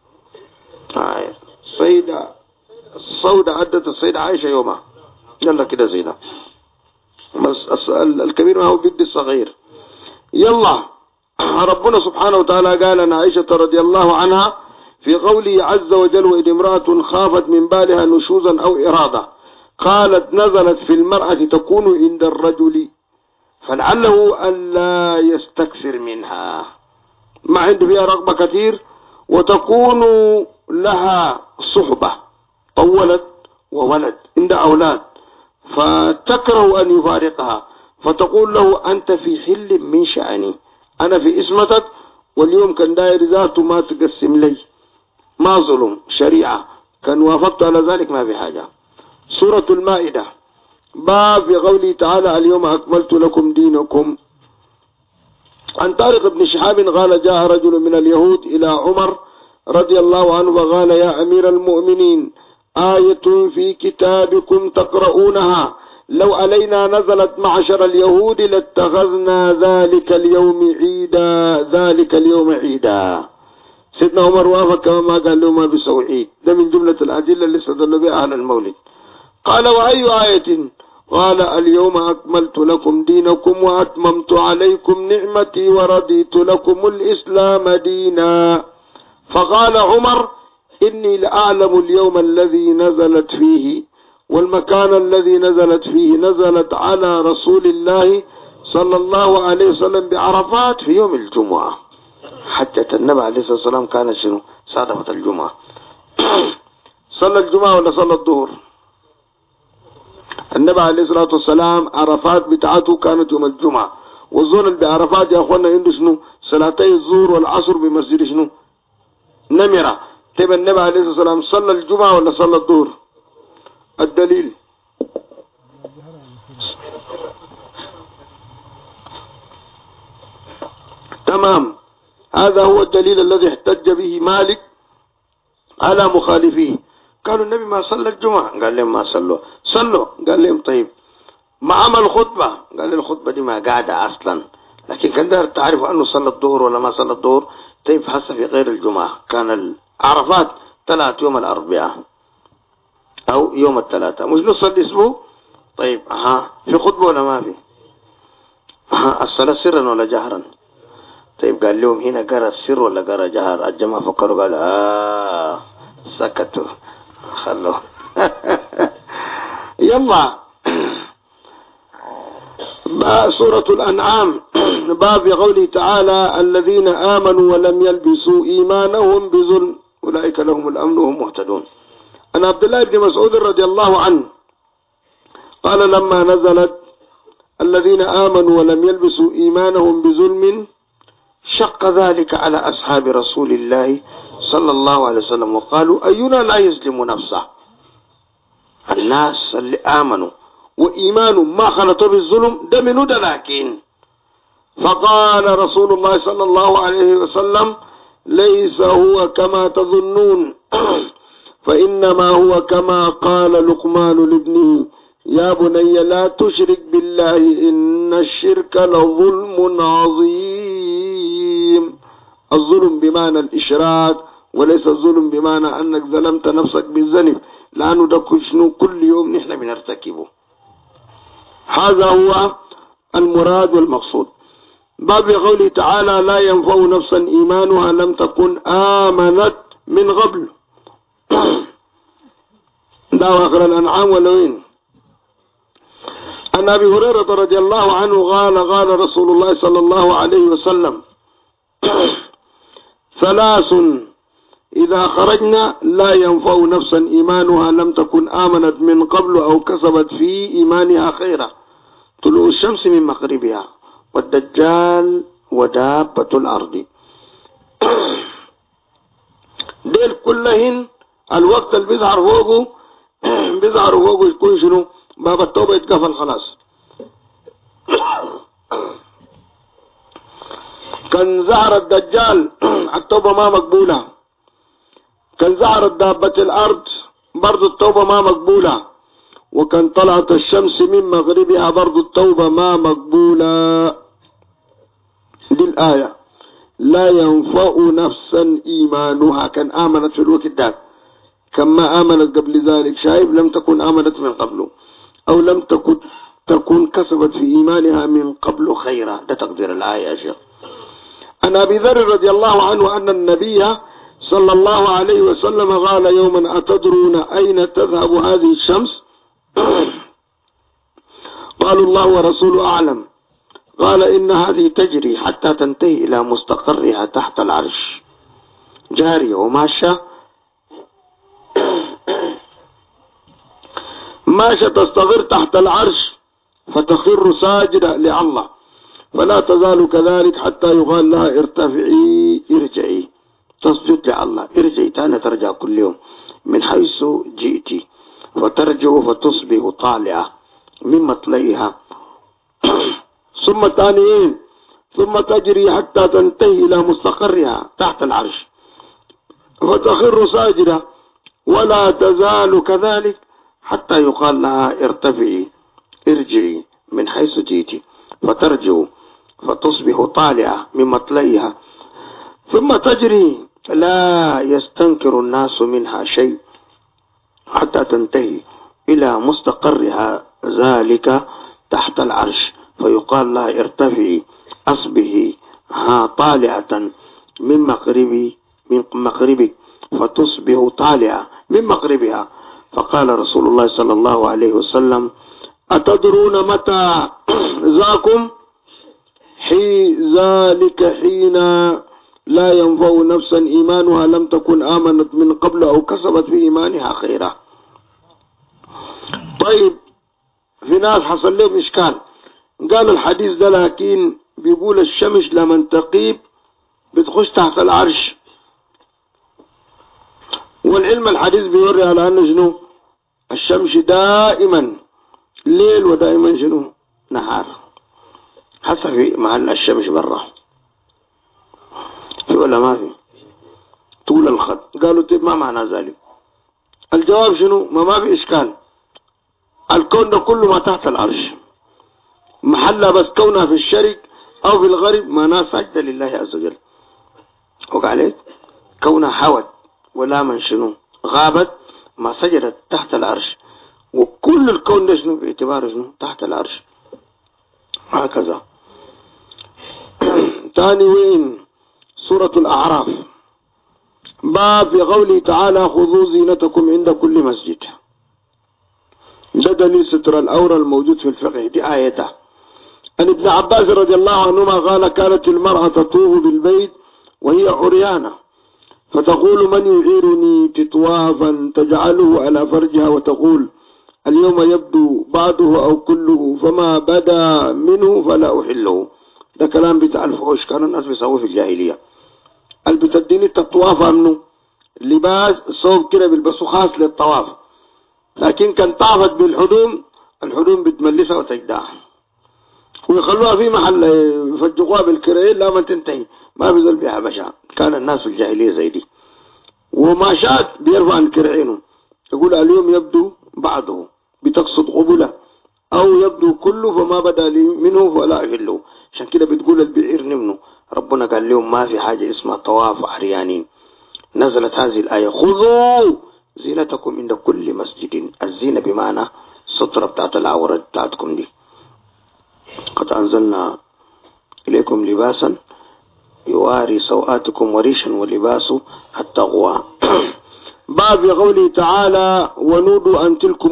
السيدة السوداء عدت السيدة عائشة يومها. يلا كده زينا بس الكبير ما هو بيد الصغير. يلا ربنا سبحانه وتعالى قال عن عائشة رضي الله عنها في قوله عز وجل وإن امرأة خافت من بالها نشوزا أو إرادة قالت نزلت في المرأة تكون عند الرجل فلعله ألا يستكثر منها، ما عنده فيها رغبة كثير وتكون لها صحبة طولت وولد عند أولاد فتكره أن يفارقها فتقول له أنت في حل من شأني، أنا في اسمتك واليوم كان داير ذاته ما تقسم لي، ما ظلم شريعة، كان وافقت على ذلك ما في حاجة. سورة المائدة باب في قوله تعالى اليوم أكملت لكم دينكم. عن طارق بن شهاب قال جاء رجل من اليهود إلى عمر رضي الله عنه وقال يا أمير المؤمنين آية في كتابكم تقرؤونها لو علينا نزلت معشر اليهود لاتخذنا ذلك اليوم عيدا. سيدنا عمر وافق كما ما قال له ما بيسوي عيد، ده من جملة الأدلة اللي استدلوا بها أهل المولد. قال وأي آية؟ قال اليوم أكملت لكم دينكم وأتممت عليكم نعمتي ورضيت لكم الإسلام دينا. فقال عمر إني لأعلم اليوم الذي نزلت فيه والمكان الذي نزلت فيه، نزلت على رسول الله صلى الله عليه وسلم بعرفات في يوم الجمعة. حتى النبي عليه الصلاة والسلام كان شنو صادفة الجمعة. صلى الجمعة ولا صلى الظهر؟ النبي عليه الصلاة والسلام عرفات بتاعته كانت يوم الجمعة والزول اللي بعرفات يا اخوانا عنده شنو صلاتي الظهر والعصر بمسجد شنو نمرة. طيب النبي عليه الصلاة والسلام صلى الجمعة ولا صلى الظهر؟ الدليل تمام. هذا هو الدليل الذي احتج به مالك على مخالفيه. قالوا النبي ما صلى الجمعة، قال لهم ما صلوا قال لهم طيب ما عمل خطبة، قال لهم الخطبة دي ما قاعدة أصلا، لكن كان دار تعرفوا أنه صلى الظهر ولا ما صلى الظهر. طيب حسب في غير الجمعة كان العرفات طلعت يوم الأربعاء أو يوم الثلاثاء، مش نص الأسبوع. طيب في خطبة ولا ما في؟ الصلاة سرا ولا جهرا؟ طيب قال لهم هنا قرأ السر ولا قرأ جهر؟ الجماعة فكروا قال سكتوا خلوه. يلا سورة الأنعام باب قوله تعالى الذين آمنوا ولم يلبسوا إيمانهم بظلم أولئك لهم الأمن وهم مهتدون. عن عبد الله بن مسعود رضي الله عنه قال لما نزلت الذين آمنوا ولم يلبسوا إيمانهم بظلم شق ذلك على أصحاب رسول الله صلى الله عليه وسلم وقالوا أينا لا يظلم نفسه. الناس اللي آمنوا وإيمانهم ما خلطوا بالظلم ده منه ده، لكن فقال رسول الله صلى الله عليه وسلم ليس هو كما تظنون فإنما هو كما قال لقمان لابنه يا بني لا تشرك بالله إن الشرك لظلم عظيم. الظلم بمعنى الإشراك وليس الظلم بمعنى أنك ظلمت نفسك بالذنب، لأنه ده كل يوم نحن بنرتكبه. هذا هو المراد والمقصود. باب قوله تعالى لا ينفع نفسا إيمانها لم تكن آمنت من قبل. ده آخر الأنعام ولا وين؟ عن أبي هريرة رضي الله عنه قال رسول الله صلى الله عليه وسلم ثلاث إذا خرجنا لا ينفع نفسا إيمانها لم تكن آمنت من قبل أو كسبت في إيمانها خيرا طلوع الشمس من مغربها والدجال ودابة الأرض. ديل كلهن الوقت اللي بيظهر فوقه يكون شنو؟ باب التوبة يتقفل خلاص. كان ظهر الدجال التوبة ما مقبولة، كان ظهرت دابة الأرض برضو التوبة ما مقبولة، وكان طلعت الشمس من مغربها برضو التوبة ما مقبولة. دي الآية لا ينفع نفسا إيمانها، كان آمنت في الوقت ده كما آمنت قبل ذلك، شايف لم تكن آمنت من قبله أو لم تكن كسبت في إيمانها من قبل خيرا. ده تقدير الآية يا شيخ. عن أبي ذر رضي الله عنه أن النبي صلى الله عليه وسلم قال يوما أتدرون أين تذهب هذه الشمس؟ قالوا الله ورسوله أعلم. قال إن هذه تجري حتى تنتهي إلى مستقرها تحت العرش، جارية وماشية تستقر تحت العرش فتخر ساجدة لله، فلا تزال كذلك حتى يقال لها ارتفعي ارجعي، تسجد لله، ارجعي تاني ترجع كل يوم من حيث جئتي، فترجع فتصبح طالعة من مطلعها ثم تانيين ثم تجري حتى تنتهي إلى مستقرها تحت العرش فتخر ساجدة، ولا تزال كذلك حتى يقال لها ارتفعي ارجعي من حيث جئتي، فترجع فتصبح طالعة من مطلعها ثم تجري لا يستنكر الناس منها شيء حتى تنتهي إلى مستقرها ذلك تحت العرش، فيقال لها ارتفعي أصبحي طالعة من مغربك فتصبح طالعة من مغربها. فقال رسول الله صلى الله عليه وسلم أتدرون متى ذاكم؟ ذلك حين لا ينفع نفسا إيمانها لم تكن آمنت من قبل أو كسبت في إيمانها خيرا. طيب في ناس حصل لهم إشكال، قال الحديث ده لكن بيقول الشمس لما تغيب بتخش تحت العرش. والعلم الحديث بيوري على أن شنو الشمس دائما ليل ودائما شنو نهار، حسب في محل الشمس برا في ولا ما في طول الخط. قالوا طيب ما معنى ذلك؟ الجواب شنو؟ ما في إشكال. الكون ده كله ما تحت العرش، محلها بس كونها في الشرق أو في الغرب ما سجد لله عز وجل. وقع عليك كونها حوت ولا من شنو غابت ما سجدت تحت العرش، وكل الكون ده شنو باعتباره شنو تحت العرش هكذا. تاني وين سورة الأعراف باب في قوله تعالى خذوا زينتكم عند كل مسجد. ده دليل ستر الأورى الموجود في الفقه. دي آيته عن ابن عباس رضي الله عنهما قال كانت المرأة تطوف بالبيت وهي عريانة فتقول من يعيرني تطوافا تجعله على فرجها وتقول اليوم يبدو بعضه أو كله فما بدا منه فلا أحله. ده كلام بتاع الفحوش كان الناس بيسووه في الجاهلية. البتدين التطواف منه لباس صوب كده بيلبسوا خاص للطواف، لكن كان طافت بالحدوم الحدوم بتملسها وتجدعها ويخلوها في محل يفجقوها بالكرعين لا ما تنتهي ما بيزل بها بشع. كان الناس في الجاهلية زي دي، وما شاءت بيرفع عن كرعينه يقول اليوم يبدو بعضه بتقصد قبله أو يبدو كله فما بدا لي منه فلا أحله. عشان كده بتقول البعير نمنه. ربنا قال لهم ما في حاجة اسمها طواف عريانين. نزلت هذه الآية خذوا زينتكم عند كل مسجد. الزينة بمعنى سترة بتاعت العورة بتاعتكم دي. قد أنزلنا إليكم لباسا يواري سوآتكم وريشا ولباس التقوى. باب قوله تعالى ونودوا أن تلكم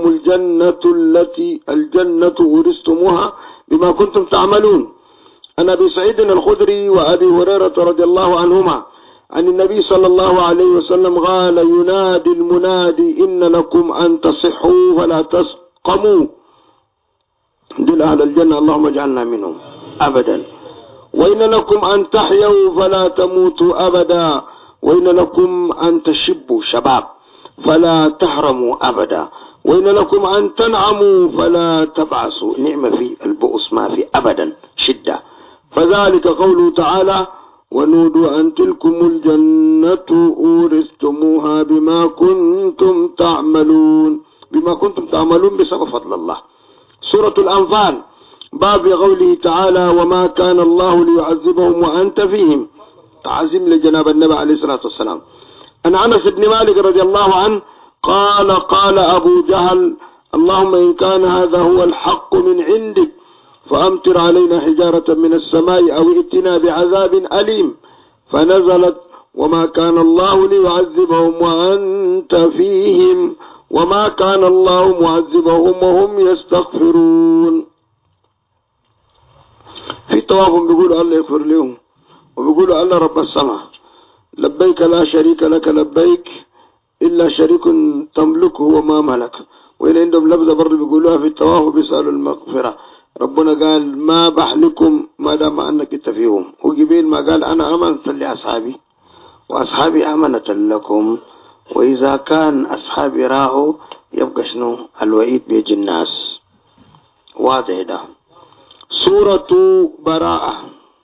الجنة ورثتموها بما كنتم تعملون. عن أبي سعيد الخدري وأبي هريرة رضي الله عنهما عن النبي صلى الله عليه وسلم قال ينادي المنادي إن لكم أن تصحوا فلا تسقموا. دل أهل الجنة اللهم اجعلنا منهم أبدا. وإن لكم أن تحيوا فلا تموتوا أبدا. وإن لكم أن تشبوا شباب فلا تحرموا أبدا. وإن لكم أن تنعموا فلا تبعثوا. نعمة في البؤس ما في أبدا شدة. فذلك قوله تعالى ونودوا أن تلكم الجنة أورثتموها بما كنتم تعملون. بما كنتم تعملون بسبب فضل الله. سورة الأنفال باب قوله تعالى وما كان الله ليعذبهم وأنت فيهم. تعظيم لجناب النبي عليه الصلاة والسلام. عن أنس بن مالك رضي الله عنه قال أبو جهل اللهم إن كان هذا هو الحق من عندك فأمطر علينا حجارة من السماء أو ائتنا بعذاب أليم. فنزلت وما كان الله ليعذبهم وأنت فيهم وما كان الله معذبهم وهم يستغفرون. في طوافهم بيقولوا الله يغفر لهم وبيقولوا الله رب السماء لبيك لا شريك لك لبيك إلا شريك تملكه وما ملك. وإن عندهم لفظة برضه بيقولوها في الطواف بيسألوا المغفرة. ربنا قال ما بحلكم ما دام أنك انت فيهم. وجبريل ما قال أنا أمنت لأصحابي وأصحابي أمنة لكم. وإذا كان أصحابي راهوا يبقى شنو الوعيد بيجي الناس. واضح ده. سورة براءة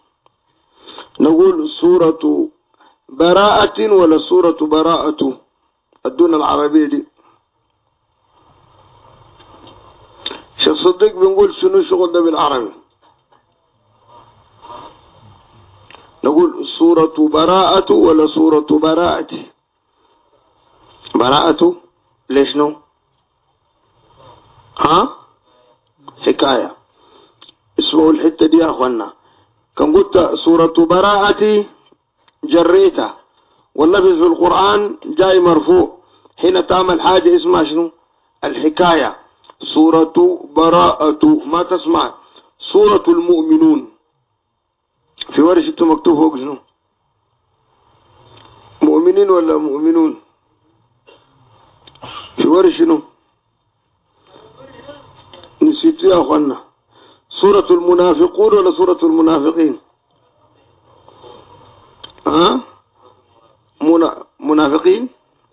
نقول سورة براءة ولا سورة براءة الدون العربية دي. شيخ صديق بنقول شنو الشغل ده بالعربي. نقول سورة براءة ولا سورة براءة. براءة ليش نو حكاية اسمه الحتة دي يا أخوانا. كان قلت سورة براءة جريتها واللفظ في القرآن جاي مرفوع. حين تعمل حاجة اسمها شنو الحكاية. سورة براءة ما تسمع سورة المؤمنون في ورشة مكتوب فوق شنو مؤمنين ولا مؤمنون في ورشة شنو نسيت يا أخوانا. سورة المنافقون ولا سورة المنافقين؟ منافقين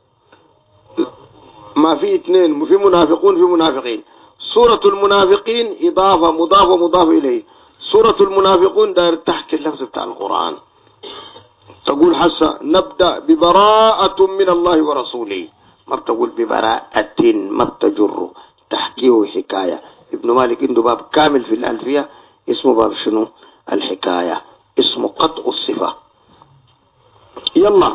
ما في اثنين، في منافقون في منافقين. سورة المنافقين إضافة مضاف إليه. سورة المنافقون داير تحكي اللفظ بتاع القرآن، تقول حسا نبدأ ببراءة من الله ورسوله، ما بتقول ببراءة، ما بتجر، تحكيه حكاية. ابن مالك عنده باب كامل في الألفية اسمه باب شنو؟ الحكاية، اسمه قطع الصفة. يلا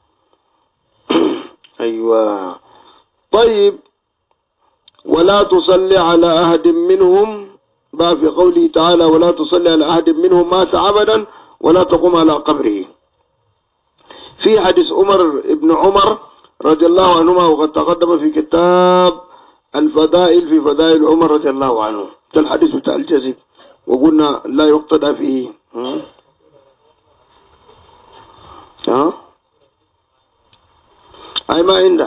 أيوة. طيب، ولا تصلي على أحد منهم، بقى في قوله تعالى ولا تصلي على أحد منهم مات أبدا ولا تقوم على قبره. في حديث ابن عمر رضي الله عنهما، وقد تقدم في كتاب الفضائل في فضائل عمر رضي الله عنه، ده الحديث بتاع الجزب، وقلنا لا يقتدى فيه. أي ما عنده.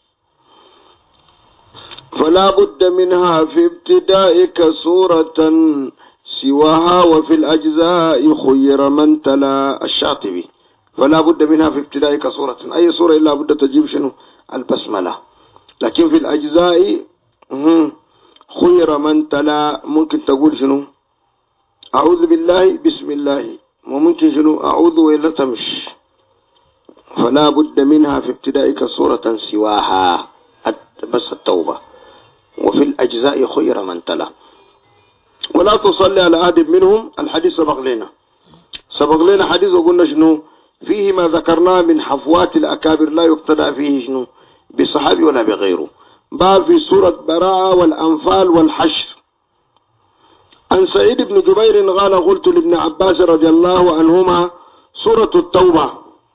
فلا بد منها في ابتدائك سورة سواها وفي الأجزاء خير من تلا. الشاطبي فلا بد منها في ابتدائك سورة، أي سورة إلا بد تجيب شنو؟ البسملة. لكن في الأجزاء خير من تلا، ممكن تقول شنو؟ أعوذ بالله بسم الله، وممكن شنو؟ أعوذ وإلا تمش. فلا بد منها في ابتدائك سورة سواها، بس التوبة. وفي الأجزاء خير من تلا. ولا تصلي على أحد منهم، الحديث سبق لنا حديث، وقلنا شنو فيه؟ ما ذكرناه من حفوات الأكابر لا يقتدى فيه شنو بصحابي ولا بغيره. باب في سورة براءة والأنفال والحشر. عن سعيد بن جبير قال قلت لابن عباس رضي الله عنهما سورة التوبة.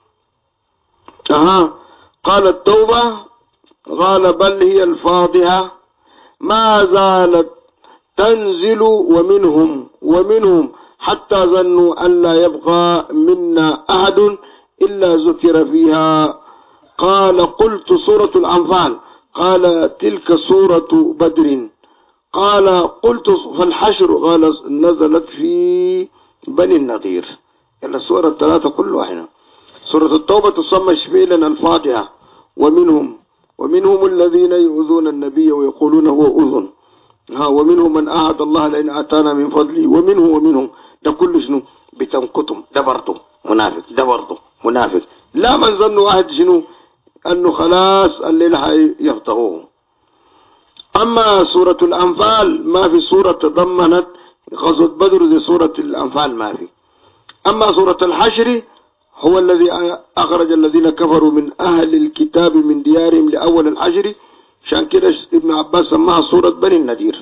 قال التوبة، قال بل هي الفاضحة، ما زالت تنزل ومنهم حتى ظنوا أن لا يبقى منا أحد إلا ذكر فيها. قال قلت سورة الأنفال، قال تلك سورة بدر. قال قلت فالحشر، قال نزلت في بني النضير. إلا السورة الثلاثة كل واحدة. سورة التوبة تسمى شميلا الفاتحة. ومنهم الذين يؤذون النبي ويقولون هو أذن. ومنهم من أعد الله لئن آتانا من فضله. ومنهم ده كل شنو بتنكتم، ده برضه منافق، ده برضه منافق. لا من ظن واحد شنو أنه خلاص الليل يفتحوه. أما سورة الأنفال ما في سورة تضمنت غزوة بدر زي سورة الأنفال ما في. أما سورة الحشر هو الذي أخرج الذين كفروا من أهل الكتاب من ديارهم لأول الحشر، عشان كده ابن عباس سماها سورة بني النذير.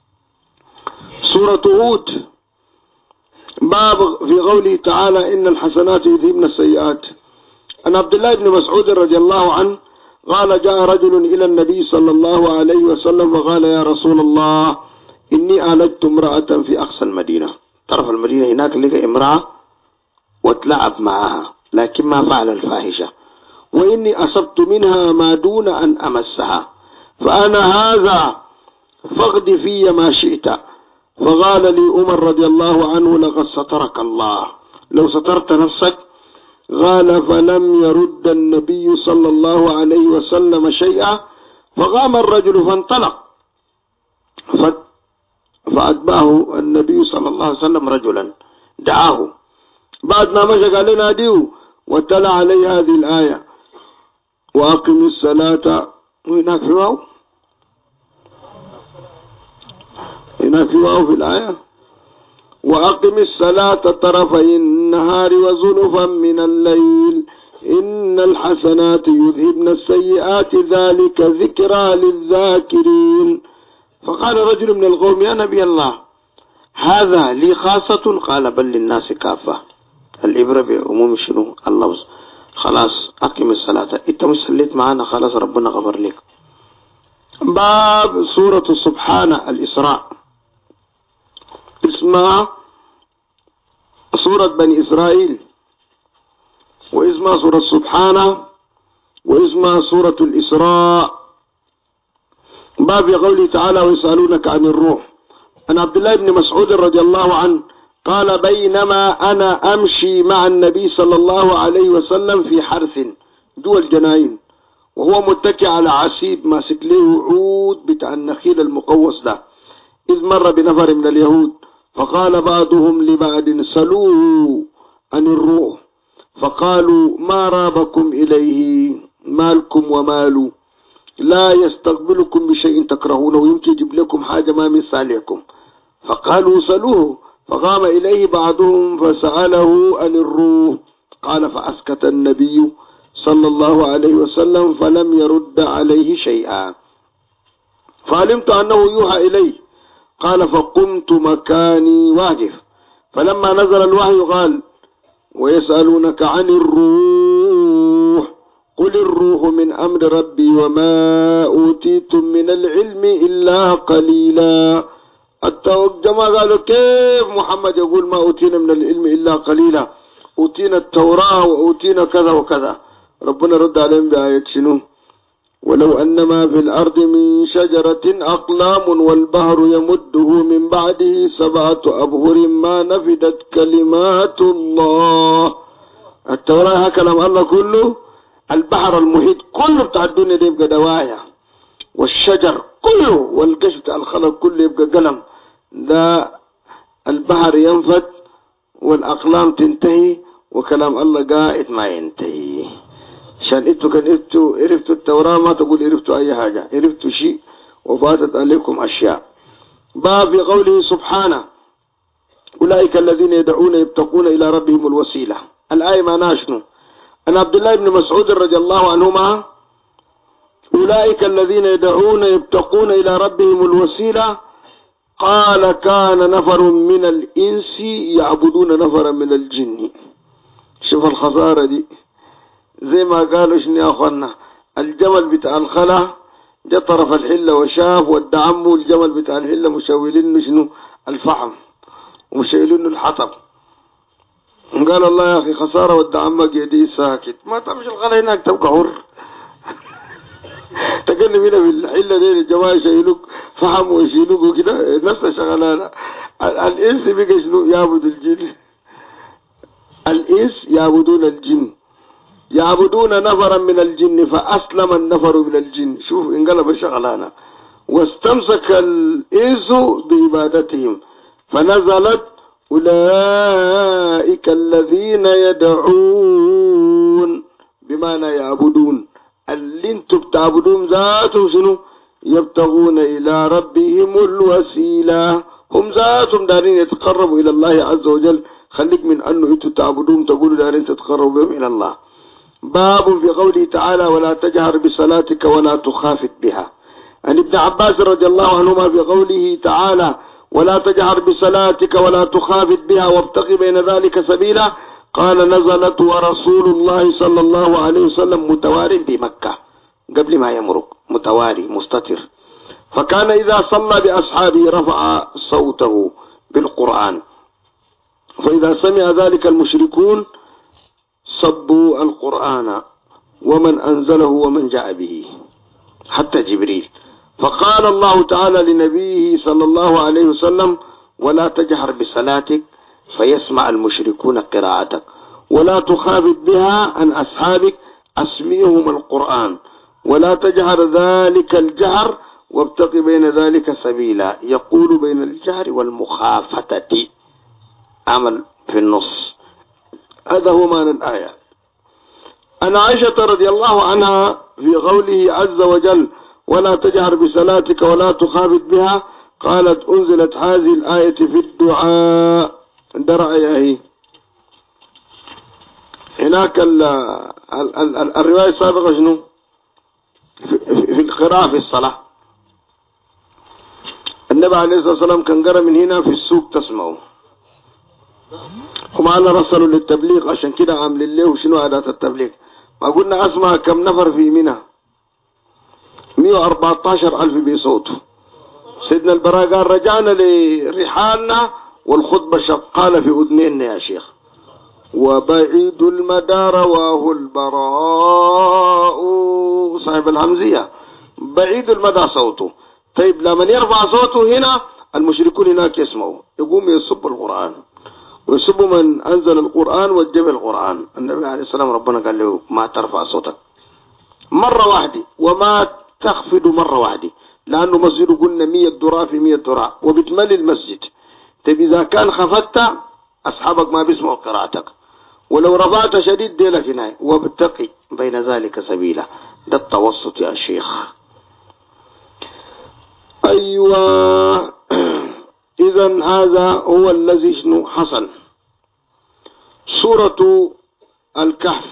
سورة هود باب في قوله تعالى إن الحسنات يذهبن السيئات. عن عبد الله بن مسعود رضي الله عنه قال جاء رجل إلى النبي صلى الله عليه وسلم وقال يا رسول الله إني آلجت امرأة في أقصى المدينة، طرف المدينة هناك لقى امرأة واتلعب معها لكن ما فعل الفاحشة، وإني أصبت منها ما دون أن أمسها، فأنا هذا فاغد في ما شئت. فقال لي عمر رضي الله عنه لقد سترك الله لو سترت نفسك. قال فلم يرد النبي صلى الله عليه وسلم شيئا، فقام الرجل فانطلق فأتبعه النبي صلى الله عليه وسلم رجلا دعاه، بعد ما مشى قال لنا ديو وتلا عليه هذه الآية وأقم الصلاة. وهناك في واو، هناك في واو في الآية وأقم الصلاة طرفي النهار وزلفا من الليل إن الحسنات يذهبن السيئات ذلك ذكرى للذاكرين. فقال رجل من القوم يا نبي الله هذا لي خاصة؟ قال بل للناس كافة، الإبرة بعموم شنو الله. خلاص أقم الصلاة، انت مسليت معنا خلاص ربنا غفر لك. باب سورة سبحان الإسراء، اسمها سورة بني إسرائيل، واسمها سورة سبحانه، واسمها سورة الإسراء. باب قوله تعالى ويسألونك عن الروح عن عبد الله بن مسعود رضي الله عنه قال بينما أنا أمشي مع النبي صلى الله عليه وسلم في حرث دول الجناين، وهو متكئ على عسيب ماسك له عود بتاع النخيل المقوس ده، إذ مر بنفر من اليهود فقال بعضهم لبعض سلوه عن الروح، فقالوا ما رابكم إليه، مالكم وماله، لا يستقبلكم بشيء تكرهونه، يمكن يجيب لكم حاجة ما من صالحكم. فقالوا سلوه، فقام إليه بعضهم فسأله عن الروح، قال فأسكت النبي صلى الله عليه وسلم فلم يرد عليه شيئا، فعلمت أنه يوحى إليه. قال فقمت مكاني واقف، فلما نزل الوحي قال ويسألونك عن الروح قل الروح من أمر ربي وما أوتيتم من العلم إلا قليلا. الجماعة قالوا كيف محمد يقول ما أوتينا من العلم إلا قليلا، أوتينا التوراة وأوتينا كذا وكذا. ربنا رد عليهم بآية شنو؟ ولو أن ما في الأرض من شجرة أقلام والبحر يمده من بعده 7 أبحر ما نفدت كلمات الله. التوراة كلام الله كله، البحر المحيط كله بتاع الدنيا دي يبقى دوايا، والشجر كله والقش بتاع الخلق كله يبقى قلم، ده البحر ينفد والأقلام تنتهي وكلام الله قائد ما ينتهي. عشان انتوا كان عرفتوا التوراة ما تقول عرفتوا اي حاجة، عرفتوا شيء وفاتت عليكم اشياء. باب في قوله سبحانه اولئك الذين يدعون يبتقون الى ربهم الوسيلة. الآية معناها شنو؟ أن عبد الله بن مسعود رضي الله عنهما اولئك الذين يدعون يبتقون الى ربهم الوسيلة، قال كان نفر من الانس يعبدون نفرا من الجن. شوف الخسارة دي، زي ما قالوا شنو يا اخوانا، الجمل بتاع الخلا جا طرف الحلة وشاف ودعمه الجمل بتاع الحلة مشاولينه شنو الفحم ومشاولينه الحطب، قال الله يا اخي خسارة ودعمك يدي ساكت، ما تمشي الخلا هناك تبقى حر. تكلم هنا في الحلة دي الجماعة يشيلوك فحم ويشيلوك وكده نفس الشغلانة. الانس بقى شنو؟ يعبد الجن، الانس يعبدون الجن، يعبدون نفرا من الجن فأسلم النفر من الجن. شوف انقلب الشغلانة، واستمسك الإنس بعبادتهم فنزلت أولئك الذين يدعون بمعنى يعبدون، اللي انتم بتعبدون ذاتهم شنو؟ يبتغون إلى ربهم الوسيلة، هم ذاتهم دارين يتقربوا إلى الله عز وجل. خليك من أنه انتم تعبدون تقولوا دارين تتقربوا بهم إلى الله. باب في قوله تعالى ولا تجهر بصلاتك ولا تخافت بها. عن ابن عباس رضي الله عنهما في قوله تعالى ولا تجهر بصلاتك ولا تخافت بها وابتغ بين ذلك سبيلا، قال نزلت ورسول الله صلى الله عليه وسلم متوار بمكة قبل ما يمرق، متواري مستتر، فكان إذا صلى بأصحابه رفع صوته بالقرآن، فإذا سمع ذلك المشركون صبوا القرآن ومن أنزله ومن جاء به حتى جبريل. فقال الله تعالى لنبيه صلى الله عليه وسلم ولا تجهر بصلاتك فيسمع المشركون قراءتك، ولا تخافت بها عن أصحابك أسمعهم القرآن، ولا تجهر ذلك الجهر وابتغ بين ذلك سبيلا. يقول بين الجهر والمخافتة، عمل في النص. هذا هو معنى الآية. أن عائشة رضي الله عنها في قوله عز وجل ولا تجهر بصلاتك ولا تخافت بها، قالت أنزلت هذه الآية في الدعاء. درعي هي هناك الرواية السابقة شنو؟ في القراءة في الصلاة. النبي عليه الصلاة والسلام كان قرأ من هنا في السوق تسمعه، هم على رسلوا للتبليغ، عشان كده عاملين له شنو أداة التبليغ. ما قلنا أسمع كم نفر في منى؟ 114,000 بصوته. سيدنا البراء قال رجعنا لرحالنا والخطبة شقالة في أذنين يا شيخ. وبعيد المدى رواه البراء صاحب الحمزية، بعيد المدى صوته. طيب لما يرفع صوته هنا المشركون هناك يسمعوا يقوم يسب القرآن ويسب من أنزل القرآن وجب القرآن. النبي عليه السلام ربنا قال له ما ترفع صوتك مرة واحدة وما تخفض مرة واحدة، لأنه مسجد قلنا 100 ذراع في 100 ذراع وبتملي المسجد. طيب إذا كان خفضت أصحابك ما بيسمعوا قراءتك، ولو رفعت شديد ديلك هنا، وابتقي بين ذلك سبيلا. ده التوسط يا شيخ. أيوة. إذن هذا هو الذي شنو حصل. سورة الكهف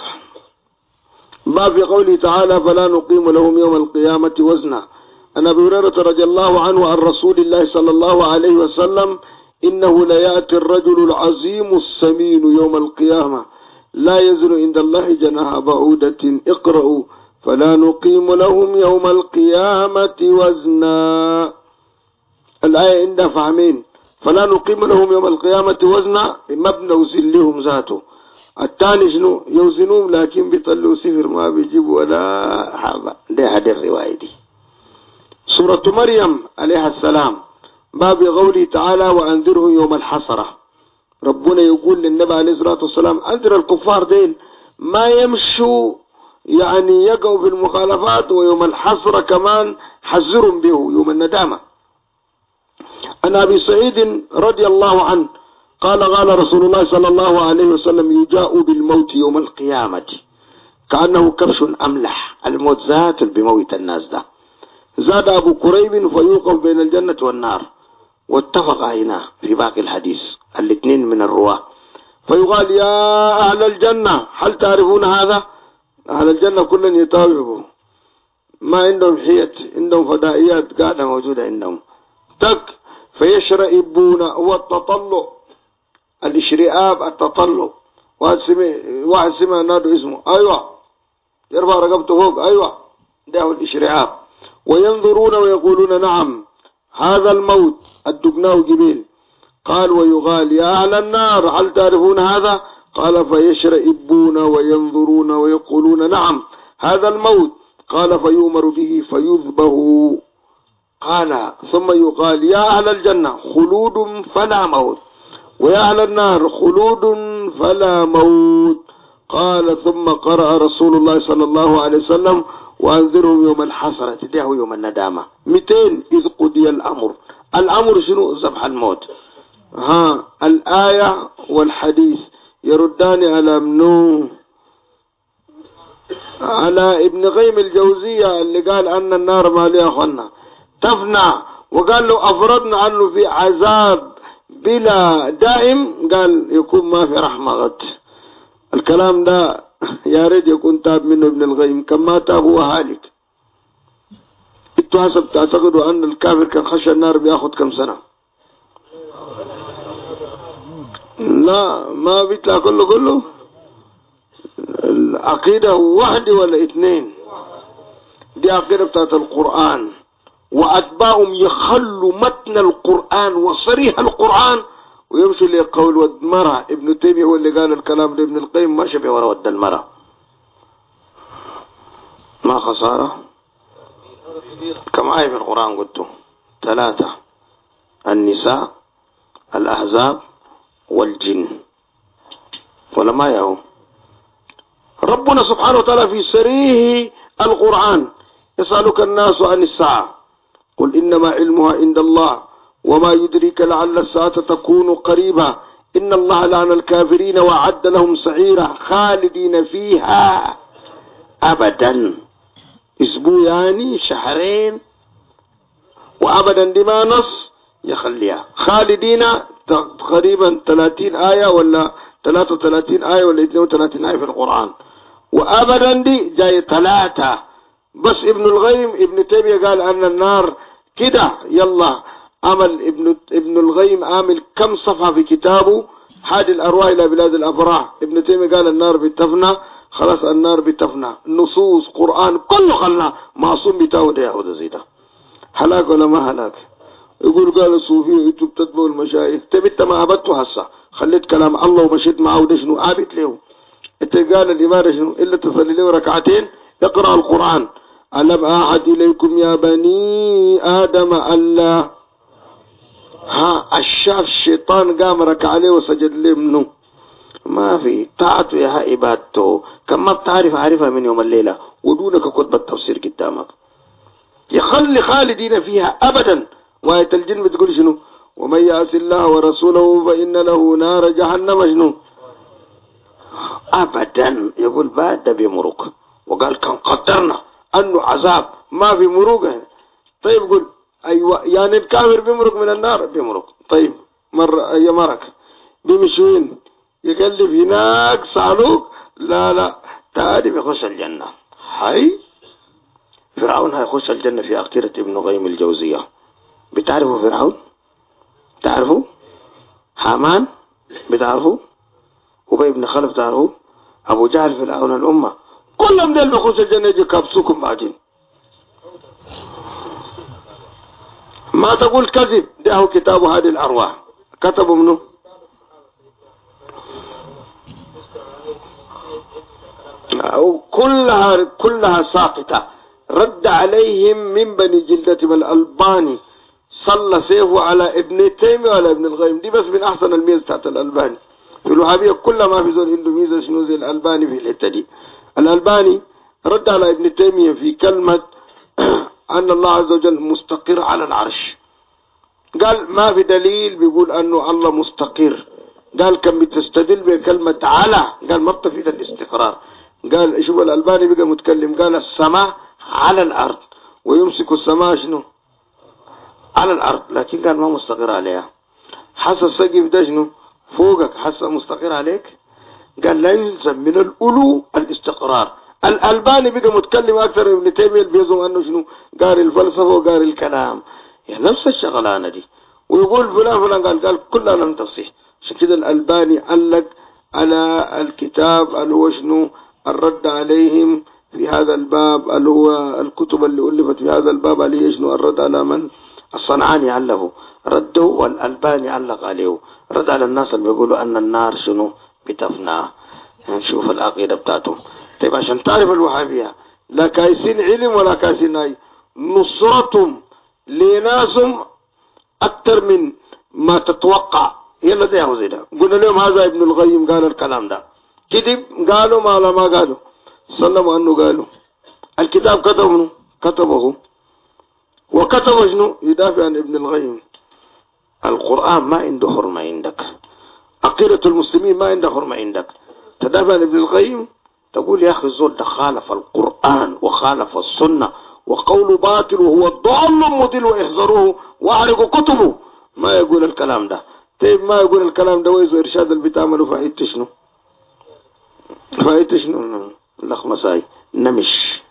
باب قوله تعالى فلا نقيم لهم يوم القيامة وزنا. عن أبي هريرة رضي الله عنه عن رسول الله صلى الله عليه وسلم إنه ليأتي الرجل العظيم السمين يوم القيامة لا يزن عند الله جناح بعودة اقرأوا فلا نقيم لهم يوم القيامة وزنا. الآية عندها فهمين. فلا نقيم لهم يوم القيامة وزنا مبنى وزلهم ذاته. الثاني شنو يوزنون لكن بيطلعوا سفر ما بيجيبوا ولا حاجة. ده هذه الرواية دي. سورة مريم عليها السلام باب قوله تعالى وأنذرهم يوم الحسرة. ربنا يقول للنبي عليه الصلاة والسلام أنذر الكفار دين ما يمشوا يعني يقعوا في المخالفات، ويوم الحسرة كمان حذرهم به يوم الندامة. عن أبي سعيد رضي الله عنه قال رسول الله صلى الله عليه وسلم يجاء بالموت يوم القيامة كأنه كبش أملح. الموت ذات بموت الناس ده. زاد أبو كريب فيوقف بين الجنة والنار، واتفق هنا في باقي الحديث الاثنين من الرواة. فيقال يا أهل الجنة هل تعرفون هذا؟ أهل الجنة كلهم يتابعوا ما عندهم حية، عندهم فدائيات قاعدة موجودة عندهم فيشرئبون. والتطلع الاشرئاب التطلع. واحد سمع نادوا اسمه أيوة يرفع رقبته فوق أيوة ده هو الاشرئاب. وينظرون ويقولون نعم هذا الموت الدقناه جبيل. قال ويقال يا أهل النار هل تعرفون هذا؟ قال فيشرئبون وينظرون ويقولون نعم هذا الموت. قال فيؤمر به فيذبه. قال ثم يقال يا أهل الجنة خلود فلا موت، ويا أهل النار خلود فلا موت. قال ثم قرأ رسول الله صلى الله عليه وسلم وأنذرهم يوم الحسرة ده يوم الندامة 200 إذ قضي الأمر. الأمر شنو؟ ذبح الموت. الآية والحديث يردان على منو؟ على ابن قيم الجوزية اللي قال أن النار ما لي أخوانا تفنى، وقال له أفرضنا عنه في عذاب بلا دائم قال يكون ما في رحمة غد. الكلام ده يا ريت يكون تاب منه ابن القيم، كما تاب هو هالك. انتوا حسب تعتقدوا أن الكافر كان خشى النار بياخد كم سنة؟ لا ما بيطلع كله. العقيدة واحدة ولا 2؟ دي عقيدة بتاعت القرآن، وأتباعهم يخلوا متن القرآن وصريح القرآن ويمشوا لقول ودمرة. ابن تيمية هو اللي قال الكلام ده. ابن القيم ما شبه ورا ود المرة. ما خسارة. كم آية في القرآن قلتوا؟ 3: النساء الأحزاب والجن. ولا ما يهو ربنا سبحانه وتعالى في سريه القرآن يسألك الناس عن الساعة قل إنما علمها عند الله وما يدريك لعل الساعة تكون قريبا إن الله لعن الكافرين وأعد لهم سعيرا خالدين فيها أبدا. اسبوع يعني شهرين، وأبدا دي نص يخليها خالدين تقريبا 30 آية ولا 33 آية ولا 32 آية في القرآن، وأبدا دي جاي 3 بس. ابن القيم ابن تيمية قال أن النار كده يلا. عمل ابن القيم عامل كم صفحة في كتابه حاد الأرواح إلى بلاد الأفراح. ابن تيمية قال النار بتفنى، خلاص النار بتفنى، نصوص قرآن كله خلنا معصوم بتاود يا أخوة زيدا. هلاك ولا ما هلاك؟ يقول قال الصوفية انتوا بتتبعوا المشايخ. انت ما عبدتوا هسه، خليت كلام الله ومشيت معه. ده شنو عابد له؟ انت قال الإمارة شنو إلا تصلي له ركعتين اقرأ القرآن. ألم أعهد إليكم يا بني آدم ألا الشاف الشيطان قام ركع عليه وسجد له منه. ما في طاعته يا عبادته. كم ما بتعرف عارفها من يوم الليلة ودونك كتب التفسير قدامك. يخلي خالدين فيها أبدا. وآية الجن بتقول شنو؟ ومن يعص الله ورسوله فإن له نار جهنم شنو أبدا. يقول بعد بمرق. وقال كان قدرنا أنه عذاب ما في مروق. طيب قل أيوة يعني الكافر بمرق من النار بمرق. طيب مرة أي مرك بمشوين يقلب هناك صعلوك. لا تاني بيخش الجنة. هاي فرعون هيخش الجنة في عقيدة ابن قيم الجوزية. بتعرفوا فرعون؟ تعرفوا حامان؟ بتعرفوا أبي بن خلف؟ تعرفوا أبو جهل فرعون الأمة؟ كلهم دول بيخش الجنة يجي كابسوكم بعدين. ما تقول كذب. ده هو كتاب هذه الأرواح كتبوا منه. كلها ساقطة. رد عليهم من بني جلدة الألباني صلى سيفه على ابن تيمية وعلى ابن القيم. دي بس من أحسن الميز تحت الألباني. في الوهابية كل ما في زول عنده ميزة شنو زي الألباني في الحتة دي. الألباني رد على ابن تيمية في كلمة أن الله عز وجل مستقر على العرش. قال ما في دليل بيقول أنه الله مستقر. قال كم بتستدل بكلمة على. قال ما بتفيد الاستقرار. قال شوف الألباني بقى متكلم. قال السماء على الأرض ويمسك السماء شنو على الأرض. لكن قال ما مستقر عليها. حس السقف ده شنو فوقك حس مستقر عليك. قال لا يلزم من الألو الاستقرار. الألباني بقى متكلم أكثر من ابن تيمية بيزعم أنه شنو قاري الفلسفة وقاري الكلام. يعني نفس الشغلانة دي. ويقول فلان قال كلها لم تصح. عشان كده الألباني علق على الكتاب اللي هو شنو الرد عليهم في هذا الباب اللي هو الكتب اللي ألفت في هذا الباب اللي شنو الرد على من الصنعاني علّه رده والألباني علق عليه. رد على الناس اللي بيقولوا أن النار شنو بتفنى. نشوف العقيدة بتاعتهم. طيب عشان تعرف الوهابية لا كايسين علم ولا كايسين أي نصرتهم لناسهم أكثر من ما تتوقع. يلا ده هو زي ده. قلنا لهم هذا ابن القيم قال الكلام ده كذب. قالوا ما قالوا سلموا أنه قالوا. الكتاب كتبه وكتب شنو يدافع عن ابن القيم. القرآن ما عنده حرمة عندك. عقيدة المسلمين ما عنده حرمة عندك. تدافع عن ابن القيم تقول يا أخي الزول ده خالف القرآن وخالف السنة وقول باطل وهو ضال مضل واحذروه واعرقوا كتبه. ما يقول الكلام ده. طيب ما يقول الكلام ده وإذا إرشاد اللي بتعمله فايدت شنو لخمساي نمش.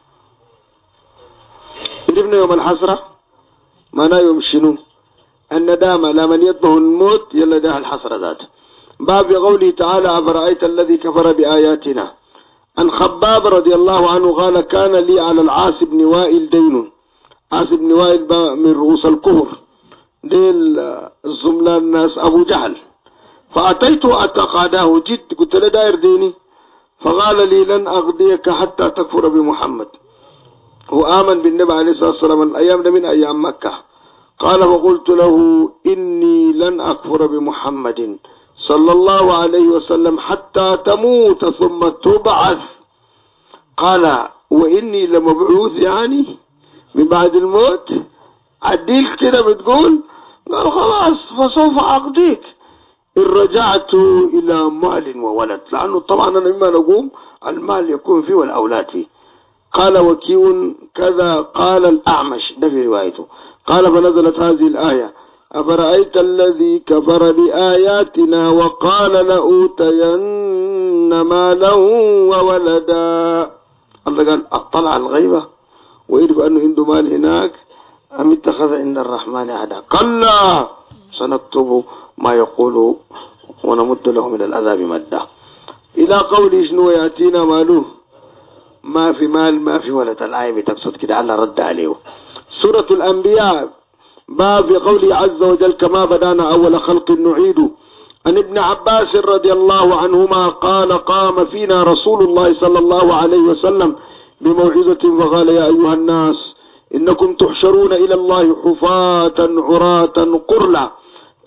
عرفنا يوم الحسرة ما يوم شنو الندامة لمن يطبه الموت. يلا ده الحسرة ذات. باب قوله تعالى أفرأيت الذي كفر بآياتنا. عن خباب رضي الله عنه قال كان لي على العاص بن وائل دين. عاص بن وائل من رؤوس الكفر ديل الزملاء الناس أبو جهل. فأتيته أتقاده جد قلت له داير ديني. فقال لي لن أغضيك حتى تكفر بمحمد. هو آمن بالنبي عليه الصلاة والسلام الأيام ده من أيام مكة. قال فقلت له إني لن أكفر بمحمد صلى الله عليه وسلم حتى تموت ثم تبعث. قال وإني لمبعوث يعني من بعد الموت عديك كده بتقول. قال خلاص فسوف أقضيك إن رجعت إلى مال وولد. لأنه طبعا أنا مما نقوم المال يكون فيه والأولاد فيه. قال وكيء كذا قال الأعمش ده في روايته. قال فنزلت هذه الآية أفرأيت الذي كفر بآياتنا وقال لأوتين مالا وولدا. الله قال اطلع الغيبة ويعرف أنه عنده مال هناك أم اتخذ عند الرحمن عهدا. كلا سنكتب ما يقول ونمد له من العذاب مدا. إلى قول شنو يأتينا ماله ما في مال ما في ولد. الآية بتقصد كده على رد عليه. سورة الأنبياء باب قوله عز وجل كما بدانا أول خلق نعيد. عن ابن عباس رضي الله عنهما قال قام فينا رسول الله صلى الله عليه وسلم بموعظة فقال يا أيها الناس إنكم تحشرون إلى الله حفاة عراة قرلا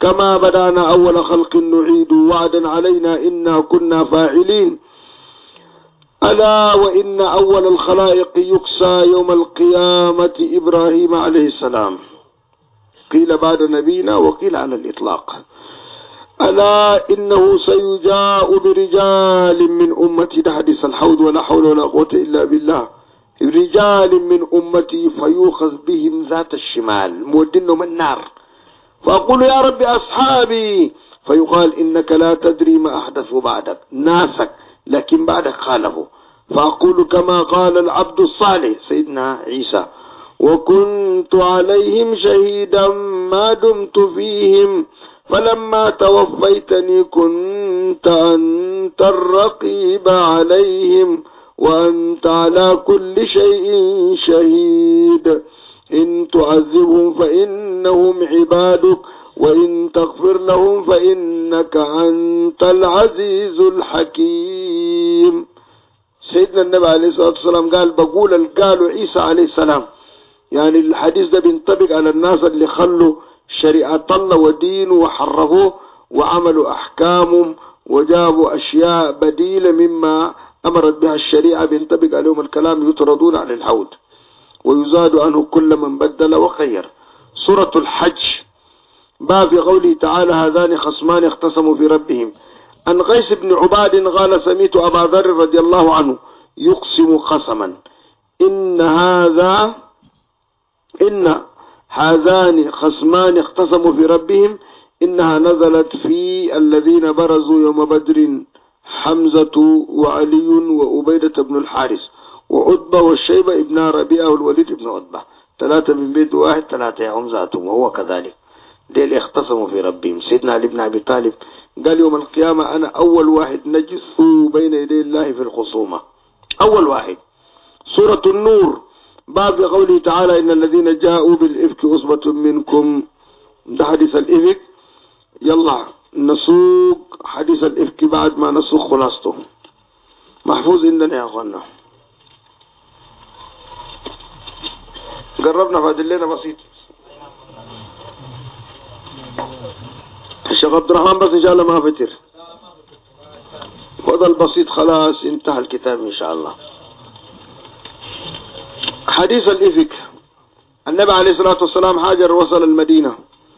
كما بدأنا أول خلق نعيد وعدا علينا إنا كنا فاعلين. ألا وإن أول الخلائق يكسى يوم القيامة إبراهيم عليه السلام، قيل بعد نبينا وقيل على الإطلاق. ألا إنه سيجاء برجال من أمتي، ده حديث الحوض ولا حول ولا قوة إلا بالله، رجال من أمتي فيوخذ بهم ذات الشمال مودنهم النار، فأقول يا رب أصحابي، فيقال إنك لا تدري ما أحدثوا بعدك، ناسك لكن بعدك خالفوا، فأقول كما قال العبد الصالح سيدنا عيسى وكنت عليهم شهيدا ما دمت فيهم فلما توفيتني كنت أنت الرقيب عليهم وأنت على كل شيء شهيد إن تعذبهم فإنهم عبادك وإن تغفر لهم فإنك أنت العزيز الحكيم. سيدنا النبي عليه الصلاة والسلام قال بقول قالوا عيسى عليه السلام، يعني الحديث ده بينطبق على الناس اللي خلوا شريعة الله ودينه وحرفوه وعملوا أحكامهم وجابوا أشياء بديلة مما أمرت بها الشريعة، بينطبق عليهم الكلام، يطردون عن الحوض ويزاد عنه كل من بدل وخير. سورة الحج باب في قوله تعالى هذان خصمان اختصموا في ربهم. عن قيس بن عباد قال سمعت أبا ذر رضي الله عنه يقسم قسما إن هذان خصمان اختصموا في ربهم إنها نزلت في الذين برزوا يوم بدر حمزة وعلي وأبيدة بن الحارث وعتبة والشيبة ابن ربيعة والوليد بن عتبة، ثلاثة من بيت واحد، ثلاثة يعم ذاتهم، وهو كذلك ديل اختصموا في ربهم. سيدنا علي بن أبي طالب قال يوم القيامة أنا أول واحد نجث بين يدي الله في الخصومة، أول واحد. سورة النور باب قوله تعالى إن الذين جاءوا بالإفك أصبة منكم، ده حديث الإفك. يلا نسوق حديث الإفك بعد ما نسوق خلاصته، محفوظ عندنا يا أخوانا. قربنا بعد الليلة بسيط. الشيخ عبد الرحمن بس إن شاء الله ما فتر، فضل بسيط خلاص انتهى الكتاب إن شاء الله. حديث الإفك. النبي عليه الصلاة والسلام هاجر وصل المدينة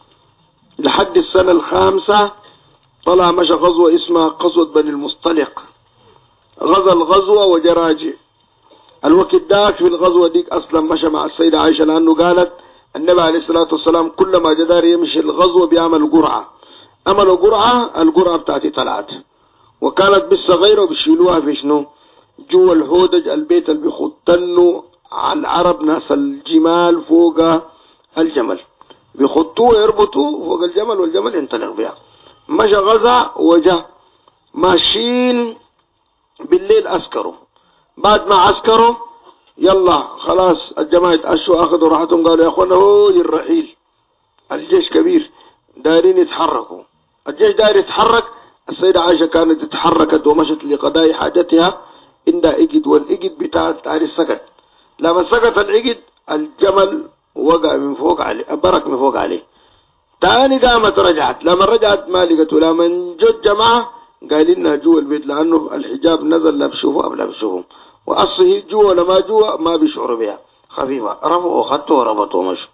لحد السنة الخامسة، طلع مشى غزوة اسمها قصوة بني المصطلق، غزا الغزوة وجراجع. الوقت داك في الغزوة ديك أصلا مشى مع السيدة عائشة، لأنه قالت النبي عليه الصلاة والسلام كلما جدار يمشي الغزوة بيعمل قرعة، عملوا قرعة، القرعة بتاعتي طلعت، وكانت بالصغيرة وبيشيلوها في شنو جوا الهودج البيت اللي بيخطنوا على العرب ناس الجمال فوق الجمل، بيخطوه يربطوه فوق الجمل والجمل ينطلق بها. مشى غزا وجا ماشيين بالليل عسكروا، بعد ما عسكروا يلا خلاص الجماعة اتأشوا اخذوا راحتهم، قالوا يا اخوانا هو الرحيل، الجيش كبير دايرين يتحركوا، الجيش داير يتحرك. السيدة عائشة كانت اتحركت ومشت لقضاء حاجتها عندها اجد، والاجد بتاعت على السكت، لما سكت الاجد الجمل وقع من فوق عليه، برك من فوق عليه، تاني قامت رجعت، لما رجعت ما لقته، لما جت جماعة قال لنا جوا البيت، لانه الحجاب نزل لا بشوفه لا بشوفهم، واصله جوا ولا ما جوا ما بيشعروا بها، خفيفة، رفعوا وخدتوا وربطوا ومشوا.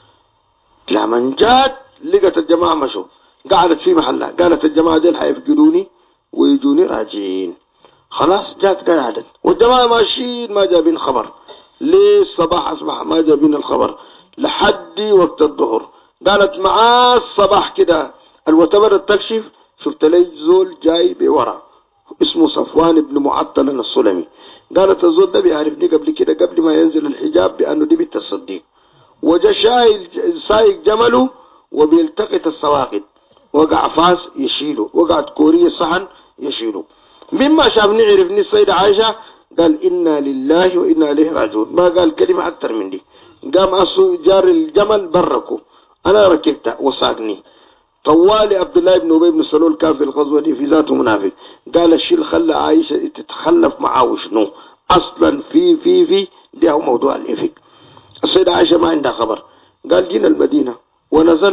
لما جات لقت الجماعة مشوا، قعدت في محلها، قالت الجماعة دي حيفقدوني ويجوني راجعين، خلاص جات قعدت، والجماعة ماشيين ما جابين خبر، ليه الصباح أصبح ما جابين الخبر لحد وقت الظهر. قالت معاه الصباح كده الوتبر التكشف، شفت لي زول جاي بورا اسمه صفوان بن معطل السلمي، قالت الزول ده بيعرفني قبل كده قبل ما ينزل الحجاب بأنه دي بنت الصديق، وجا سايق جمله وبيلتقط السواقد، وقع فاس يشيله، وقعت كورية صحن يشيله. مما شافني عرفني السيدة عائشة قال إنا لله وإنا إليه راجعون، ما قال كلمة أكثر من دي، قام أصو جار الجمل بركه، أنا ركبته وساقني. طوالي عبد الله بن أبي بن سلول كان في الغزوة دي في ذاته منافق، قال الشيء خلى عائشة تتخلف معاه وشنو أصلا في ده هو موضوع الإفك. السيدة عائشة ما عندها خبر، قال جينا المدينة ونزلنا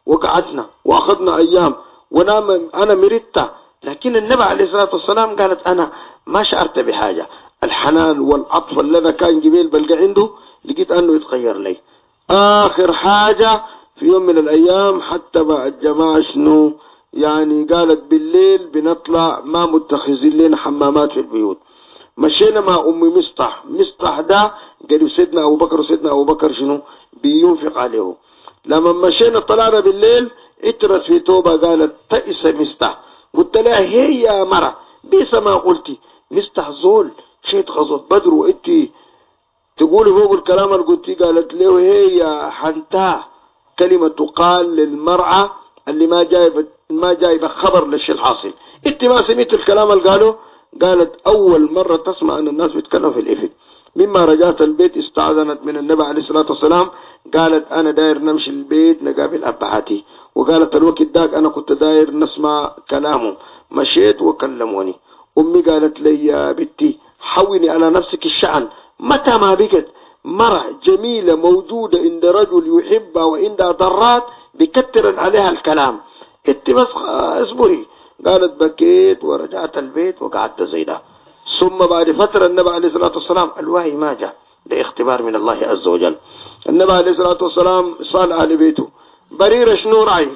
وقعدنا وأخذنا أيام ونام. أنا مرضت، لكن النبي عليه الصلاة والسلام قالت أنا ما شعرت بحاجة. الحنان والعطف الذي كان جبيل بلقى عنده لقيت أنه يتغير لي. آخر حاجة في يوم من الأيام حتى مع الجماعة شنو يعني، قالت بالليل بنطلع ما متخذين لنا حمامات في البيوت. مشينا مع أم مصطح ده قالوا سيدنا أبو بكر، وسيدنا أبو بكر شنو بينفق عليه. لما مشينا طلعنا بالليل اترت في توبة قالت تئس مصطح. قلت لها هي يا مرة بيس ما قلتي مصطح زول شيت غزوة بدر وانتي تقولي فوق الكلام اللي قلتي. قالت له هي يا حنتاه كلمة تقال للمرأة اللي ما جايبة خبر للشيء الحاصل. انت ما سمعت الكلام اللي قاله؟ قالت أول مرة تسمع أن الناس بيتكلموا في الإفك. مما رجعت البيت استعذنت من النبي عليه الصلاة والسلام، قالت أنا داير نمشي البيت نقابل أبهاتي. وقالت الوقت داك أنا كنت داير نسمع كلامهم، مشيت وكلموني. أمي قالت لي يا بنتي حوني على نفسك الشأن، متى ما بقت مرة جميلة موجودة عند رجل يحبها وعندها ضرات بكتر عليها الكلام، انت بس اصبري. قالت بكيت ورجعت البيت وقعدت زي ده. ثم بعد فترة النبي عليه الصلاة والسلام الوحي ما جاء، ده اختبار من الله عز وجل. النبي عليه الصلاة والسلام صال أهل بيته بريرة شنو رأيك؟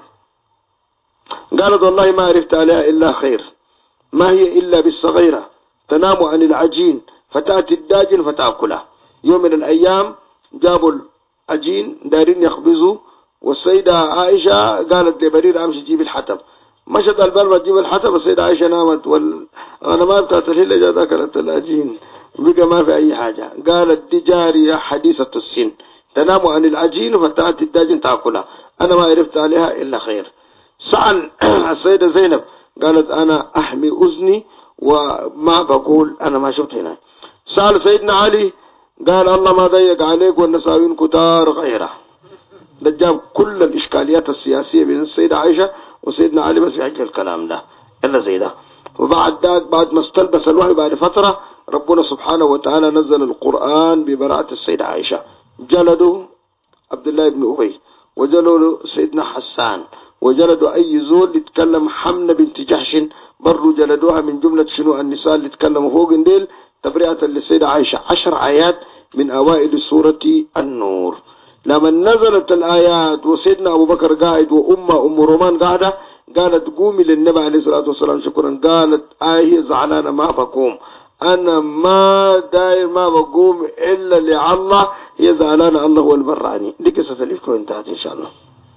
قالت والله ما عرفت عليها إلا خير، ما هي إلا بالصغيرة تنام عن العجين فتأتي الداجن فتأكلها. يوم من الأيام جابوا العجين دارين يخبزوا، والسيدة عائشة قالت لبريرة أمشي جيب الحطب. مشت البلبة تجيب الحطب، السيدة عائشة نامت أنا ما بتاعت الهلة جاءت أكلت العجين بقى ما في أي حاجة. قالت دي جارية حديثة السن تنام عن العجين فتأتي الداجن تأكلها، أنا ما عرفت عليها إلا خير. سأل السيدة زينب قالت أنا أحمي أذني وما بقول أنا ما شفت هنا. سأل سيدنا علي قال الله ما ضيق عليك والنساوين كتار غيره. ده جاب كل الإشكاليات السياسية بين السيدة عائشة وسيدنا علي بس يحكي الكلام ده إلا زي ده. وبعد ذلك بعد ما استلبس الوحي بعد فترة ربنا سبحانه وتعالى نزل القرآن ببراءة السيدة عائشة. جلدوا عبد الله بن أبي، وجلدوا سيدنا حسان، وجلدوا أي زول يتكلم حمنة بنت جحش برضو جلدوها من جملة شنو النساء اللي يتكلموا فوق ديل تبرئة للسيدة عائشة. 10 آيات من أوائل سورة النور. لما نزلت الآيات وسيدنا أبو بكر قاعد أم رومان قاعدة، قالت قومي للنبي عليه الصلاة والسلام شكرا. قالت هي زعلانة ما بقوم، أنا ما داير ما بقوم إلا لله، هي زعلانة الله هو البراني. دي قصة الإفك وانتهت إن شاء الله.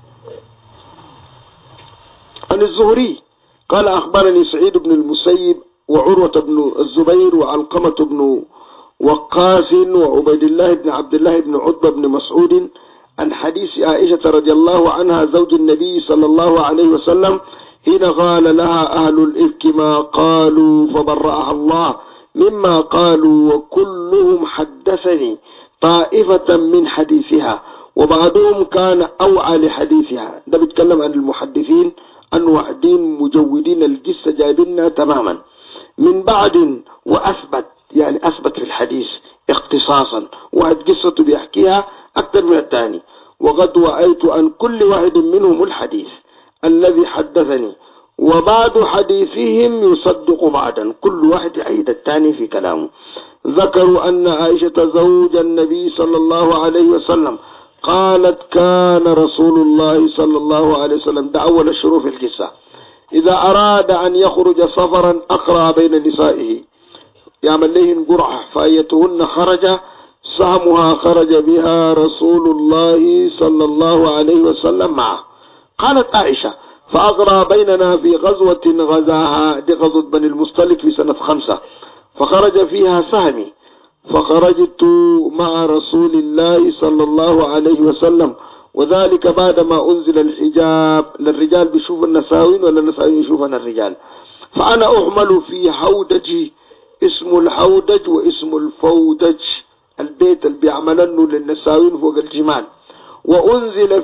عن الزهري قال أخبرني سعيد بن المسيب وعروة بن الزبير وعلقمة بن وقاس وعبيد الله بن عبد الله بن عتبة بن مسعود عن حديث عائشة رضي الله عنها زوج النبي صلى الله عليه وسلم حين قال لها أهل الإفك ما قالوا فبرأها الله مما قالوا وكلهم حدثني طائفة من حديثها وبعضهم كان أوعى لحديثها. ده بيتكلم عن المحدثين أنواع دين مجودين القصة جايبينها تماما من بعد وأثبت، يعني أثبت في الحديث اختصاصا، واحد قصته بيحكيها أكثر من الثاني. وقد وأيت عن كل واحد منهم الحديث الذي حدثني وبعد حديثهم يصدق بعدا، كل واحد يعيد الثاني في كلامه. ذكروا أن عائشة زوج النبي صلى الله عليه وسلم قالت كان رسول الله صلى الله عليه وسلم، ده أول الشروع في القصة، إذا أراد أن يخرج سفرا أقرأ بين نسائه يعمل لهن قرعة فأيتهن خرج سهمها خرج بها رسول الله صلى الله عليه وسلم معه. قالت عائشة فأقرأ بيننا في غزوة غزاها، دي غزوة بني المصطلق في سنة 5، فخرج فيها سهمي فخرجت مع رسول الله صلى الله عليه وسلم، وذلك بعدما أنزل الحجاب. للرجال بيشوف النساوين ولا النساوين يشوفنا الرجال. فأنا أحمل في حودجي، اسم الحودج واسم الفودج البيت اللي بيعملنه للنساوين فوق الجمال. وأنزل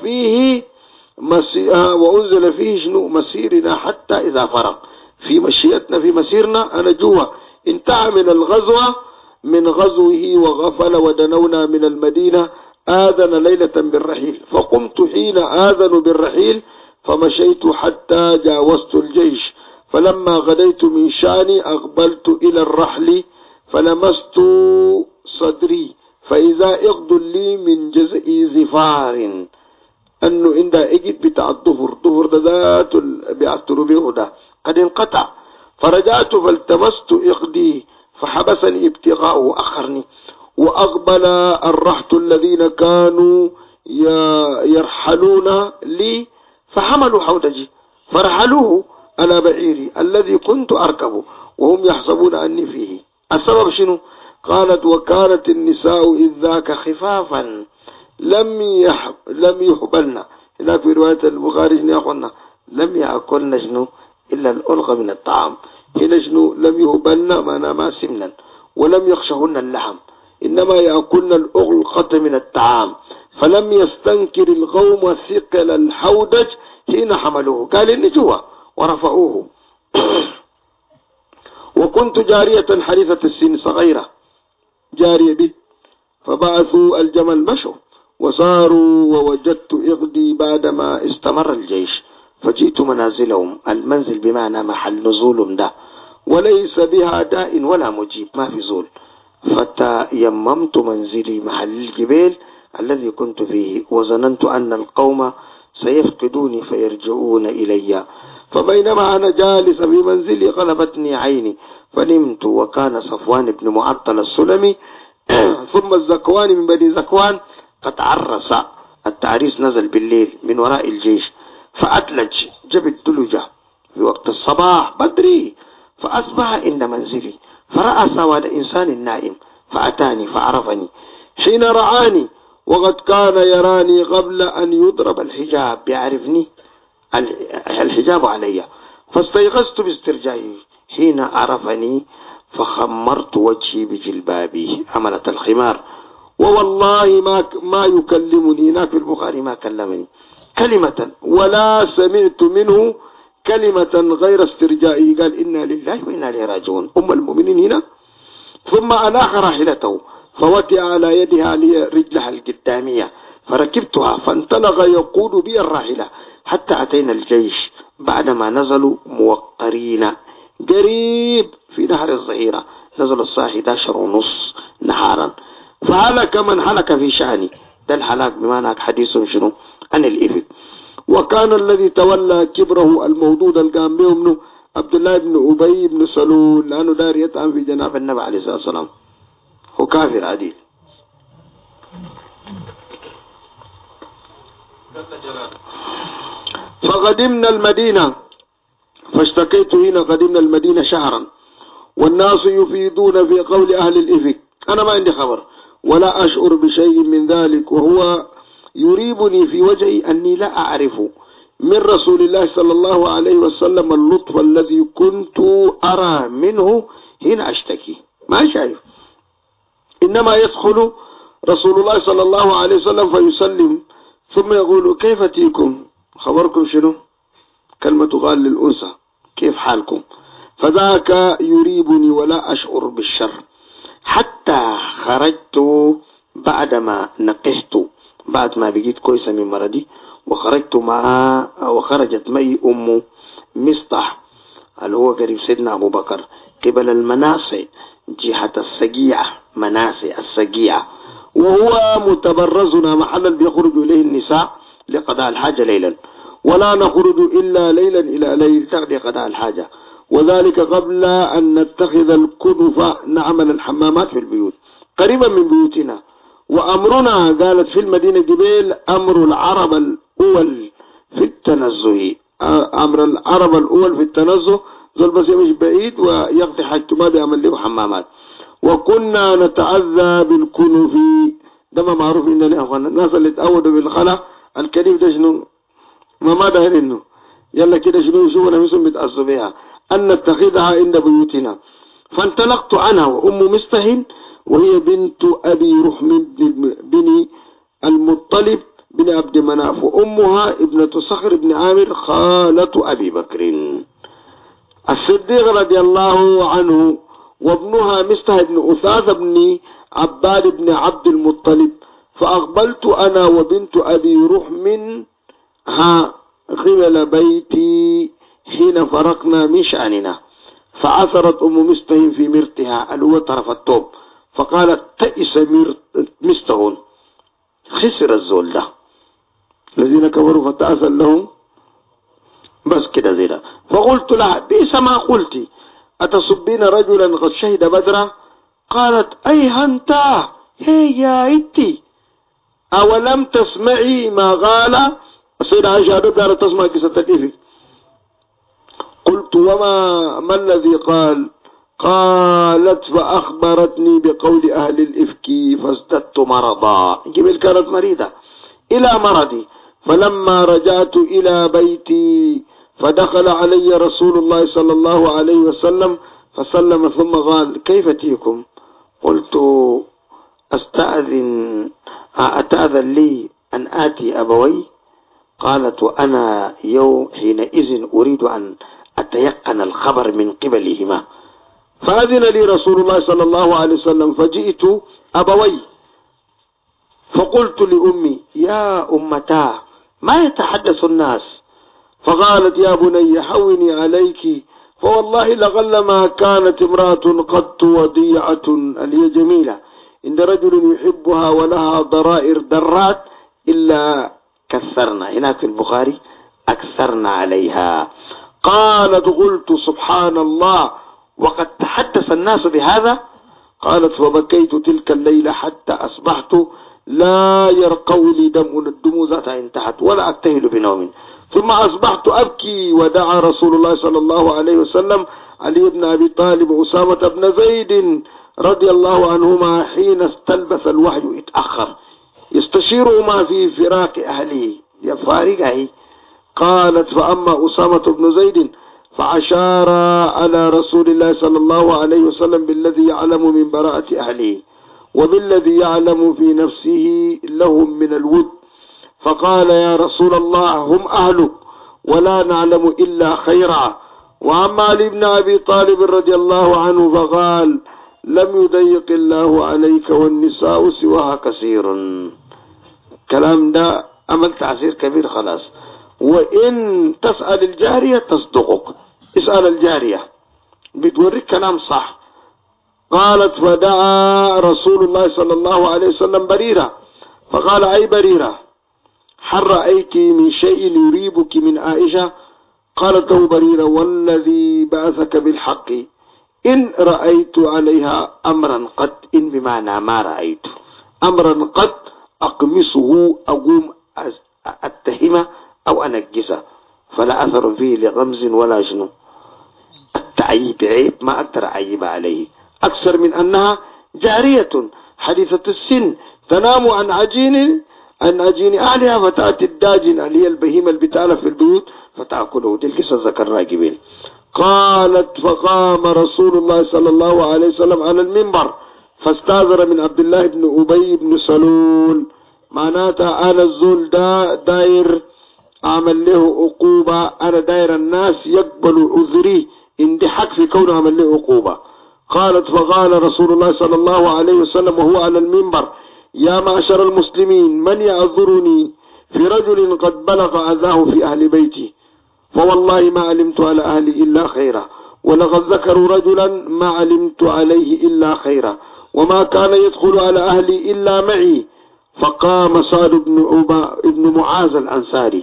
فيه شنو مسيرنا حتى إذا فرغ، في مشيتنا في مسيرنا أنا جوا انتهى من الغزوة من غزوه وغفل ودنونا من المدينة آذن ليلة بالرحيل، فقمت حين آذن بالرحيل فمشيت حتى جاوزت الجيش، فلما غديت من شاني أقبلت إلى الرحل فلمست صدري فإذا إغض لي من جزء زفار، أنه عند إجد بتاع الظهر ذات بيعتروا به ده قد انقطع، فرجعت فالتمست إغدي فحبسني ابتغاء أخرني، وأقبل الرحت الذين كانوا يرحلون لي فحملوا حوضجي فرحلوه على بعيري الذي كنت أركبه وهم يحسبون أني فيه. السبب شنو؟ قالت وكانت النساء إذ ذاك خفافا لم يحبلن. هناك في رواية البخاري يا أخوانا لم يأكلن شنو إلا الألغى من الطعام، هنا شنو لم يهبلن ما سمنا، ولم يخشهن اللحم، إنما يأكلن الأغلقة من الطعام، فلم يستنكر القوم ثقل الحودج حين حملوه، قال إني جوا ورفعوه. وكنت جارية حديثة السن صغيرة جارية بي، فبعثوا الجمل مشوا وصاروا، ووجدت إغدي بعدما استمر الجيش، فجئت منازلهم، المنزل بمعنى محل نزولهم ده، وليس بها داء ولا مجيب، ما في زول، فتيممت منزلي محل الجبال الذي كنت فيه، وظننت أن القوم سيفقدوني فيرجعون إلي، فبينما أنا جالس في منزلي غلبتني عيني فنمت، وكان صفوان بن معطل السلمي ثم الزكوان من بني زكوان قد عرس، التعريس نزل بالليل من وراء الجيش، فأتلج جب الدلجة في وقت الصباح بدري، فأصبح عند منزلي فرأى سواد إنسان نائم فأتاني فعرفني، حين رعاني وقد كان يراني قبل أن يضرب الحجاب، يعرفني الحجاب علي، فاستيقظت باسترجاعي حين عرفني، فخمرت وجهي بجلبابي عملة الخمار، ووالله ما يكلمني، هناك في البخاري ما كلمني كلمة ولا سمعت منه كلمة غير استرجائي، قال إنا لله وإنا إليه راجعون أم المؤمنين هنا. ثم أناخ راحلته فوطئ على يدها لي رجلها القدامية فركبتها، فانطلق يقود بي الراحلة حتى أتينا الجيش، بعدما نزلوا موقرين قريب في نهر الظهيرة، نزل الساعة 11:30 نهارا، فهلك من هلك في شأني، ده الهلاك بمعنى حديث شنو عن الإفك. وكان الذي تولى كبره الموضوع القام به منه عبد الله بن أبي بن سلول، لأنه دار يطعن في جناب النبي عليه الصلاة والسلام، هو كافر عديل. فقدمنا المدينة، فاشتكيت هنا قدمنا المدينة شهرا والناس يفيدون في قول أهل الإفك، أنا ما عندي خبر ولا أشعر بشيء من ذلك، وهو يريبني في وجهي أني لا أعرف من رسول الله صلى الله عليه وسلم اللطف الذي كنت أرى منه حين أشتكي، ما شايف، إنما يدخل رسول الله صلى الله عليه وسلم فيسلم ثم يقول كيف تيكم، خبركم شنو، كلمة قال للأنثى كيف حالكم، فذاك يريبني ولا أشعر بالشر، حتى خرجت بعدما نقحت، بعد ما بقيت كويسة من مرضي، وخرجت معي أم مصطح اللي هو قريب سيدنا أبو بكر قبل المناصي جهة السقيعة، مناسي السقيعة، وهو متبرزنا محلا بيخرج إليه النساء لقضاء الحاجة ليلا، ولا نخرج إلا ليلا إلى ليل تقضي قضاء الحاجة، وذلك قبل أن نتخذ الكنف نعمل الحمامات في البيوت قريبا من بيوتنا. وأمرنا قالت في المدينة جبيل أمر العرب الأول في التنزه، أمر العرب الأول في التنزه، ذل بس يمشي بعيد ويقضي حاجته ما بيعمل له حمامات. وكنا نتعذى بالكنف، ده ما معروف عندنا يا أخوانا، الناس اللي تأودوا بالخلا الكنيف ده شنو ما داير إنه يلا كده شنو يشوفنا مسلم بيتأذوا بها، أن نتخذها عند بيوتنا. فانطلقت أنا وأم مستهن وهي بنت أبي رحم بن المطلب بن عبد مناف، وأمها ابنة صخر بن عامر خالة أبي بكر الصديق رضي الله عنه، وابنها مستهن بن أثاث بن عباد بن عبد المطلب. فأقبلت أنا وبنت أبي رحم قبل بيتي حين فرقنا من شأننا، فعثرت أم مستهم في مرتها اللي هو طرف الثوب، فقالت تئس مستهون، خسر الزول ده، الذين كفروا فتأسل لهم، بس كده زي ده. فقلت لها بئس ما قلت، أتصبين رجلا قد شهد بدرا؟ قالت أي هنتا هي يا إنتي، أولم تسمعي ما قال السيدة عائشة رضي تسمع قصة الإفك. قلت ما الذي قال؟ قالت فأخبرتني بقول أهل الإفك فازددت مرضا، جبل كانت مريضة إلى مرضي، فلما رجعت إلى بيتي فدخل علي رسول الله صلى الله عليه وسلم فسلم ثم قال كيف تيكم؟ قلت أتأذن لي أن آتي أبوي؟ قالت وأنا حينئذ أريد أن أتيقن الخبر من قبلهما، فأذن لي رسول الله صلى الله عليه وسلم فجئت أبوي فقلت لأمي يا أمتا ما يتحدث الناس؟ فقالت يا بني حوني عليك، فوالله لقلما كانت امرأة قط وضيعة هي جميلة عند رجل يحبها ولها ضرائر درات إلا كثرنا، هناك في البخاري أكثرنا عليها. قالت قلت سبحان الله وقد تحدث الناس بهذا؟ قالت فبكيت تلك الليلة حتى أصبحت لا يرقو لي الدموع ذاتها انتهت ولا أكتهل بنوم، ثم أصبحت أبكي ودعا رسول الله صلى الله عليه وسلم علي بن أبي طالب وأسامة بن زيد رضي الله عنهما حين استلبث الوحي اتأخر يستشيرهما في فراق أهله يفارقه. قالت فأما أسامة بن زيد فأشار على رسول الله صلى الله عليه وسلم بالذي يعلم من براءة أهله وبالذي يعلم في نفسه لهم من الود، فقال يا رسول الله هم أهلك ولا نعلم إلا خيرا. وأما علي بن أبي طالب رضي الله عنه فقال لم يضيق الله عليك والنساء سواها كثير. كلام ده عمل تأثير كبير خلاص. وإن تسأل الجارية تصدقك، اسأل الجارية بتوريك كلام صح. قالت فدعا رسول الله صلى الله عليه وسلم بريرة فقال أي بريرة هل رأيت من شيء يريبك من عائشة؟ قالت له بريرة والذي بعثك بالحق إن رأيت عليها أمرا قد، إن بمعنى ما رأيت أمرا قد أقمصه أقوم أتهمه أو أنجسه فلا أثر فيه لغمز ولا جنو. التعيب عيب ما أقدر أعيب عليه أكثر من أنها جارية حديثة السن تنام عن عجين أهلها فتأتي الداجن اللي هي البهيمة البتالة في البيوت فتأكله. دي القصة ذكرناها قبل. قالت فقام رسول الله صلى الله عليه وسلم على المنبر فاستاذر من عبد الله بن أبي بن سلول، معناتها أنا الزول داير أعمل له عقوبة، أنا داير الناس يقبلوا عذري اندحك في كونه أعمل له عقوبة. قالت فقال رسول الله صلى الله عليه وسلم وهو على المنبر يا معشر المسلمين من يعذرني في رجل قد بلغ أذاه في أهل بيتي؟ فوالله ما علمت على أهلي إلا خيرا، ولقد ذكروا رجلا ما علمت عليه إلا خيرا، وما كان يدخل على أهلي إلا معي. فقام سعد بن معاذ الأنصاري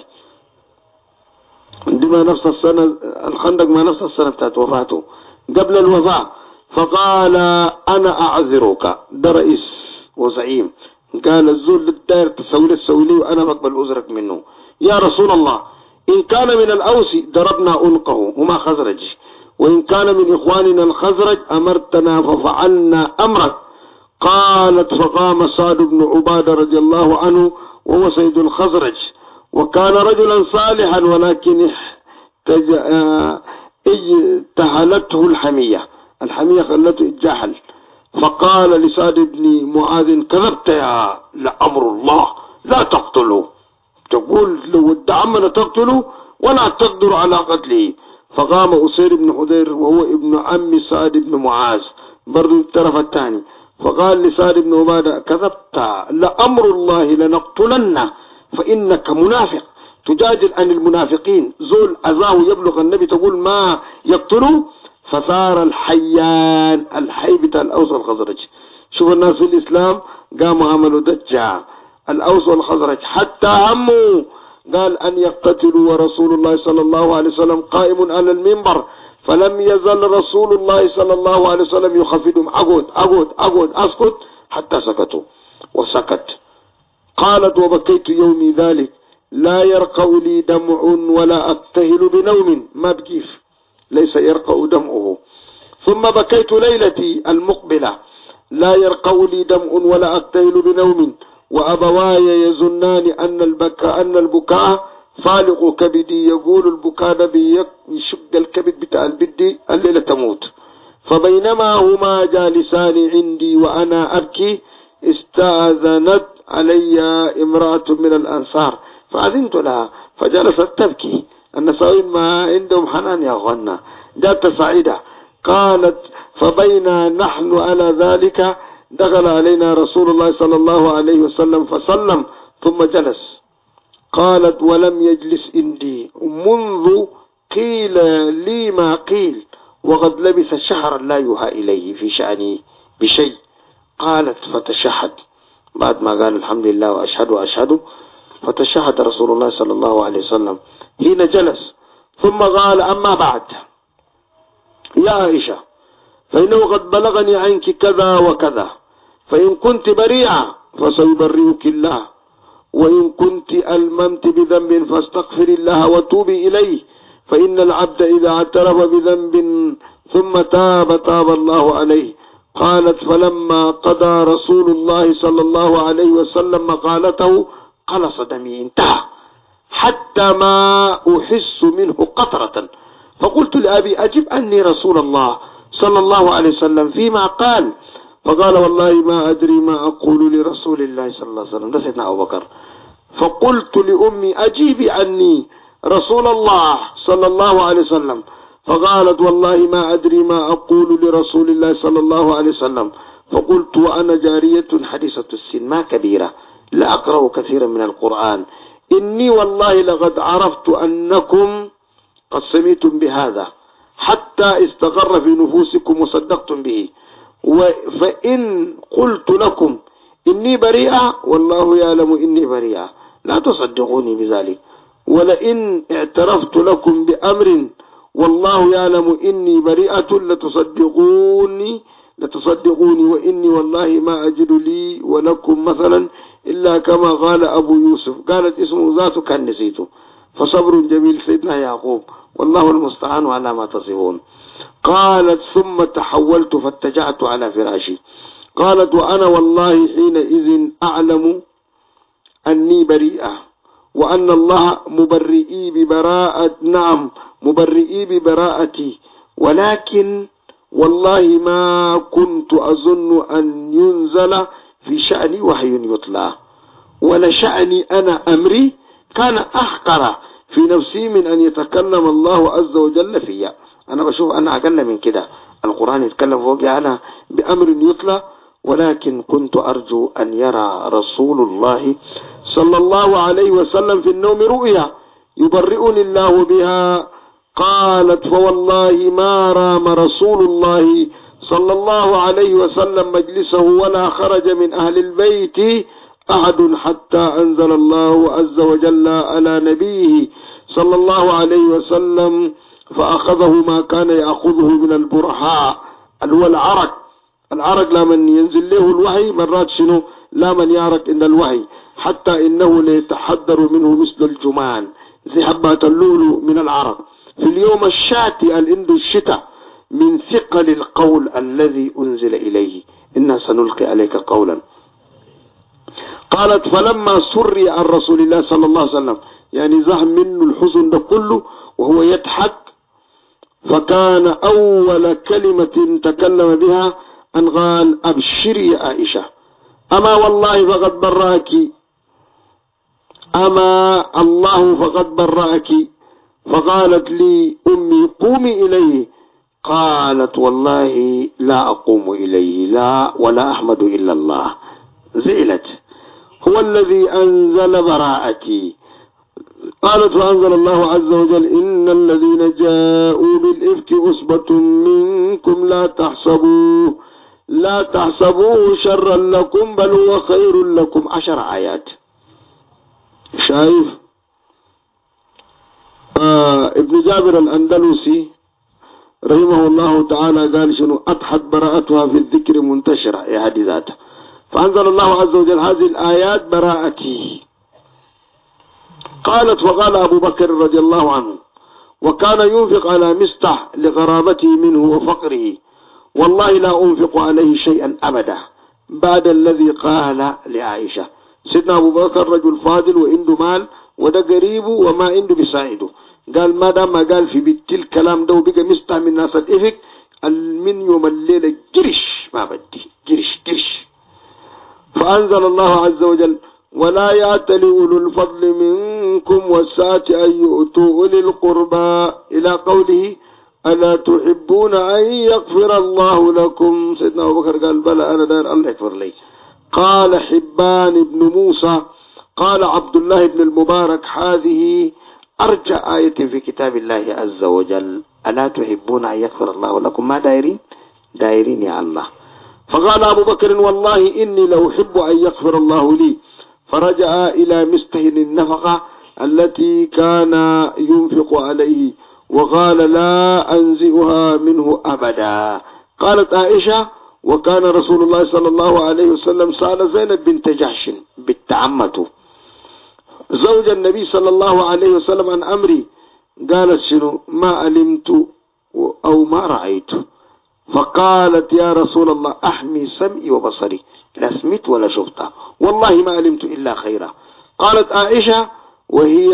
عندما نفس السنة الخندق ما نفس السنة بتاعت وفاته قبل الوفاة، فقال أنا أعذرك، ده رئيس وزعيم، قال الزول الدائر تسوي لي وأنا بقبل أزرك منه. يا رسول الله إن كان من الأوس ضربنا أنقه وما خزرج، وإن كان من إخواننا الخزرج أمرتنا ففعلنا أمرك. قالت فقام سعد بن عبادة رضي الله عنه وهو سيد الخزرج وكان رجلا صالحا ولكن اجتهلته الحمية خلته الجهل. فقال لسعد بن معاذ كذبت يا لأمر الله لا تقتله، تقول لو ادعمنا تقتله ولا تقدر على قتله. فقام أسير بن حضير وهو ابن عم سعد بن معاذ برضو الطرف الثاني، فقال لسعد بن عبادة كذبت لأمر الله لنقتلنه فإنك منافق تجادل عن المنافقين، زول أذاه يبلغ النبي تقول ما يقتله، فثار الحيان، الحي بتاع الأوس والخزرج. شوف الناس في الإسلام قاموا عملوا دجا الأوس والخزرج، حتى هموا قال أن يقتتلوا، ورسول الله صلى الله عليه وسلم قائم على المنبر، فلم يزل رسول الله صلى الله عليه وسلم يخفضهم، أقعد أسكت، حتى سكتوا وسكت. قالت وبكيت يومي ذلك لا يرقأ لي دمع ولا أبتهل بنوم، ما بكيف ليس يرقأ دمعه. ثم بكيت ليلتي المقبلة لا يرقأ لي دمع ولا أبتهل بنوم، وأبواي يظنان أن البكاء فالق كبدي. يقول البكاء بيشق الكبد بتاع البدي الليلة تموت. فبينما هما جالسان عندي وأنا أبكي استأذنت علي امرأة من الأنصار فأذنت لها فجلست تبكي. النسائين ما عندهم حنان يا أخوانا، جاءت سعيدة. قالت فبينا نحن على ذلك دخل علينا رسول الله صلى الله عليه وسلم فسلم ثم جلس. قالت ولم يجلس عندي منذ قيل لي ما قيل، وقد لبث شهرا لا يوحى إليه في شأني بشيء. قالت فتشهد، بعد ما قال الحمد لله وأشهد فتشهد رسول الله صلى الله عليه وسلم حين جلس، ثم قال أما بعد يا عائشة فإنه قد بلغني عنك كذا وكذا، فإن كنت بريئة فسيبرئك الله، وإن كنت ألممت بذنب فاستغفر الله وتوبي إليه، فإن العبد إذا اعترف بذنب ثم تاب الله عليه. قالت فلما قضى رسول الله صلى الله عليه وسلم مقالته قلص دمي، انتهى حتى ما أحس منه قطرة. فقلت لأبي أجب عني رسول الله صلى الله عليه وسلم فيما قال. فقال والله ما أدري ما أقول لرسول الله صلى الله عليه وسلم، ده سيدنا أبو بكر. فقلت لأمي أجيبي عني رسول الله صلى الله عليه وسلم. فقالت والله ما أدري ما أقول لرسول الله صلى الله عليه وسلم. فقلت وأنا جارية حديثة السن ما كبيرة لا أقرأ كثيرا من القرآن، إني والله لقد عرفت أنكم قد سمعتم بهذا حتى استقر في نفوسكم وصدقتم به، فإن قلت لكم إني بريئة والله يعلم إني بريئة لا تصدقوني بذلك، ولئن اعترفت لكم بأمر والله يعلم إني بريئة لتصدقوني، وإني والله ما أجد لي ولكم مثلا إلا كما قال أبو يوسف. قالت اسمه ذاته كان نسيته. فصبر جميل سيدنا يعقوب، والله المستعان على ما تصفون. قالت ثم تحولت فاتجعت على فراشي. قالت وأنا والله حينئذ أعلم أني بريئة، وأن الله مبرئي ببراءتي، ولكن والله ما كنت أظن أن ينزل في شأني وحي يطلع، ولشأني أنا أمري كان أحقر في نفسي من أن يتكلم الله عز وجل فيا. أنا بشوف أنا أقل من كده، القرآن يتكلم فوقي أنا بأمر يطلع، ولكن كنت أرجو أن يرى رسول الله صلى الله عليه وسلم في النوم رؤيا يبرئني الله بها. قالت فوالله ما رام رسول الله صلى الله عليه وسلم مجلسه ولا خرج من أهل البيت أحد حتى أنزل الله عز وجل على نبيه صلى الله عليه وسلم فأخذه ما كان يأخذه من البرحاء اللي هو العرق لمن ينزل له الوحي مرات شنو لمن يعرق إن الوحي، حتى إنه ليتحذر منه مثل الجمان زي حبة اللؤلؤ من العرق في اليوم الشاتي الإند الشتاء من ثقل القول الذي أنزل إليه إنا سنلقي عليك قولا. قالت فلما سري عن رسول الله صلى الله عليه وسلم، يعني زهم منه الحزن ده كله وهو يضحك، فكان أول كلمة تكلم بها أن قال أبشري يا عائشة، أما والله فقد براك، أما الله فقد براك. فقالت لي أمي قومي إليه. قالت والله لا أقوم إليه لا ولا أحمد إلا الله. زعلت. هو الذي أنزل براءتي، قالت فأنزل الله عز وجل إن الذين جاءوا بالإفك عصبة منكم لا تحسبوه شرا لكم بل هو خير لكم. 10 آيات. شايف ابن جابر الأندلسي رحمه الله تعالى قال شنو أضحت براءتها في الذكر منتشرة يا حديثات. فأنزل الله عز وجل هذه الآيات براءتي. قالت وقال أبو بكر رضي الله عنه وكان ينفق على مستح لغرابته منه وفقره والله لا أنفق عليه شيئا أبدا بعد الذي قال لعائشة. سيدنا أبو بكر رجل فاضل وعنده مال وده قريبه وما عنده بيساعده. قال ما دام ما قال في بيت الكلام ده وبقى مستح من ناس الإفك من يوم الليلة جرش ما بدي جرش. فأنزل الله عز وجل ولا يأتل أولو الفضل منكم والسعة أن يؤتوا أولي القربى إلى قوله ألا تحبون أن يغفر الله لكم. سيدنا أبو بكر قال بلى أنا دار الله يغفر لي. قال حبان بن موسى قال عبد الله بن المبارك هذه أرجى آية في كتاب الله عز وجل ألا تحبون أن يغفر الله لكم. ما دايرين يا الله. فقال أبو بكر والله إني لو أحب أن يغفر الله لي. فرجع إلى مستهن النفقة التي كان ينفق عليه وقال لا أنزئها منه أبدا. قالت عائشة وكان رسول الله صلى الله عليه وسلم سأل زينب بنت جحش بالتعمة زوج النبي صلى الله عليه وسلم عن أمري. قالت شنو ما علمت أو ما رأيت. فقالت يا رسول الله أحمي سمعي وبصري لا سمعت ولا شفت والله ما علمت إلا خيرا. قالت عائشة وهي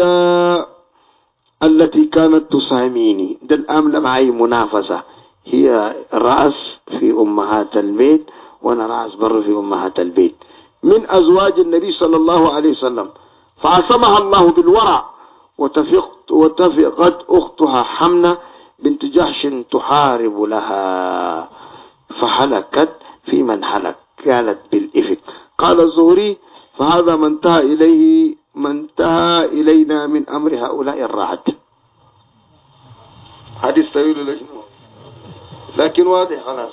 التي كانت تساميني ده الآن معي منافسة. هي رأس في أمهات البيت وأنا رأس بر في أمهات البيت من أزواج النبي صلى الله عليه وسلم. فعصمها الله بالورع وتفقت أختها حمنة بنت جحش تحارب لها فحلكت في من حلك. قالت بالإفك. قال الزهري فهذا ما انتهى إلينا من أمر هؤلاء الرعد. حديث طويل لكن واضح خلاص.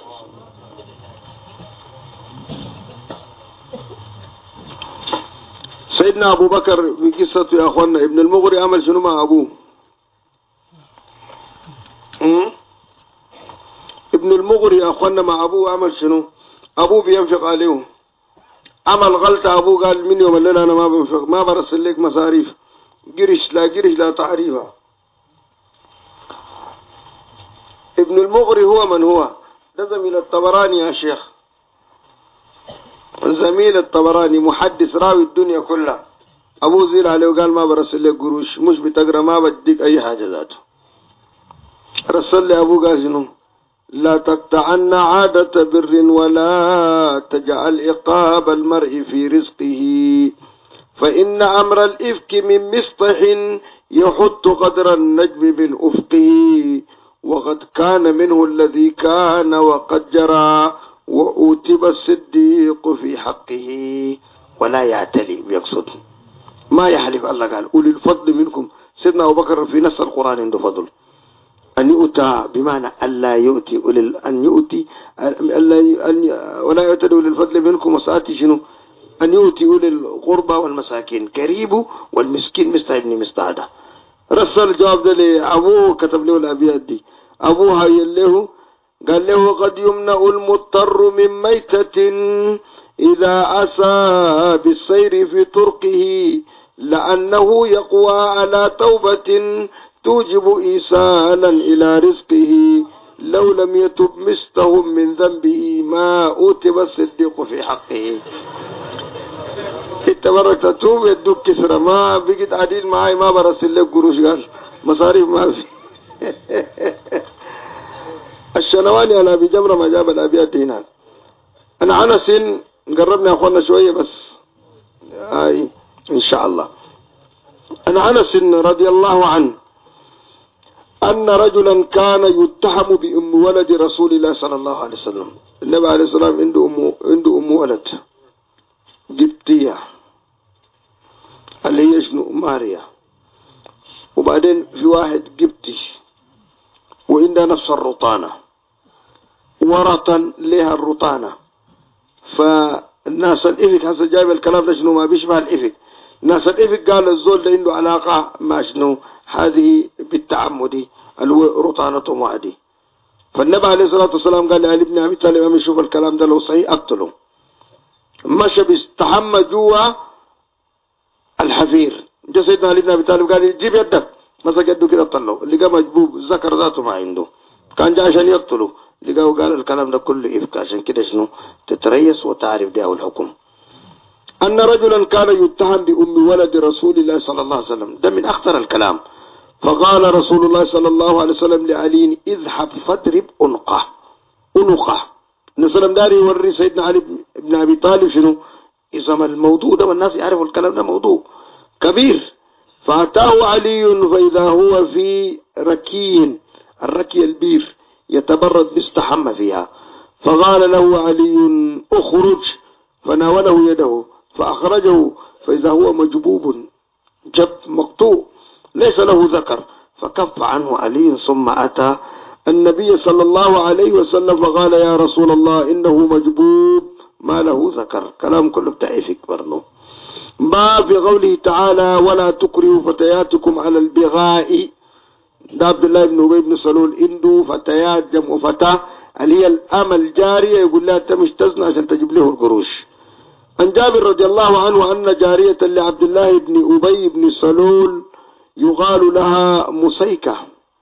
سيدنا أبو بكر في قصة يا أخوانا ابن المغري عمل شنو مع أبوه؟ ابن المغري يا أخوانا مع أبوه عمل شنو؟ أبوه بينفق عليهم. عمل غلطة أبوه قال من يوم الليلة أنا ما بنفق ما برسل لك مصاريف قرش لا تعريفها. ابن المغري هو من هو؟ ده زميل الطبراني يا شيخ. زميل الطبراني محدث راوي الدنيا كلها. أبوه زيل عليه وقال ما برسل لك قروش مش بتقرأ ما بديك أي حاجة ذاته. رسل لي أبوه قال شنو لا تقطعن عادة بر ولا تجعل إقاب المرء في رزقه فإن أمر الإفك من مسطح يحط قدر النجم بالأفق وقد كان منه الذي كان وقد جرى وأوتب الصديق في حقه ولا يعتلي بيقصد ما يحلف. الله قال أولي الفضل منكم. سيدنا أبو بكر في نص القرآن عنده فضل أن يؤتى بمعنى ألا يؤتي ولا يؤتى أولي الفضل منكم وسآتي شنو أن يؤتي أولي القربى والمساكين قريب والمسكين ابن مستعدة. رسل الجواب ده لأبوه كتب له الأبيات دي. أبوه له قال له قد يمنع المضطر من ميتة إذا أسى بالسير في طرقه لأنه يقوى على توبة توجب إيصالا إلى رزقه لو لم يتب مستهم من ذنبه ما أوتب الصديق في حقه. اتبرك تتوب يدوك كسرة ما بقيت عديل معاي ما برسل لك قروش قال مصاريف ما في. الشنواني على أبي جمرة ما جاب الأبيات هنا. أنا عنس قربنا يا أخوانا شوية بس إن شاء الله. أنا عنس رضي الله عنه أن رجلا كان يتهم بأم ولد رسول الله صلى الله عليه وسلم. النبي عليه الصلاة والسلام عنده أم ولد قبطية اللي هي شنو ماريا. وبعدين في واحد قبطي وعنده نفس الرطانة، ورطا لها الرطانة. فالناس الإفك هسه جايب الكلام ده شنو ما بيشبه الإفك. الناس الإفك قال الزول ده عنده علاقة مع شنو هذه بالتعمدي الرطانة وادي. فالنبي عليه الصلاة والسلام قال لعلي بن أبي طالب أمي شوف الكلام ده لو صحيح أقتله. مشى بيستحمى جوا الحفير. جاء سيدنا علي بن أبي طالب قال جيب يدك، مسك يده كده طلعه، لقى مجبوب ذكر ذاته ما عنده، كان جاء عشان يقتله، لقاه قال الكلام ده كله إفك. عشان كده شنو تتريس وتعرف ده الحكم. أن رجلا كان يتهم بأم ولد رسول الله صلى الله عليه وسلم، ده من أخطر الكلام. فقال رسول الله صلى الله عليه وسلم لعلي اذهب فاضرب عنقه. نسلم داري يوري سيدنا علي بن أبي طالب شنو اسم الموضوع ده، والناس يعرفوا الكلام ده موضوع كبير. فأتاه علي فإذا هو في الركي البير يتبرد بيستحمى فيها. فقال له علي اخرج، فناوله يده فأخرجه فإذا هو مجبوب جب مقطوع ليس له ذكر. فكف عنه علي ثم أتى النبي صلى الله عليه وسلم فقال يا رسول الله إنه مجبوب ما له ذكر. كلام كله بتعيفك برنو. باب في قوله تعالى ولا تكرهوا فتياتكم على البغاء. ده عبد الله بن أبي بن سلول عنده فتيات جمع فتاة اللي هي الأمل جارية، يقول لها تمش تزنى عشان تجيب له القروش. عن جابر رضي الله عنه أن جارية لعبد الله بن أبي بن سلول يقال لها مسيكة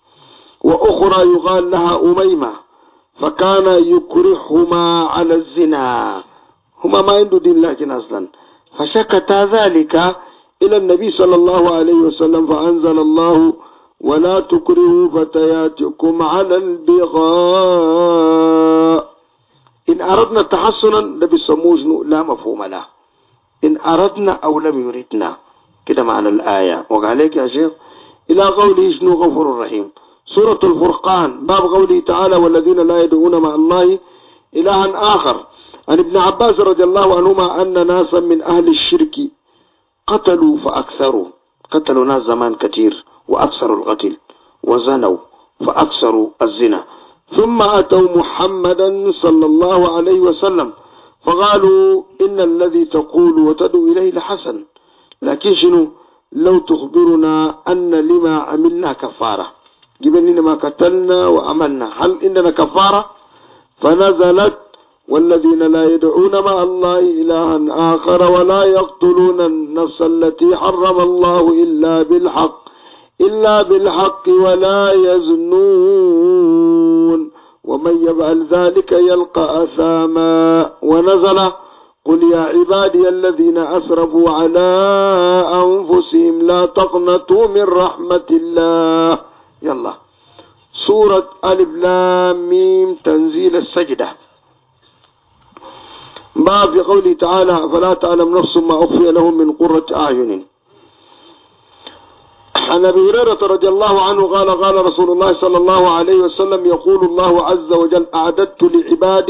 وأخرى يقال لها أميمة، فكان يكرههما على الزنا، هما ما عنده دين لكن أصلا. فشكت ذلك إلى النبي صلى الله عليه وسلم فأنزل الله ولا تكرهوا فتياتكم على البغاء. إن أردنا تحسنا ده بيسموه لا مفهوم له، إن أردنا أو لم يردنا، كده معنى الآية. وقالك يا شيخ إلى قوله شنو غفور رحيم. سورة الفرقان باب قوله تعالى والذين لا يدعون مع الله إلها آخر. عن ابن عباس رضي الله عنهما أن ناسا من أهل الشرك قتلوا فأكثروا، قتلوا ناس زمان كثير وأكثروا القتل، وزنوا فأكثروا الزنا. ثم أتوا محمدا صلى الله عليه وسلم فقالوا إن الذي تقول وتدعو إليه لحسن، لكن شنو لو تخبرنا أن لما عملنا كفارة، جبنا لنا ما قتلنا وعملنا، هل إننا كفارة؟ فنزلت والذين لا يدعون مع الله إلها آخر ولا يقتلون النفس التي حرم الله إلا بالحق ولا يزنون ومن يفعل ذلك يلقى أثاما. ونزل قل يا عبادي الذين أسرفوا على أنفسهم لا تقنطوا من رحمة الله. يلا سورة ألف لام ميم تنزيل السجدة. باب قوله تعالى فلا تعلم نفس ما أخفي لهم من قرة أعين. عن أبي هريرة رضي الله عنه قال قال رسول الله صلى الله عليه وسلم يقول الله عز وجل أعددت لعبادي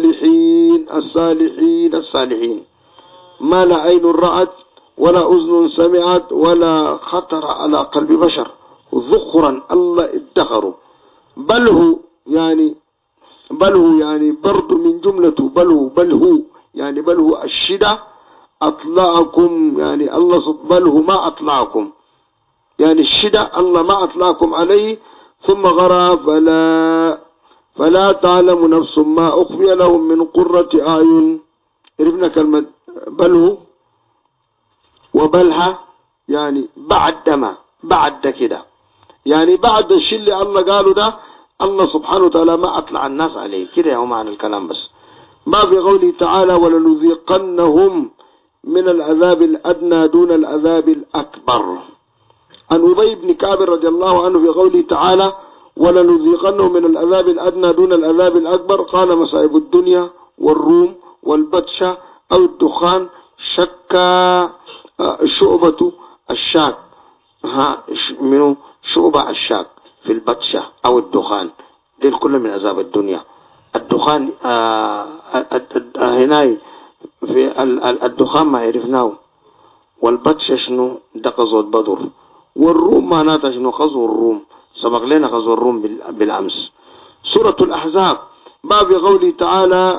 الصالحين ما لا عين رأت ولا أذن سمعت ولا خطر على قلب بشر ذخرا الله ادخروا. بل هو يعني برض من جملته بل هو الشدة أطلعكم، يعني الله بل هو ما أطلعكم، يعني الشدة الله ما أطلعكم عليه. ثم غرى فلا تعلم نفس ما أخفي لهم من قرة أعين. عرفنا كلمة بلهو وبلها يعني بعد كده، يعني بعد الشيء اللي الله قالوا ده الله سبحانه وتعالى ما أطلع الناس عليه كده، هو معنى الكلام. بس ما في قوله تعالى ولنذيقنهم من العذاب الأدنى دون العذاب الأكبر. عن أبي بن كعب رضي الله عنه في قوله تعالى ولنذيقنهم من العذاب الأدنى دون العذاب الأكبر قال مصائب الدنيا والروم والبطشة أو الدخان شك شعبة الشاك، منه شعبة الشاك في البطشة أو الدخان، دي كله من عذاب الدنيا. الدخان هنا في الدخان ما عرفناه، والبطشة شنو دقزوت بدر، والروم معناتها شنو؟ غزو الروم، سبق لنا غزو الروم بالأمس. سورة الأحزاب باب قوله تعالى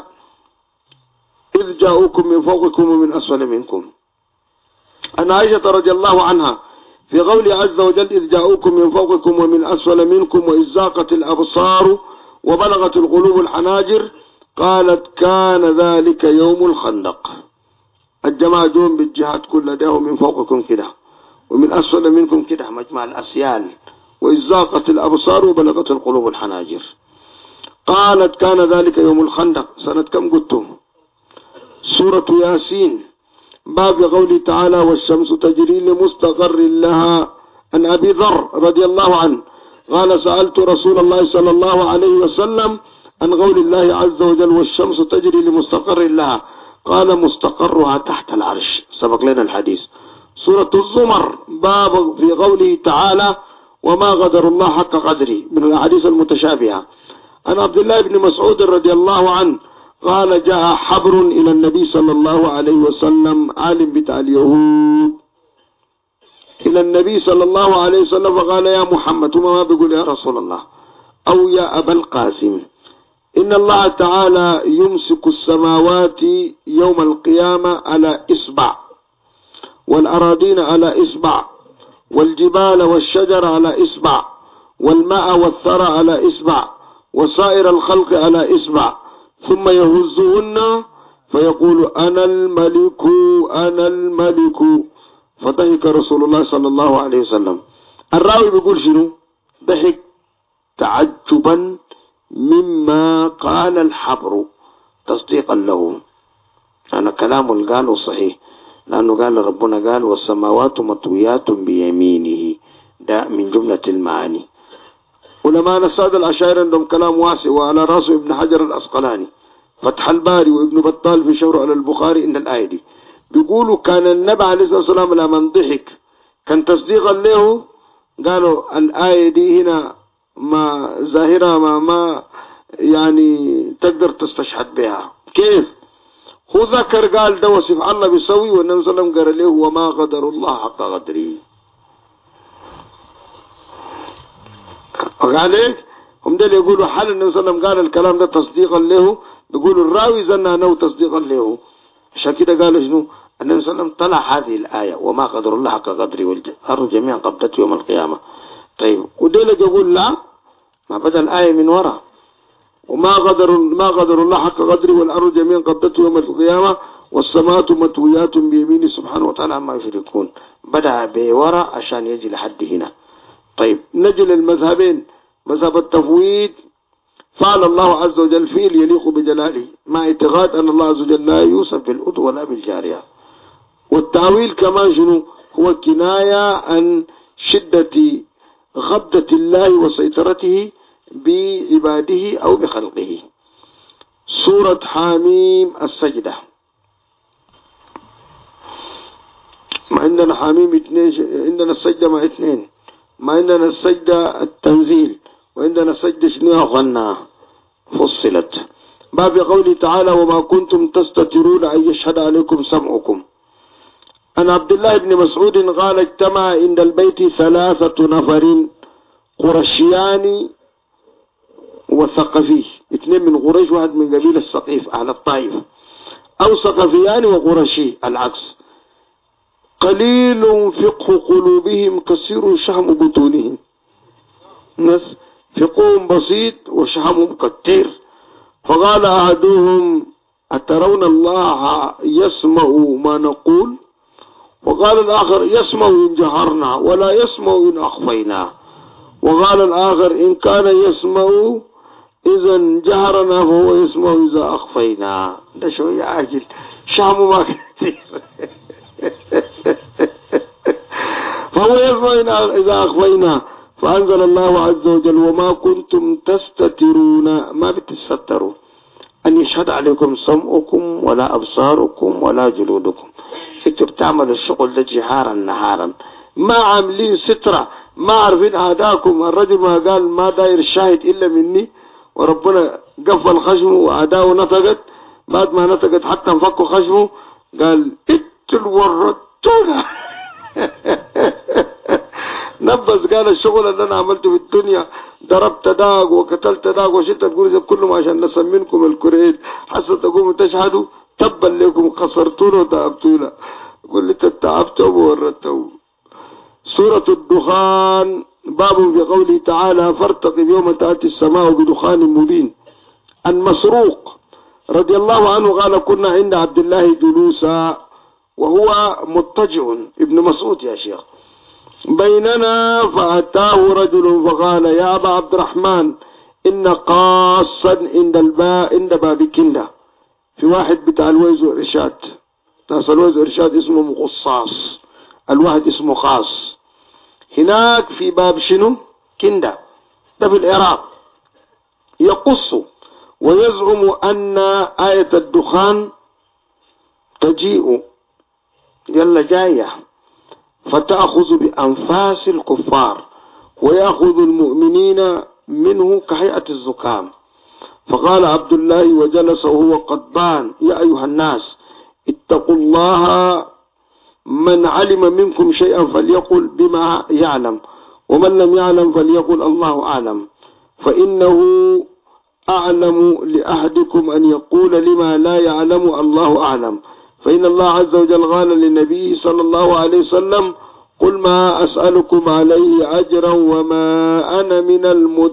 إذ جاءوكم من فوقكم ومن أسفل منكم. أن عائشة رضي الله عنها في قوله عز وجل إذ جاءوكم من فوقكم ومن أسفل منكم وإذ زاغت الأبصار وبلغت القلوب الحناجر قالت كان ذلك يوم الخندق. الجماعة جون بالجهات كلها ده، من فوقكم كده ومن أسفل منكم كده مجمع الأسيال. وإذ زاغت الأبصار وبلغت القلوب الحناجر. قالت كان ذلك يوم الخندق. سنة كم قلتم؟ سورة ياسين باب قوله تعالى والشمس تجري لمستقر لها. عن أبي ذر رضي الله عنه قال سألت رسول الله صلى الله عليه وسلم عن قول الله عز وجل والشمس تجري لمستقر لها قال مستقرها تحت العرش. سبق لنا الحديث. سورة الزمر باب في قوله تعالى وما قدر الله حق قدره، من الأحاديث المتشابهة. عن عبد الله بن مسعود رضي الله عنه قال جاء حبر إلى النبي صلى الله عليه وسلم، عالم بتاع اليهود، إلى النبي صلى الله عليه وسلم فقال يا محمد، وما بيقول يا رسول الله أو يا أبا القاسم، إن الله تعالى يمسك السماوات يوم القيامة على إصبع، والأراضين على إصبع، والجبال والشجر على إصبع، والماء والثرى على إصبع، وسائر الخلق على إصبع، ثم يهزهن فيقول أنا الملك أنا الملك. فضحك رسول الله صلى الله عليه وسلم. الراوي بيقول شنو؟ ضحك تعجبا مما قال الحبر تصديقا له. أنا كلامه اللي قاله صحيح، لأنه قال ربنا قال والسماوات مطويات بيمينه، ده من جملة المعاني. علماء السادة العشائر عندهم كلام واسع، وعلى راسه ابن حجر الأسقلاني فتح الباري وابن بطال في شرح على البخاري إن الآية دي بيقولوا كان النبي عليه الصلاة والسلام لما ضحك كان تصديقا له. قالوا الآية دي هنا ما ظاهرة ما يعني تقدر تستشهد بها. كيف؟ هو ذكر قال ده وصف الله بيسوي، والنبي صلى الله عليه وسلم قال له وما قدر الله حق قدره. وقال هم ده اللي يقولوا حال النبي صلى الله عليه وسلم قال الكلام ده تصديقا له، بيقولوا الراوي زن انه تصديقا له. عشان كده قال شنو؟ النبي صلى الله عليه وسلم طلع هذه الآية وما قدر الله حق قدره والأرض جميعا قبضته يوم القيامة. طيب وده اللي يقول لا، ما بدأ الآية من وراء وما قدر الله حق قدره والأرض جميعا قبضته يوم القيامة والسماوات مطويات بيمينه سبحانه وتعالى عما يشركون. بدأ بوراء عشان يجي لحد هنا. طيب نجل المذهبين، مذهب التفويض فعل الله عز وجل فيل يليق بجلاله مع اعتقاد أن الله عز وجل لا يوصف بالأد ولا بالجارية. والتأويل كمان شنو؟ هو كناية عن شدة غبدة الله وسيطرته بعباده أو بخلقه. سورة حاميم السجدة. ما عندنا حاميم اثنين، عندنا السجدة مع اثنين، ما عندنا السجدة التنزيل، وعندنا السجدة شنو غنى فصلت. باب قوله تعالى وما كنتم تستترون أن يشهد عليكم سمعكم. أن عبد الله بن مسعود قال اجتمع عند البيت 3 نفر قرشيان وثقفي، 2 من قريش واحد من قبيلة الثقيف أهل الطائف، أو ثقفيان وقرشي العكس، قليل فقه قلوبهم كثير شهم بطونهم. ناس فقههم بسيط وشهمهم كثير. فقال أحدهم أترون الله يسمع ما نقول؟ وقال الآخر يسمع إن جهرنا ولا يسمع إن أخفينا. وقال الآخر إن كان يسمع إذا جهرنا فهو يسمع إذا أخفينا. ده شوية عاجل شهمه ما كثير فهو يسمع إذا أخفينا. فأنزل الله عز وجل وما كنتم تستترون، ما بتستتروا أن يشهد عليكم سمعكم ولا أبصاركم ولا جلودكم. انتوا بتعملوا الشغل ده جهارا نهارا، ما عاملين سترة، ما عارفين أعداءكم. الرجل ما قال ما داير الشاهد إلا مني، وربنا قفل خشمه وأعداؤه نطقت. بعد ما نطقت حتى انفكوا خشمه قال اتل وردونا تلبس قال الشغل اللي انا عملته في الدنيا ضربت داق وقتلت داق وشلت تقول ده كله عشان نسم منكم الكريد حتى تقوموا تشهدوا تبا لكم خسرتونا وتعبتونا. قل لي تعبتم وورثتم. سورة الدخان باب في قوله تعالى فارتقب يوم تأتي السماء بدخان مبين. عن مسروق رضي الله عنه قال كنا عند عبد الله جلوسا وهو مضطجع ابن مسعود يا شيخ بيننا فأتاه رجل فقال يا أبا عبد الرحمن إن قاصا عند باب كندا في واحد بتاع الويز والإرشاد ناس الويز والإرشاد اسمه مقصاص الواحد اسمه خاص هناك في باب شنو كندا ده في العراق يقص ويزعم أن آية الدخان تجيء يلا جاية فتأخذ بأنفاس الكفار ويأخذ المؤمنين منه كهيئة الزكام. فقال عبد الله وجلس وهو قضبان يا أيها الناس اتقوا الله من علم منكم شيئا فليقل بما يعلم ومن لم يعلم فليقل الله أعلم فإنه أعلم لأحدكم أن يقول لما لا يعلم الله أعلم فإن الله عز وجل قال للنبي صلى الله عليه وسلم قل ما أسألكم عليه أجرا وما أنا من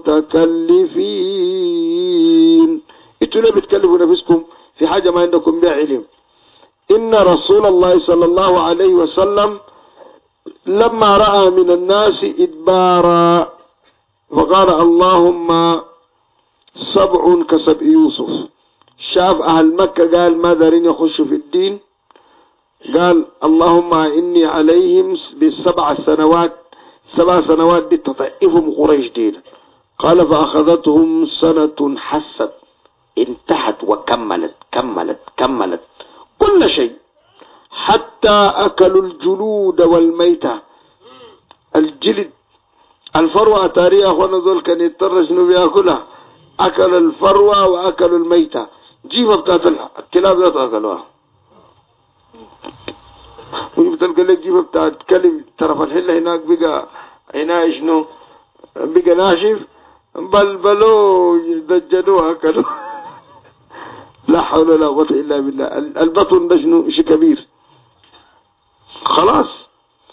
المتكلفين. انتوا ليه بتكلفوا نفسكم في حاجة ما عندكم بها علم؟ إن رسول الله صلى الله عليه وسلم لما رأى من الناس إدبارا فقال اللهم سبع كسبع يوسف. شاف أهل مكة قال ما دارين يخشوا في الدين قال اللهم إني عليهم بالسبع سنوات 7 سنوات دي تطعفهم قريش دين. قال فأخذتهم سنة حست انتهت وكملت كملت كل شيء حتى أكلوا الجلود والميتة الجلد الفروة تاريخ أخوانا ذول كان يضطر شنو بياكلها أكل الفروة وأكلوا الميتة جيفة بتاعت الكلاب ذات أكلوها ويبتلقى لك جيفة بتاعت كلب طرف الحلة هناك بقى هنا شنو بقى ناشف بلبلو دجلوها أكلوا لا حول ولا قوة إلا بالله. البطن ده شنو شيء كبير خلاص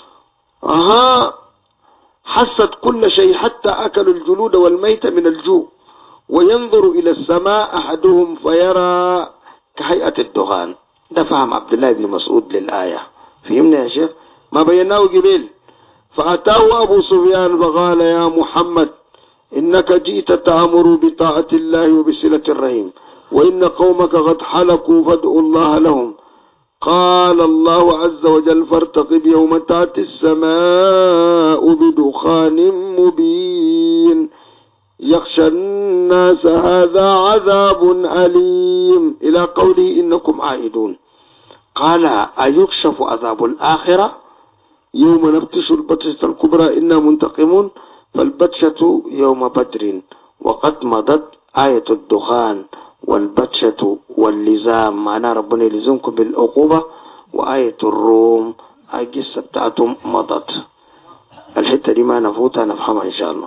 حست كل شيء حتى أكلوا الجلود والميت من الجوع وينظر إلى السماء أحدهم فيرى كهيئة الدخان. ده فهم عبد الله بن مسعود للآية فهمنا يا شيخ ما بيناه قبيل. فأتاه أبو سفيان فقال يا محمد إنك جئت تأمر بطاعة الله وبصلة الرحم وإن قومك قد حلقوا فادعوا الله لهم. قال الله عز وجل فارتقب يوم تأتي السماء بدخان مبين يخشى الناس هذا عذاب أليم إلى قوله إنكم عائدون. قال أيكشف عذاب الآخرة يوم نبتش البطشة الكبرى إنا منتقمون فالبطشة يوم بدر وقد مضت آية الدخان والبطشة واللزام معنى ربنا يلزمكم بالعقوبة وآية الروم القصة بتاعتهم مضت. الحتة دي ما نفوتها نفهمها إن شاء الله.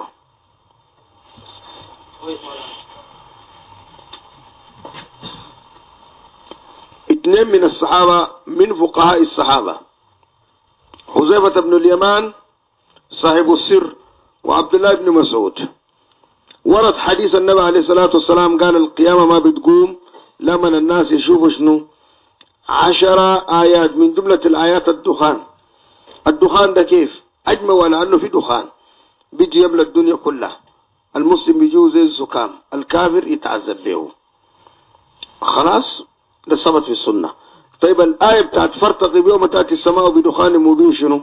اثنين من الصحابة من فقهاء الصحابة حذيفة بن اليمان صاحب السر وعبد الله بن مسعود ورد حديث النبي عليه الصلاة والسلام قال القيامة ما بتقوم لمن الناس يشوفوا شنو 10 آيات من جملة الآيات الدخان ده كيف أجمل ولا أنه في دخان بيجي يملى الدنيا كلها. المسلم بيجيه زي الزكام الكافر يتعذب به خلاص ده ثبت في السنة. طيب الآية بتاعت فارتقب يوم تأتي السماء بدخان مبين شنو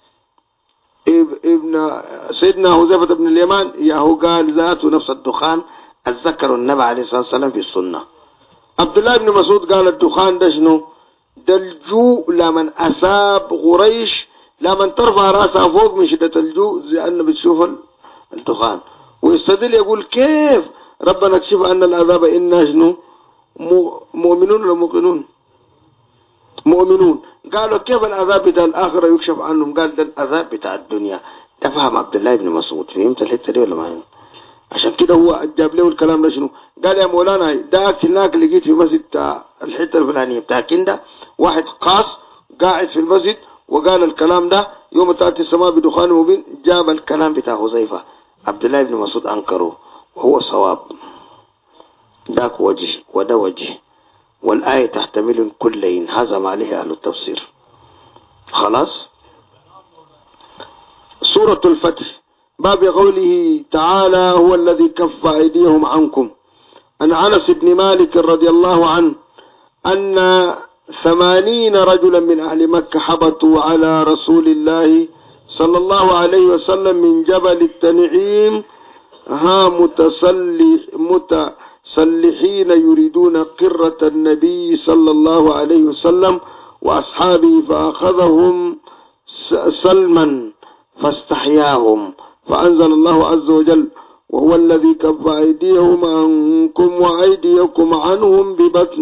ابن سيدنا حذيفة بن اليمان ياهو قال ذاته نفس الدخان الذكر النبي عليه الصلاة والسلام في السنة. عبد الله بن مسعود قال الدخان ده شنو ده الجوع لمن أصاب قريش لمن ترفع رأسها فوق من شدة الجوع زي أنه بتشوف الدخان ويستدل يقول كيف ربنا كشف أن العذاب إنا شنو مؤمنون ولا مؤمنون قالوا كيف العذاب بتاع الآخرة يكشف عنهم قال ده العذاب بتاع الدنيا تفهم عبد الله بن مسعود. فهمت الحته دي ولا ما فهمت؟ عشان كده هو جاب له الكلام ده شنو؟ قال يا مولانا ده اكل هناك لقيت في مسجد بتاع الحته الفلانيه بتاع كندا واحد قاص قاعد في المسجد وقال الكلام ده يوم تاتي السماء بدخان مبين. جاب الكلام بتاع حذيفه، عبد الله بن مسعود انكره وهو صواب. ذاك وجه وده وجه، والآية تحتمل كلين، هذا ما عليه أهل التفسير. خلاص. سورة الفتح باب قوله تعالى هو الذي كف أيديهم عنكم. عن أنس بن مالك رضي الله عنه أن 80 رجلا من أهل مكة حبطوا على رسول الله صلى الله عليه وسلم من جبل التنعيم متسلحين يريدون قرة النبي صلى الله عليه وسلم وأصحابه، فأخذهم سلما فاستحياهم، فأنزل الله عز وجل وهو الذي كف أيديهم عنكم وأيديكم عنهم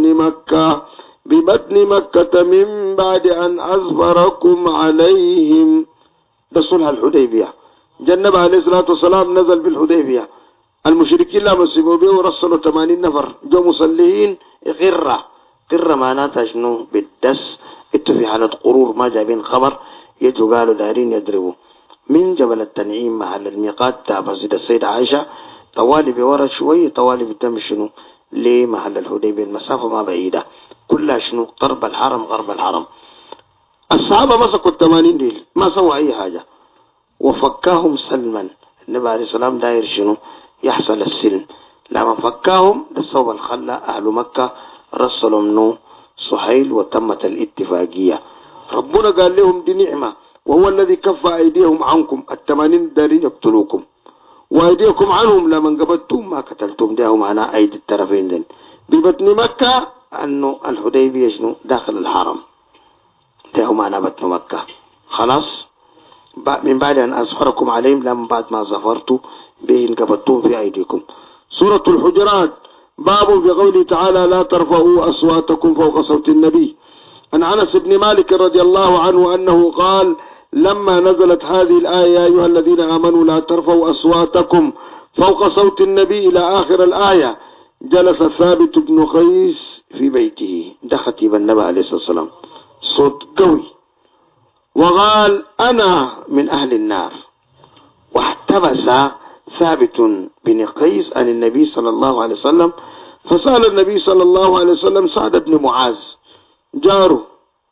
ببطن مكة من بعد أن أظفركم عليهم. ده صلح الحديبية. جنب عليه الصلاة والسلام نزل بالحديبية، المشركين لا مسلموا به ورسلوا 80 نفر جو مصلين قرة معناتها شنو؟ بالدس. اتوا في حالة قرور ما جايبين خبر، يجوا قالوا دارين يضربوا من جبل التنعيم محل الميقات تاع مسجد السيدة عائشة، طوالي بورا شوي طوالي بتم شنو ليه محل الحديبية، المسافة ما بعيدة كلها شنو قرب الحرم غرب الحرم. الصحابة مسكوا 80 ديل ما سووا أي حاجة وفكاهم سلما. النبي عليه السلام داير شنو يحصل السلم. لما فكاهم ده الصوب الخلى أهل مكة رسلوا منه صهيل وتمت الاتفاقية. ربنا قال لهم دي نعمة وهو الذي كف أيديهم عنكم، 80 دارين يقتلوكم وأيديكم عنهم لمن قبضتم ما قتلتم. ده معنى أيدي الطرفين دين ببطن مكة أنه الحديبية شنو داخل الحرم. ده معنى بطن مكة. خلاص. من بعد أن أظفركم عليهم لما بعد ما ظفرتوا بهم قبضتم في أيديكم. سورة الحجرات باب بقوله تعالى لا ترفعوا أصواتكم فوق صوت النبي. عن أنس بن مالك رضي الله عنه أنه قال لما نزلت هذه الآية يا أيها الذين آمنوا لا ترفعوا أصواتكم فوق صوت النبي إلى آخر الآية جلس ثابت بن قيس في بيته، ده خطيب النبي عليه الصلاة والسلام صوت قوي، وقال أنا من أهل النار. واحتبس ثابت بن قيس عن النبي صلى الله عليه وسلم، فسأل النبي صلى الله عليه وسلم سعد بن معاذ جاره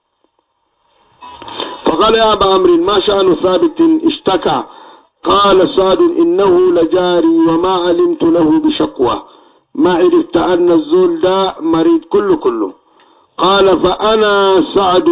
فقال يا أبا عمرو ما شأن ثابت اشتكى؟ قال سعد إنه لجاري وما علمت له بشكوى، ما عرفت أن الزول ده مريض كله. قال فأنا سعد.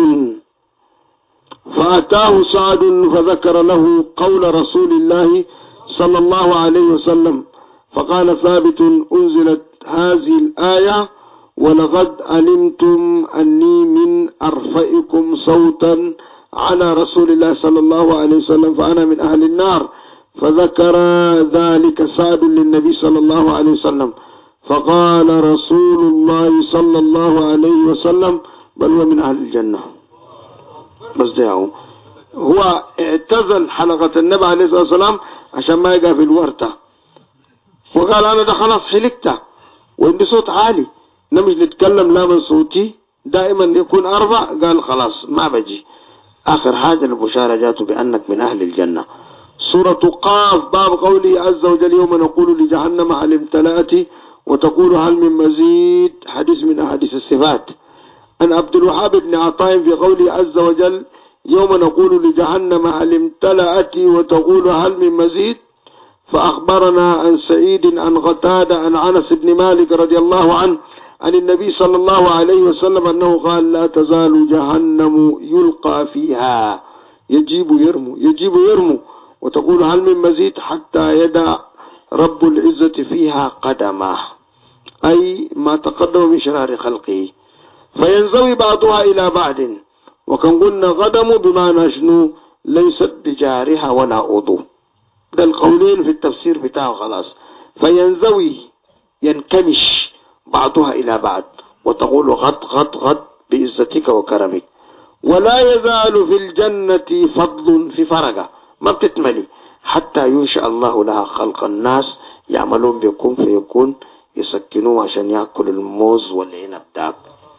فأتاه سعد فذكر له قول رسول الله صلى الله عليه وسلم، فقال ثابت أنزلت هذه الآية ولقد علمتم أني من أرفئكم صوتا على رسول الله صلى الله عليه وسلم فأنا من أهل النار. فذكر ذلك سعد للنبي صلى الله عليه وسلم، فقال رسول الله صلى الله عليه وسلم بل هو من أهل الجنة. بس ده هو اعتزل حلقة النبي عليه الصلاة والسلام عشان ما يقع في الورطة، وقال أنا ده خلاص حلقته وإني صوت عالي نمش نتكلم لا من صوتي دائما يكون أربع، قال خلاص ما بجي. آخر حاجة البشارة جاته بأنك من أهل الجنة. سورة قاف باب قوله عز وجل يوم نقول لجهنم هل امتلأت وتقول هل من مزيد، حديث من أحاديث الصفات. عن عبد الوهاب بن عطاء في قوله عز وجل يوم نقول لجهنم هل امتلأت وتقول هل من مزيد. فأخبرنا عن سعيد عن قتادة عن أنس بن مالك رضي الله عنه عن النبي صلى الله عليه وسلم أنه قال لا تزال جهنم يلقى فيها يجيب يرمو وتقول هل من مزيد حتى يدع رب العزة فيها قدمه، أي ما تقدم من شرار خلقه، فينزوي بعضها إلى بعض. وكان قلنا قدم بمعنى شنو ليست بجارحة ولا عضو، ده القولين في التفسير بتاعه. خلاص. فينزوي ينكمش بعضها إلى بعض وتقول غط بعزتك وكرمك. ولا يزال في الجنة فضل في فرقة ما بتتملي، حتى ينشأ الله لها خلق الناس يعملون بكون فيكون يسكنوه عشان يأكل الموز والعنب داك.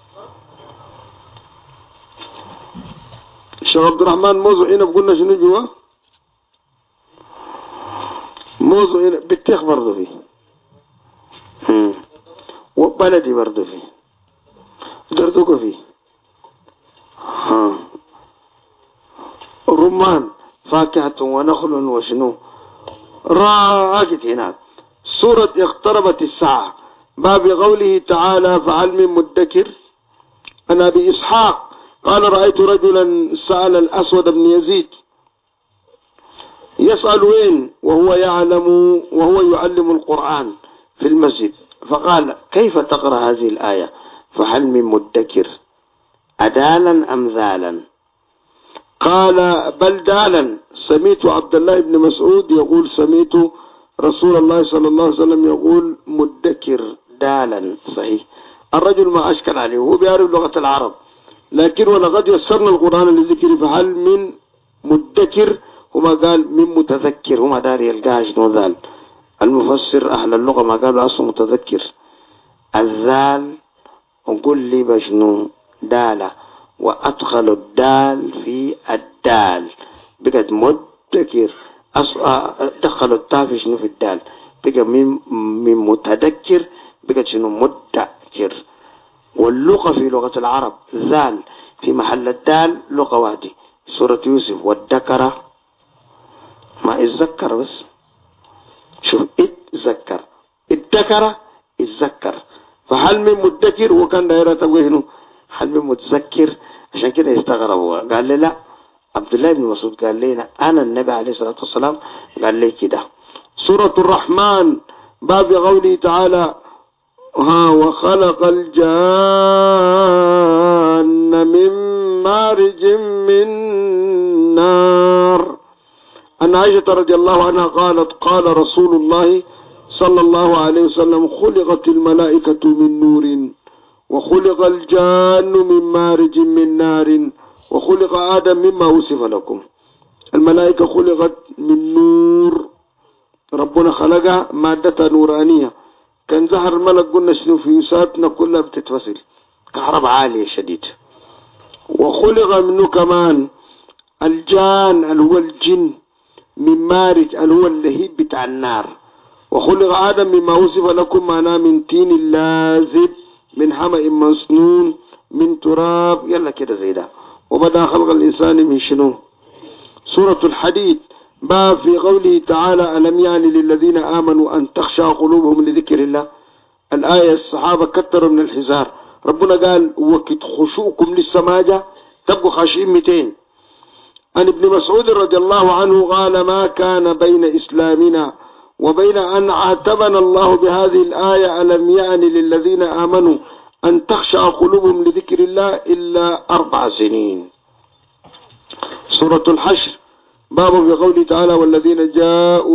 الشيخ عبد الرحمن، موز وعنب قلنا شنو جوا؟ موز وعنب بتيخ برضه فيه، وبلدي برضه فيه، دردوكو فيه، رمان، فاكهة ونخل وشنو راكت هناك. سورة اقتربت الساعة، باب قوله تعالى فهل من مدكر. عن أبي إسحاق قال رأيت رجلا سأل الأسود بن يزيد يسأل وين وهو يعلم القرآن في المسجد، فقال كيف تقرأ هذه الآية فهل من مدكر أدالا أم ذالا؟ قال بل دالا. سمعت عبد الله بن مسعود يقول سمعت رسول الله صلى الله عليه وسلم يقول مدكر دالا. صحيح، الرجل ما أشكل عليه، هو بيعرف لغة العرب، لكن ولقد يسرنا القرآن للذكر فهل من مدكر، وما قال من متذكر، وما داري يلقاها شنو ذال. المفسر أهل اللغة ما قالوا أصلا متذكر، الذال وقل لي بشنو دالة، وأدخل الدال في الدال بقت مدكر، دخلوا التاء في شنو في الدال بقى من متذكر بقت شنو مدكر. واللغة في لغة العرب ذال في محل الدال لغة واحدة، سورة يوسف والذكر ما اتذكر بس، شوف اتذكر الذكر اتذكر. فهل من مدكر وكان دايرة تقول هنا هل من متذكر، عشان كده يستغربوا. قال لي لا، عبد الله بن مسعود قال لي أنا النبي عليه الصلاة والسلام قال لي كده. سورة الرحمن باب قوله تعالى وخلق الجان من مارج من نار. أن عائشة رضي الله عنها قالت قال رسول الله صلى الله عليه وسلم خلقت الملائكة من نور وخلق الجان من مارج من نار وخلق آدم مما وصف لكم. الملائكة خلقت من نور، ربنا خلقها مادة نورانية، كان زهر الملك قلنا شنو فيوساتنا كلها بتتفصل كهرباء عالية شديد. وخلق منه كمان الجان اللي هو الجن من مارج اللي هو اللهيب بتاع النار. وخلق آدم مما وصف لكم معناه من طين لازب من حمأ مسنون من تراب، يلا كده زي ده. وبدأ خلق الإنسان من شنو؟ سورة الحديد باب في قوله تعالى ألم يعني للذين آمنوا أن تخشع قلوبهم لذكر الله. الآية الصحابة كتروا من الحزار، ربنا قال وكت خشوعكم للسماجة تبقوا خاشئين 200. عن ابن مسعود رضي الله عنه قال ما كان بين إسلامنا وبين أن عاتبنا الله بهذه الآية ألم يعني للذين آمنوا أن تخشع قلوبهم لذكر الله إلا 4 سنين. سورة الحشر باب بقوله تعالى والذين جاءوا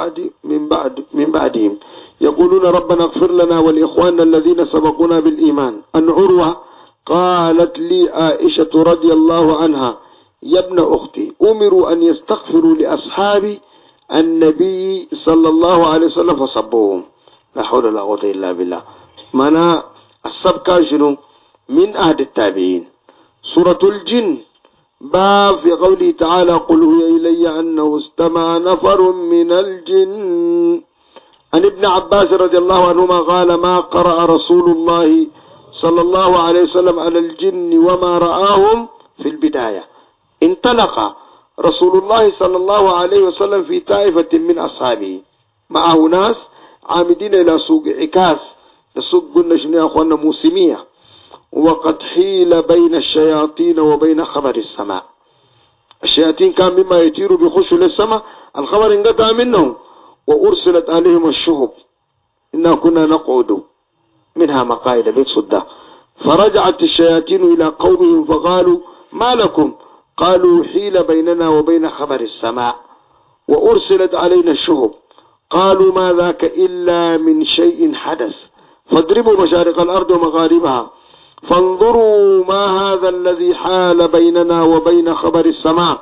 من بعدهم يقولون ربنا اغفر لنا ولإخواننا الذين سبقونا بالإيمان. أن عروة قالت لي عائشة رضي الله عنها يا ابن أختي أمروا أن يستغفروا لأصحاب النبي صلى الله عليه وسلم فصبوهم. لا حول ولا قوة إلا بالله. معنى السبكة شنو؟ من أهل التابعين. سورة الجن باب في قوله تعالى قل هو إلي أنه استمع نفر من الجن. عن ابن عباس رضي الله عنهما قال ما قرأ رسول الله صلى الله عليه وسلم على الجن وما رآهم في البداية. انطلق رسول الله صلى الله عليه وسلم في طائفة من أصحابه معه ناس عامدين إلى سوق عكاز. السوق قلنا شنو يا أخوانا موسمية، وقد حيل بين الشياطين وبين خبر السماء. الشياطين كان مما يطيروا بيخشوا للسماء، الخبر انقطع منهم وأرسلت عليهم الشهب إنا كنا نقعد منها مقاعد للصدى. فرجعت الشياطين إلى قومهم فقالوا ما لكم؟ قالوا حيل بيننا وبين خبر السماء وأرسلت علينا الشهب. قالوا ما ذاك إلا من شيء حدث فاضربوا مشارق الأرض ومغاربها فانظروا ما هذا الذي حال بيننا وبين خبر السماء.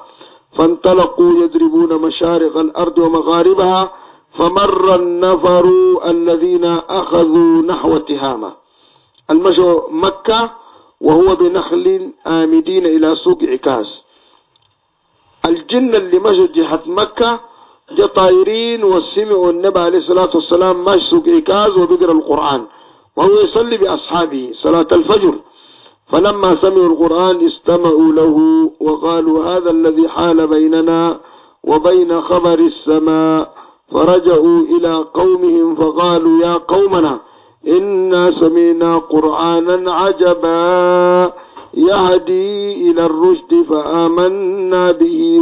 فانطلقوا يضربون مشارق الأرض ومغاربها، فمر النفر الذين أخذوا نحو تهامة، المشوا مكة وهو بنخل آمدين إلى سوق عكاز. الجن اللي مشوا جهة مكة جا طايرين وسمعوا النبي عليه الصلاة والسلام ماشي سوق عكاز وبيقرأ القرآن وهو يصلي بأصحابه صلاة الفجر، فلما سمعوا القرآن استمعوا له وقالوا هذا الذي حال بيننا وبين خبر السماء، فرجعوا إلى قومهم فقالوا يا قومنا إنا سمعنا قرآنا عجبا يهدي إلى الرشد فآمنا به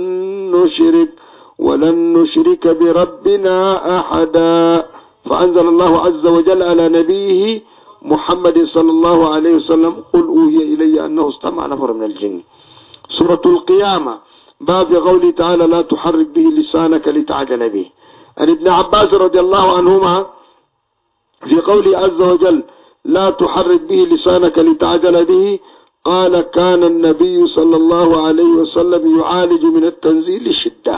ولن نشرك بربنا أحدا. فأنزل الله عز وجل على نبيه محمد صلى الله عليه وسلم قل أوحي إلي أنه استمع نفر من الجن. سورة القيامة باب قوله تعالى لا تحرك به لسانك لتعجل به. عن ابن عباس رضي الله عنهما في قوله عز وجل لا تحرك به لسانك لتعجل به قال كان النبي صلى الله عليه وسلم يعالج من التنزيل الشدة،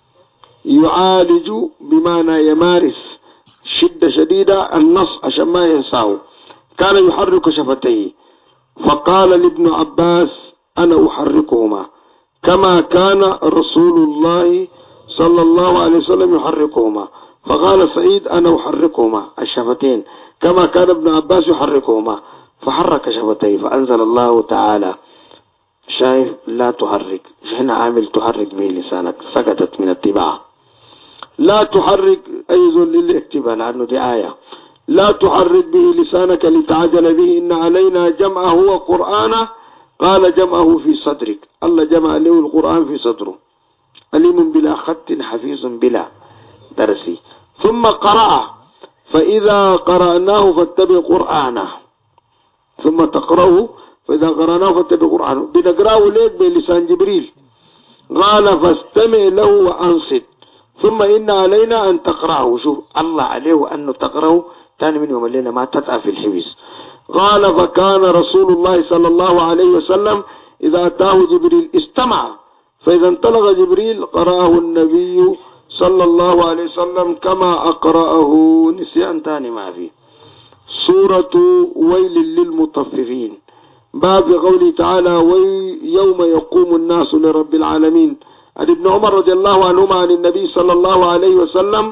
يعالج بمعنى يمارس شدة شديدة النص عشان ما ينساه، كان يحرك شفتيه، فقال لابن عباس أنا أحركهما كما كان رسول الله صلى الله عليه وسلم يحركهما، فقال سعيد أنا أحركهما الشفتين كما كان ابن عباس يحركهما، فحرك شفتيه، فأنزل الله تعالى شايف لا تحرك، هنا عامل تحرك به لسانك سقطت من اتباعه، لا تحرك أي ذل للاكتباء لأنه دي آية، لا تحرك به لسانك لتعجل به إن علينا جمعه وقرآنه، قال جمعه في صدرك، الله جمع له القرآن في صدره، عليم بلا خط حفيظ بلا درسي، ثم قرأ فإذا قرأناه فاتبع قرآنه، ثم تقرأه فإذا قرأناه فاتبع قرآنه، بنقرأه ليك بلسان جبريل، قال فاستمع له وأنصت ثم إن علينا أن تقرأه، شوف الله عليه أنه تقرأه تاني من يوم الليلة ما تتعب في الحبس. قال فكان رسول الله صلى الله عليه وسلم إذا أتاه جبريل استمع، فإذا انطلق جبريل قرأه النبي صلى الله عليه وسلم كما أقرأه، نسيان تاني ما فيه. سورة ويل للمطففين باب قوله تعالى يوم يقوم الناس لرب العالمين. عن ابن عمر رضي الله عنهما عن النبي صلى الله عليه وسلم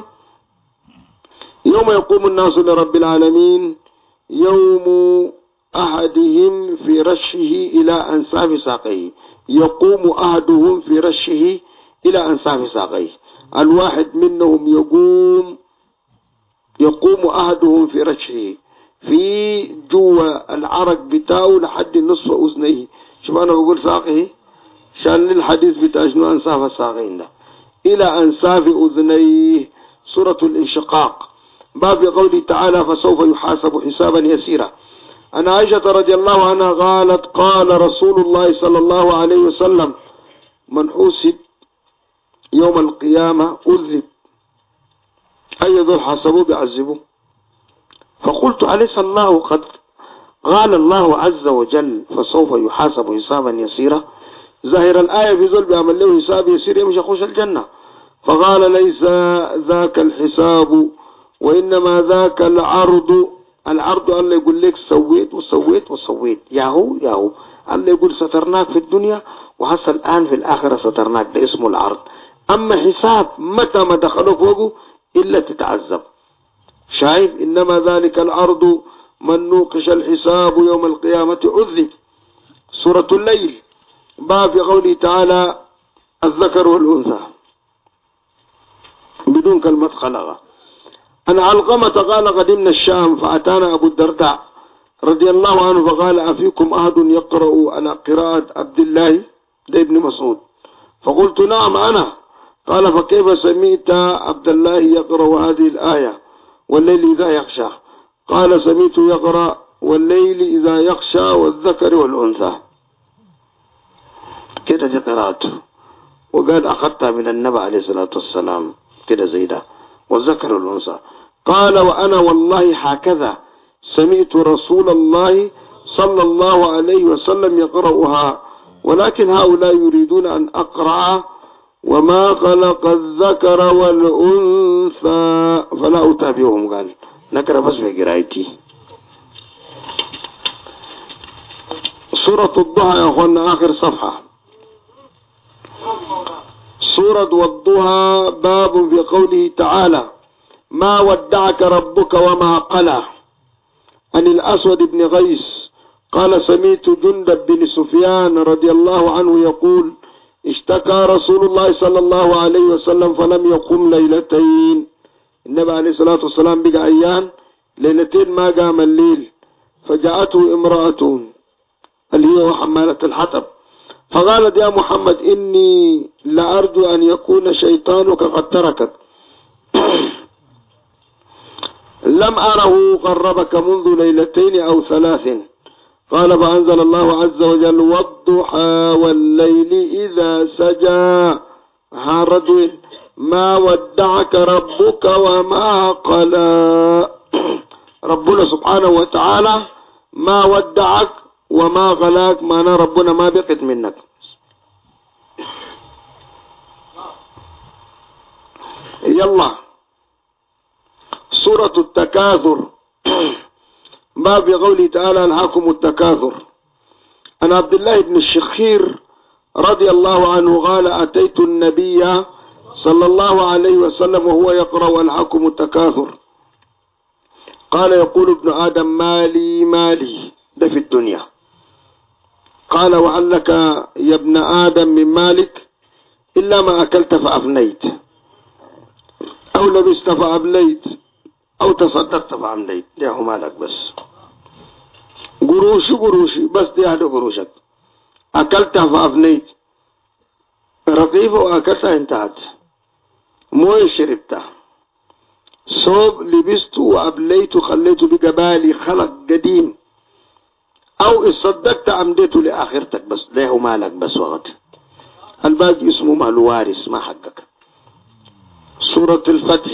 يوم يقوم الناس لرب العالمين يوم أحدهم في رشه إلى أنساف ساقيه، يقوم أحدهم في رشه إلى أنساف ساقيه، الواحد منهم يقوم أحدهم في رشه في جوا العرق بتاعه لحد نصف أذنيه، شوف أنا بقول ساقه شان الحديث بتاع شنو أنساف الساقين ده إلى أنساف أذنيه. سورة الانشقاق باب قوله تعالى فسوف يحاسب حسابا يسيرا. أن عائشة رضي الله عنها قالت قال رسول الله صلى الله عليه وسلم من حوسب يوم القيامة أذب، أي ذو حاسبوه بعذبه، فقلت أليس الله قد قال الله عز وجل فسوف يحاسب حسابا يسيرا، ظاهر الآية في ذل بيعمل له حساب يسير يمشي يخش الجنة، فقال ليس ذاك الحساب وإنما ذاك العرض الله يقول لك سويت وسويت وسويت، ياهو الله يقول سترناك في الدنيا وحصل الآن في الآخرة سترناك، ده اسمه العرض. أما حساب متى ما دخلوا فوقه إلا تتعذب، شايف إنما ذلك العرض من نوقش الحساب يوم القيامة عذب. سورة الليل باب قوله تعالى الذكر والأنثى بدون كلمة خلقة. أن علقمة قال قدمنا الشام فأتانا أبو الدرداء رضي الله عنه فقال أفيكم أحد يقرأ على قراءة عبد الله ده ابن مسعود، فقلت نعم أنا، قال فكيف سمعت عبد الله يقرأ هذه الآية والليل إذا يخشى؟ قال سمعت يقرأ والليل إذا يخشى والذكر والأنثى، كده دي قراءته، وقال أخذتها من النبي عليه الصلاة والسلام كده زي ده والذكر والأنثى. قال وأنا والله هكذا سمعت رسول الله صلى الله عليه وسلم يقرأها ولكن هؤلاء يريدون أن أقرأ وما خلق الذكر والأنثى فلا أتابعهم. قال نقرأ بس بقرايتي. سورة الضحى يا أخوانا آخر صفحة. سورة والضحى باب في قوله تعالى ما ودعك ربك وما قلى. عن الأسود بن غيث قال سمعت جندب بن سفيان رضي الله عنه يقول اشتكى رسول الله صلى الله عليه وسلم فلم يقم ليلتين. النبي عليه الصلاة والسلام بقى أيام ليلتين ما قام الليل. فجاءته امرأة اللي هي حمالة الحطب فقالت يا محمد إني لأرجو أن يكون شيطانك قد تركك لم أره قربك منذ ليلتين أو ثلاث. قال فأنزل الله عز وجل والضحى والليل إذا سجى هاردوين ما ودعك ربك وما قلى. ربنا سبحانه وتعالى ما ودعك وما قلاك، معناه ربنا ما بقت منك. يلا سورة التكاثر باب قوله تعالى ألهاكم التكاثر. عن عبد الله بن الشخير رضي الله عنه قال أتيت النبي صلى الله عليه وسلم وهو يقرأ ألهاكم التكاثر. قال يقول ابن آدم مالي مالي، ده في الدنيا. قال وهل لك يا ابن آدم من مالك إلا ما أكلت فأفنيت أو لبست فأبليت أو تصدقت فأمليت. ده هو مالك بس، قروشي بس، دي هذا قروشك. أكلت فأفنيت، رغيفة وأكلتها انتهت. مويه شربتها، صوب لبست وأبليت خليت بجبالي خلق قديم، أو اصدقت أمديت لآخرتك بس، ده هو مالك بس وقت. الباقي اسمه مال وارث ما حقك. سورة الفتح.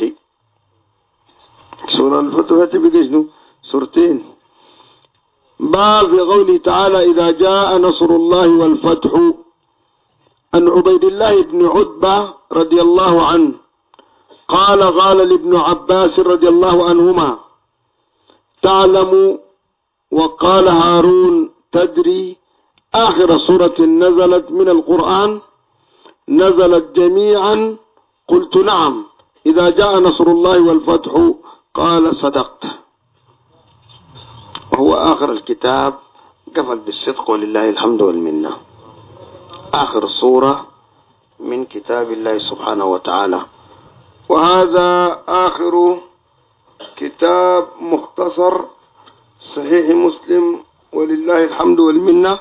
سورة الفتح بقى سورتين. باب في قوله تعالى إذا جاء نصر الله والفتح. عن عبيد الله بن عتبة رضي الله عنه قال لابن عباس رضي الله عنهما تعلم وقال هارون تدري آخر سورة نزلت من القرآن؟ نزلت جميعا؟ قلت نعم. إذا جاء نصر الله والفتح. قال صدقت. هو آخر الكتاب قفل بالصدق ولله الحمد والمنة. آخر صورة من كتاب الله سبحانه وتعالى. وهذا آخر كتاب مختصر صحيح مسلم ولله الحمد والمنة.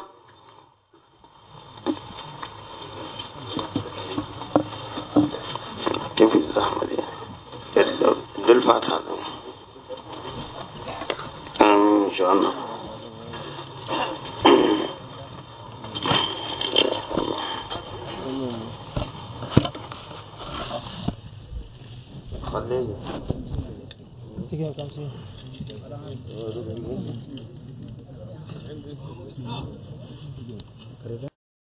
كيف الزحمة دي؟ الفاتحة إن شاء الله. خليني